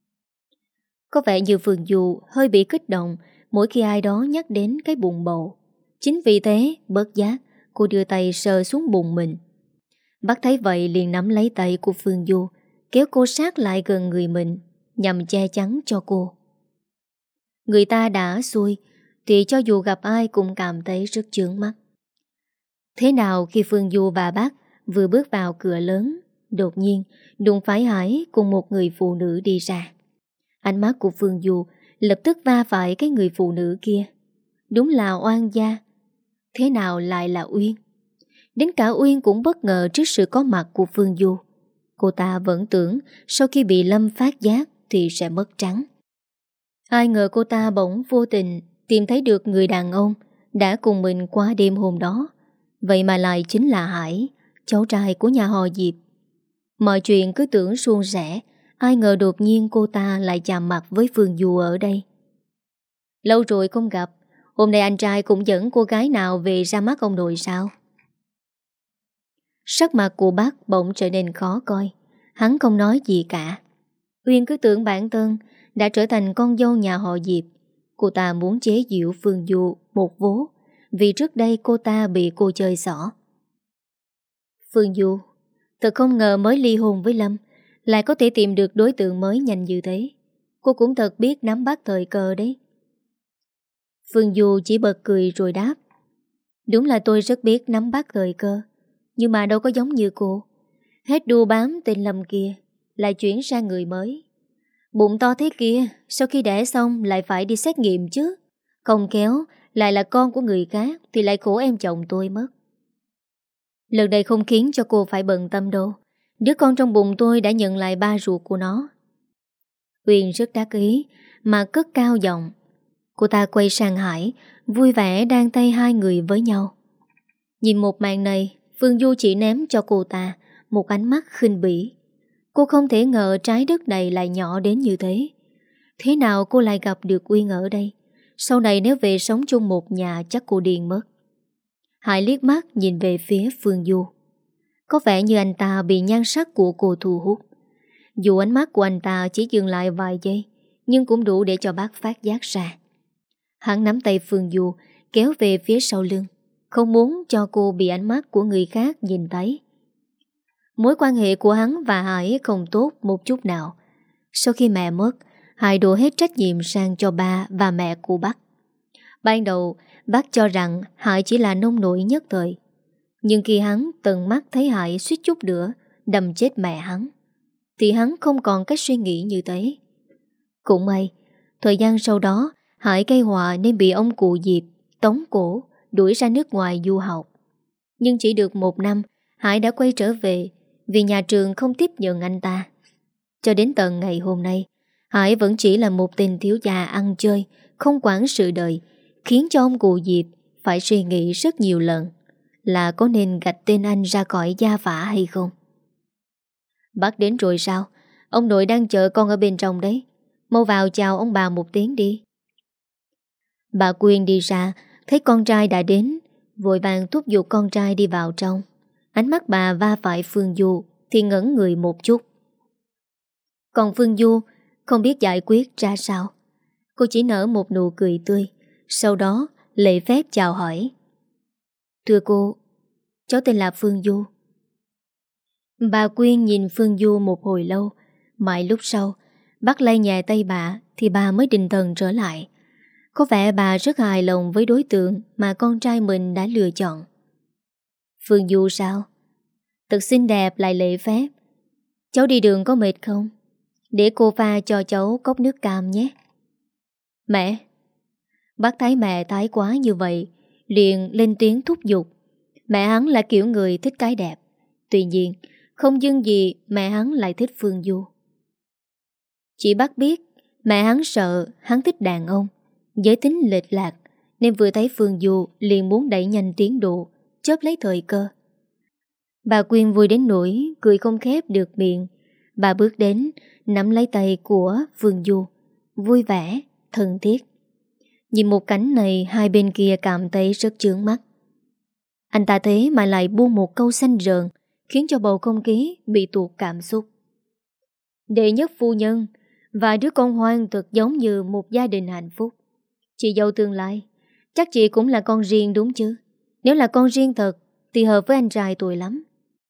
Có vẻ như Phương Du hơi bị kích động mỗi khi ai đó nhắc đến cái bụng bầu. Chính vì thế, bớt giác, cô đưa tay sờ xuống bụng mình. Bác thấy vậy liền nắm lấy tay của Phương Du, kéo cô sát lại gần người mình, nhằm che chắn cho cô. Người ta đã xui, thì cho dù gặp ai cũng cảm thấy rất chướng mắt. Thế nào khi Phương Du và bác vừa bước vào cửa lớn, đột nhiên đụng phải Hải cùng một người phụ nữ đi ra. Ánh mắt của Phương Du lập tức va phải cái người phụ nữ kia. Đúng là oan gia. Thế nào lại là Uyên? Đến cả Uyên cũng bất ngờ trước sự có mặt của Phương Du. Cô ta vẫn tưởng sau khi bị Lâm phát giác thì sẽ mất trắng. Ai ngờ cô ta bỗng vô tình tìm thấy được người đàn ông đã cùng mình qua đêm hôm đó. Vậy mà lại chính là Hải, cháu trai của nhà họ Diệp. Mọi chuyện cứ tưởng suôn sẻ, ai ngờ đột nhiên cô ta lại chạm mặt với Phương Du ở đây. Lâu rồi không gặp, hôm nay anh trai cũng dẫn cô gái nào về ra mắt ông nội sao? Sắc mặt của bác bỗng trở nên khó coi. Hắn không nói gì cả. Uyên cứ tưởng bản thân đã trở thành con dâu nhà họ Diệp. Cô ta muốn chế giễu Phương Du một vố, vì trước đây cô ta bị cô chơi xỏ. Phương Du, thật không ngờ mới ly hôn với Lâm lại có thể tìm được đối tượng mới nhanh như thế. Cô cũng thật biết nắm bắt thời cơ đấy. Phương Du chỉ bật cười rồi đáp: Đúng là tôi rất biết nắm bắt thời cơ, nhưng mà đâu có giống như cô. Hết đu bám tên Lâm kia lại chuyển sang người mới. Bụng to thế kia, sau khi đẻ xong lại phải đi xét nghiệm chứ. Không kéo lại là con của người khác thì lại khổ em chồng tôi mất. Lần này không khiến cho cô phải bận tâm đâu. Đứa con trong bụng tôi đã nhận lại ba ruột của nó. Huyền rất đắc ý mà cất cao giọng. Cô ta quay sang Hải, vui vẻ đang tay hai người với nhau. Nhìn một màn này, Phương Du chỉ ném cho cô ta một ánh mắt khinh bỉ. Cô không thể ngờ trái đất này lại nhỏ đến như thế. Thế nào cô lại gặp được Uyên ở đây? Sau này nếu về sống chung một nhà chắc cô điên mất. Hải liếc mắt nhìn về phía Phương Du. Có vẻ như anh ta bị nhan sắc của cô thu hút. Dù ánh mắt của anh ta chỉ dừng lại vài giây, nhưng cũng đủ để cho bác phát giác ra. Hắn nắm tay Phương Du kéo về phía sau lưng, không muốn cho cô bị ánh mắt của người khác nhìn thấy. Mối quan hệ của hắn và Hải không tốt một chút nào. Sau khi mẹ mất, Hải đổ hết trách nhiệm sang cho ba và mẹ của bác. Ban đầu, bác cho rằng Hải chỉ là nông nổi nhất thời. Nhưng khi hắn tận mắt thấy Hải suýt chút nữa đâm chết mẹ hắn, thì hắn không còn cách suy nghĩ như thế. Cũng may, thời gian sau đó Hải gây họa nên bị ông cụ Diệp tống cổ đuổi ra nước ngoài du học. Nhưng chỉ được một năm, Hải đã quay trở về vì nhà trường không tiếp nhận anh ta. Cho đến tận ngày hôm nay, Hải vẫn chỉ là một tên thiếu gia ăn chơi, không quản sự đời, khiến cho ông cụ Diệp phải suy nghĩ rất nhiều lần là có nên gạch tên anh ra khỏi gia phả hay không. Bác đến rồi sao? Ông nội đang chờ con ở bên trong đấy. Mau vào chào ông bà một tiếng đi. Bà Quyên đi ra, thấy con trai đã đến, vội vàng thúc giục con trai đi vào trong. Ánh mắt bà va phải Phương Du thì ngẩn người một chút. Còn Phương Du không biết giải quyết ra sao. Cô chỉ nở một nụ cười tươi, sau đó lễ phép chào hỏi. Thưa cô, cháu tên là Phương Du. Bà Quyên nhìn Phương Du một hồi lâu, mãi lúc sau bắt lay nhẹ tay bà thì bà mới định thần trở lại. Có vẻ bà rất hài lòng với đối tượng mà con trai mình đã lựa chọn. Phương Du sao? Thật xinh đẹp lại lễ phép. Cháu đi đường có mệt không? Để cô pha cho cháu cốc nước cam nhé. Mẹ! Bác thấy mẹ thái quá như vậy liền lên tiếng thúc giục. Mẹ hắn là kiểu người thích cái đẹp. Tuy nhiên không dưng gì mẹ hắn lại thích Phương Du. Chỉ bác biết mẹ hắn sợ hắn thích đàn ông, giới tính lệch lạc, nên vừa thấy Phương Du liền muốn đẩy nhanh tiến độ, chớp lấy thời cơ. Bà Quyên vui đến nỗi cười không khép được miệng. Bà bước đến nắm lấy tay của Phương Du, vui vẻ, thân thiết. Nhìn một cảnh này, hai bên kia cảm thấy rất chướng mắt. Anh ta thế mà lại buông một câu xanh rợn, khiến cho bầu không khí bị tuột cảm xúc. Đệ nhất phu nhân và đứa con hoang thật giống như một gia đình hạnh phúc. Chị dâu tương lai, chắc chị cũng là con riêng đúng chứ? Nếu là con riêng thật thì hợp với anh trai tôi lắm.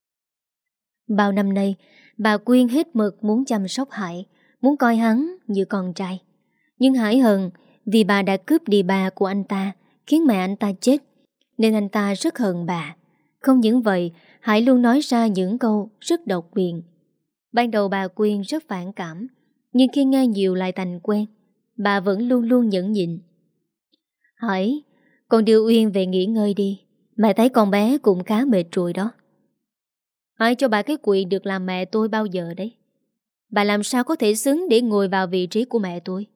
Bao năm nay, bà Quyên hết mực muốn chăm sóc Hải, muốn coi hắn như con trai. Nhưng Hải hận vì bà đã cướp đi bà của anh ta, khiến mẹ anh ta chết, nên anh ta rất hận bà. Không những vậy, Hải luôn nói ra những câu rất độc miệng. Ban đầu bà Quyên rất phản cảm, nhưng khi nghe nhiều lại thành quen. Bà vẫn luôn luôn nhẫn nhịn. Hải, Con đưa Uyên về nghỉ ngơi đi. Mẹ thấy con bé cũng khá mệt rồi đó. Ai cho bà cái quyền được làm mẹ tôi bao giờ đấy? Bà làm sao có thể xứng để ngồi vào vị trí của mẹ tôi?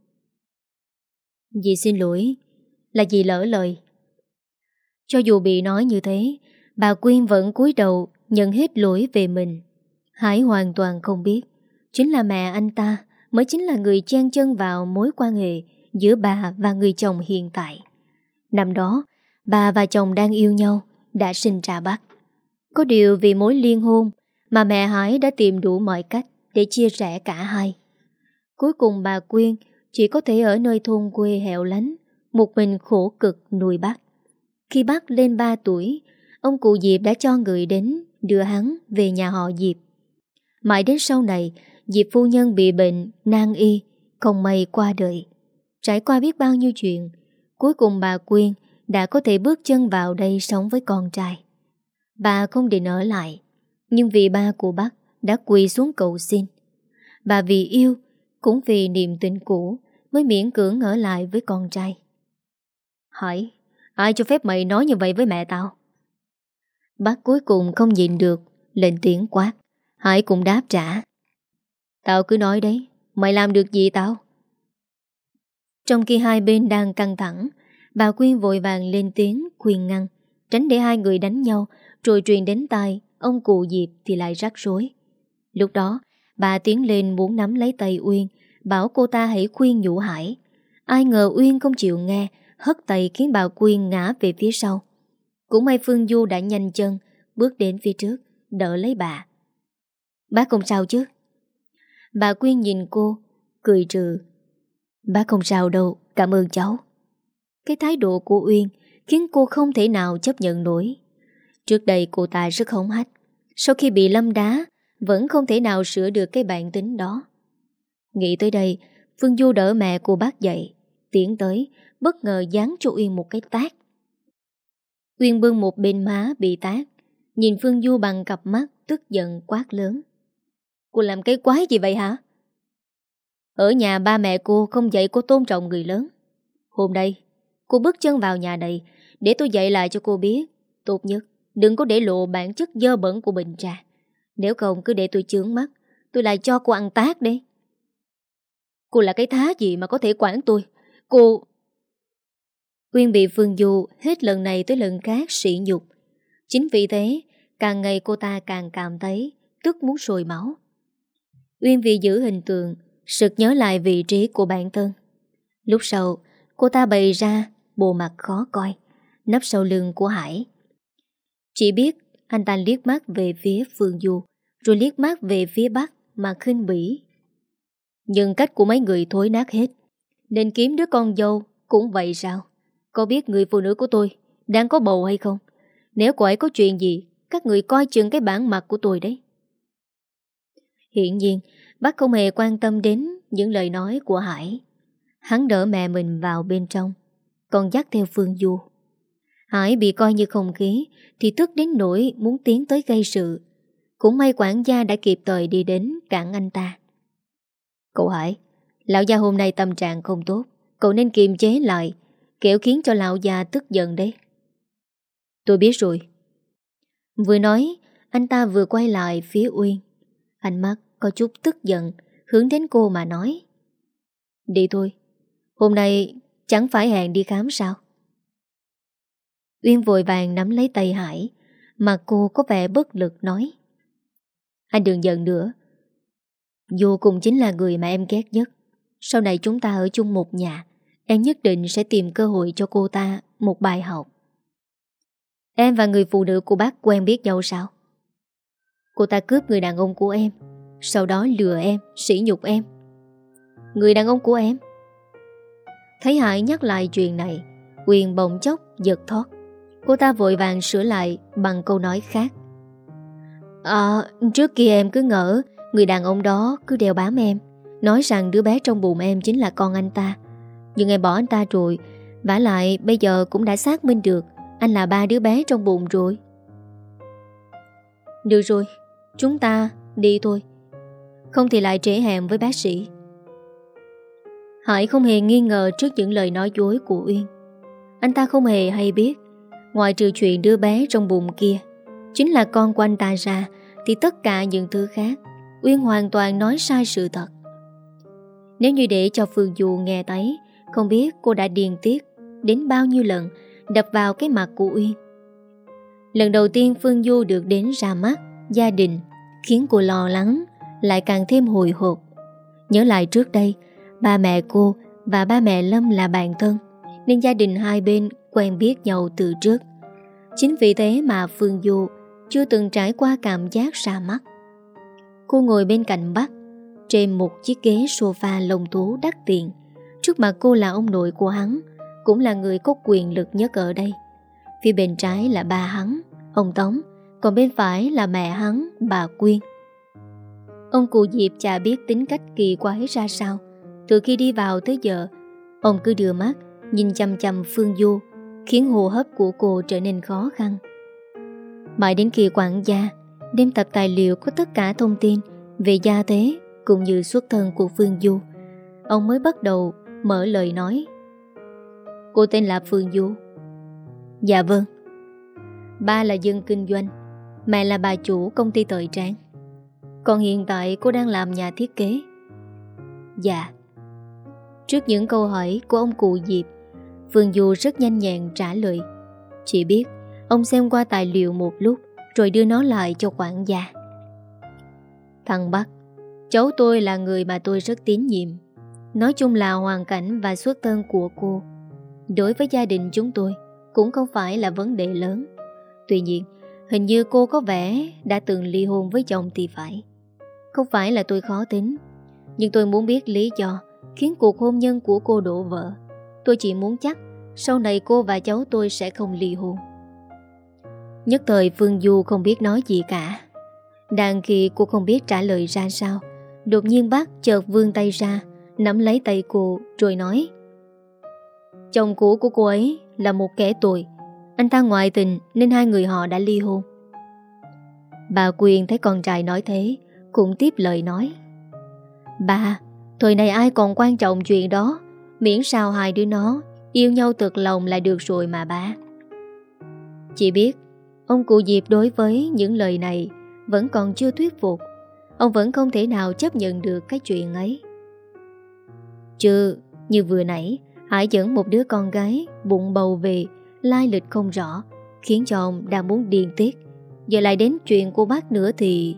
Dì xin lỗi, là dì lỡ lời. Cho dù bị nói như thế, bà Quyên vẫn cúi đầu nhận hết lỗi về mình. Hải hoàn toàn không biết, chính là mẹ anh ta mới chính là người chen chân vào mối quan hệ giữa bà và người chồng hiện tại. Năm đó, bà và chồng đang yêu nhau, đã sinh ra Bắc. Có điều vì mối liên hôn mà mẹ Hải đã tìm đủ mọi cách để chia rẽ cả hai. Cuối cùng bà Quyên chỉ có thể ở nơi thôn quê hẻo lánh, một mình khổ cực nuôi Bắc. Khi Bắc lên ba tuổi, ông cụ Diệp đã cho người đến đưa hắn về nhà họ Diệp. Mãi đến sau này, Diệp phu nhân bị bệnh, nan y, không may qua đời. Trải qua biết bao nhiêu chuyện, cuối cùng bà Quyên đã có thể bước chân vào đây sống với con trai. Bà không định ở lại, nhưng vì ba của Bắc đã quỳ xuống cầu xin. Bà vì yêu, cũng vì niềm tình cũ mới miễn cưỡng ở lại với con trai. Hỏi, ai cho phép mày nói như vậy với mẹ tao? Bác cuối cùng không nhịn được, lên tiếng quát. Hải cũng đáp trả. Tao cứ nói đấy, mày làm được gì tao? Trong khi hai bên đang căng thẳng, bà Quyên vội vàng lên tiếng khuyên ngăn, tránh để hai người đánh nhau, rồi truyền đến tai ông cụ Diệp thì lại rắc rối. Lúc đó, bà tiến lên muốn nắm lấy tay Uyên, bảo cô ta hãy khuyên nhủ Hải. Ai ngờ Uyên không chịu nghe, hất tay khiến bà Quyên ngã về phía sau. Cũng may Phương Du đã nhanh chân bước đến phía trước, đỡ lấy bà. Bác không sao chứ? Bà Quyên nhìn cô, cười trừ. Bác không sao đâu, cảm ơn cháu. Cái thái độ của Uyên khiến cô không thể nào chấp nhận nổi. Trước đây cô ta rất hống hách, sau khi bị Lâm đá vẫn không thể nào sửa được cái bản tính đó. Nghĩ tới đây, Phương Du đỡ mẹ cô bác dậy, tiến tới, bất ngờ giáng cho Uyên một cái tát. Uyên bưng một bên má bị tát, nhìn Phương Du bằng cặp mắt tức giận quát lớn. Cô làm cái quái gì vậy hả? Ở nhà ba mẹ cô không dạy cô tôn trọng người lớn. Hôm nay, cô bước chân vào nhà này để tôi dạy lại cho cô biết. Tốt nhất, đừng có để lộ bản chất dơ bẩn của mình ra. Nếu không cứ để tôi chướng mắt, tôi lại cho cô ăn tát đấy. Cô là cái thá gì mà có thể quản tôi? Cô... Uyên bị Phương Du hết lần này tới lần khác sỉ nhục. Chính vì thế, càng ngày cô ta càng cảm thấy tức muốn sôi máu. Uyên vì giữ hình tượng, sực nhớ lại vị trí của bản thân. Lúc sau, cô ta bày ra bộ mặt khó coi, nấp sau lưng của Hải. Chỉ biết anh ta liếc mắt về phía Phương Du, rồi liếc mắt về phía Bắc mà khinh bỉ. Nhưng cách của mấy người thối nát hết, nên kiếm đứa con dâu cũng vậy sao? Có biết người phụ nữ của tôi đang có bầu hay không? Nếu cô ấy có chuyện gì, các người coi chừng cái bản mặt của tôi đấy. Hiển nhiên, bác không hề quan tâm đến những lời nói của Hải. Hắn đỡ mẹ mình vào bên trong, còn dắt theo Phương Du. Hải bị coi như không khí thì tức đến nỗi muốn tiến tới gây sự. Cũng may quản gia đã kịp thời đi đến cản anh ta. Cậu Hải, lão gia hôm nay tâm trạng không tốt, cậu nên kiềm chế lại, kẻo khiến cho lão già tức giận đấy. Tôi biết rồi. Vừa nói, anh ta vừa quay lại phía Uyên. Ánh mắt có chút tức giận, hướng đến cô mà nói. Đi thôi, hôm nay chẳng phải hẹn đi khám sao? Uyên vội vàng nắm lấy tay Hải, mà cô có vẻ bất lực nói. Anh đừng giận nữa. Dù cùng chính là người mà em ghét nhất. Sau này chúng ta ở chung một nhà, em nhất định sẽ tìm cơ hội cho cô ta một bài học. Em và người phụ nữ của bác quen biết nhau sao? Cô ta cướp người đàn ông của em, sau đó lừa em, sỉ nhục em. Người đàn ông của em? Thấy Hải nhắc lại chuyện này, Uyên bỗng chốc giật thót. Cô ta vội vàng sửa lại bằng câu nói khác. À, trước kia em cứ ngỡ người đàn ông đó cứ đeo bám em, nói rằng đứa bé trong bụng em chính là con anh ta. Nhưng em bỏ anh ta rồi, vả lại bây giờ cũng đã xác minh được anh là ba đứa bé trong bụng rồi. Được rồi, chúng ta đi thôi, không thì lại trễ hẹn với bác sĩ. Hải không hề nghi ngờ trước những lời nói dối của Uyên. anh ta không hề hay biết, ngoài trừ chuyện đứa bé trong bụng kia chính là con của anh ta ra, thì tất cả những thứ khác Uyên hoàn toàn nói sai sự thật. Nếu như để cho Phương Du nghe thấy, không biết cô đã điên tiết đến bao nhiêu lần đập vào cái mặt của Uyên. Lần đầu tiên Phương Du được đến ra mắt gia đình khiến cô lo lắng, lại càng thêm hồi hộp. Nhớ lại trước đây, ba mẹ cô và ba mẹ Lâm là bạn thân, nên gia đình hai bên quen biết nhau từ trước. Chính vì thế mà Phương Du chưa từng trải qua cảm giác ra mắt. Cô ngồi bên cạnh Bắc, trên một chiếc ghế sofa lông thú đắt tiền. Trước mặt cô là ông nội của hắn, cũng là người có quyền lực nhất ở đây. Phía bên trái là ba hắn, ông Tống, còn bên phải là mẹ hắn, bà Quyên. Ông cụ Diệp chả biết tính cách kỳ quái ra sao. Từ khi đi vào tới giờ, ông cứ đưa mắt nhìn chăm chăm Phương Du, khiến hô hấp của cô trở nên khó khăn. Mãi đến khi quản gia đem tập tài liệu có tất cả thông tin về gia thế cũng như xuất thân của Phương Du, ông mới bắt đầu mở lời nói. Cô tên là Phương Du? Dạ vâng. Ba là dân kinh doanh, mẹ là bà chủ công ty thời trang. Còn hiện tại cô đang làm nhà thiết kế. Dạ. Trước những câu hỏi của ông cụ Diệp, Phương Du rất nhanh nhẹn trả lời. Chỉ biết ông xem qua tài liệu một lúc rồi đưa nó lại cho quản gia. Thằng Bắc, cháu tôi là người mà tôi rất tín nhiệm. Nói chung là hoàn cảnh và xuất thân của cô đối với gia đình chúng tôi cũng không phải là vấn đề lớn. Tuy nhiên, hình như cô có vẻ đã từng ly hôn với chồng thì phải. Không phải là tôi khó tính, nhưng tôi muốn biết lý do khiến cuộc hôn nhân của cô đổ vỡ. Tôi chỉ muốn chắc sau này cô và cháu tôi sẽ không ly hôn. Nhất thời Phương Du không biết nói gì cả. Đang khi cô không biết trả lời ra sao, đột nhiên bác chợt vươn tay ra, nắm lấy tay cô rồi nói: Chồng cũ của cô ấy là một kẻ tồi. Anh ta ngoại tình nên hai người họ đã ly hôn. Bà Quyên thấy con trai nói thế cũng tiếp lời nói: Bà, thời này ai còn quan trọng chuyện đó, miễn sao hai đứa nó yêu nhau thật lòng là được rồi mà bà. Chỉ biết ông cụ Diệp đối với những lời này vẫn còn chưa thuyết phục. Ông vẫn không thể nào chấp nhận được cái chuyện ấy. Chứ như vừa nãy Hải dẫn một đứa con gái bụng bầu về, lai lịch không rõ, khiến cho ông đang muốn điên tiết. Giờ lại đến chuyện của bác nữa thì...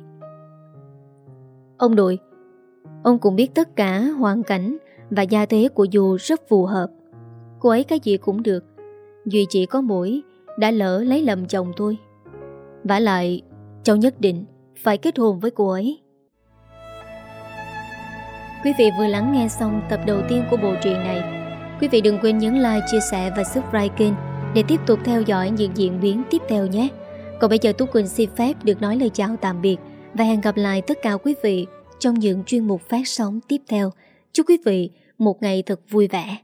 Ông nội, ông cũng biết tất cả hoàn cảnh và gia thế của Du rất phù hợp. Cô ấy cái gì cũng được, duy chỉ có mỗi đã lỡ lấy lầm chồng tôi. Vả lại cháu nhất định phải kết hôn với cô ấy. Quý vị vừa lắng nghe xong tập đầu tiên của bộ truyện này. Quý vị đừng quên nhấn like, chia sẻ và subscribe kênh để tiếp tục theo dõi những diễn biến tiếp theo nhé. Còn bây giờ Tú Quỳnh xin phép được nói lời chào tạm biệt và hẹn gặp lại tất cả quý vị trong những chuyên mục phát sóng tiếp theo. Chúc quý vị một ngày thật vui vẻ.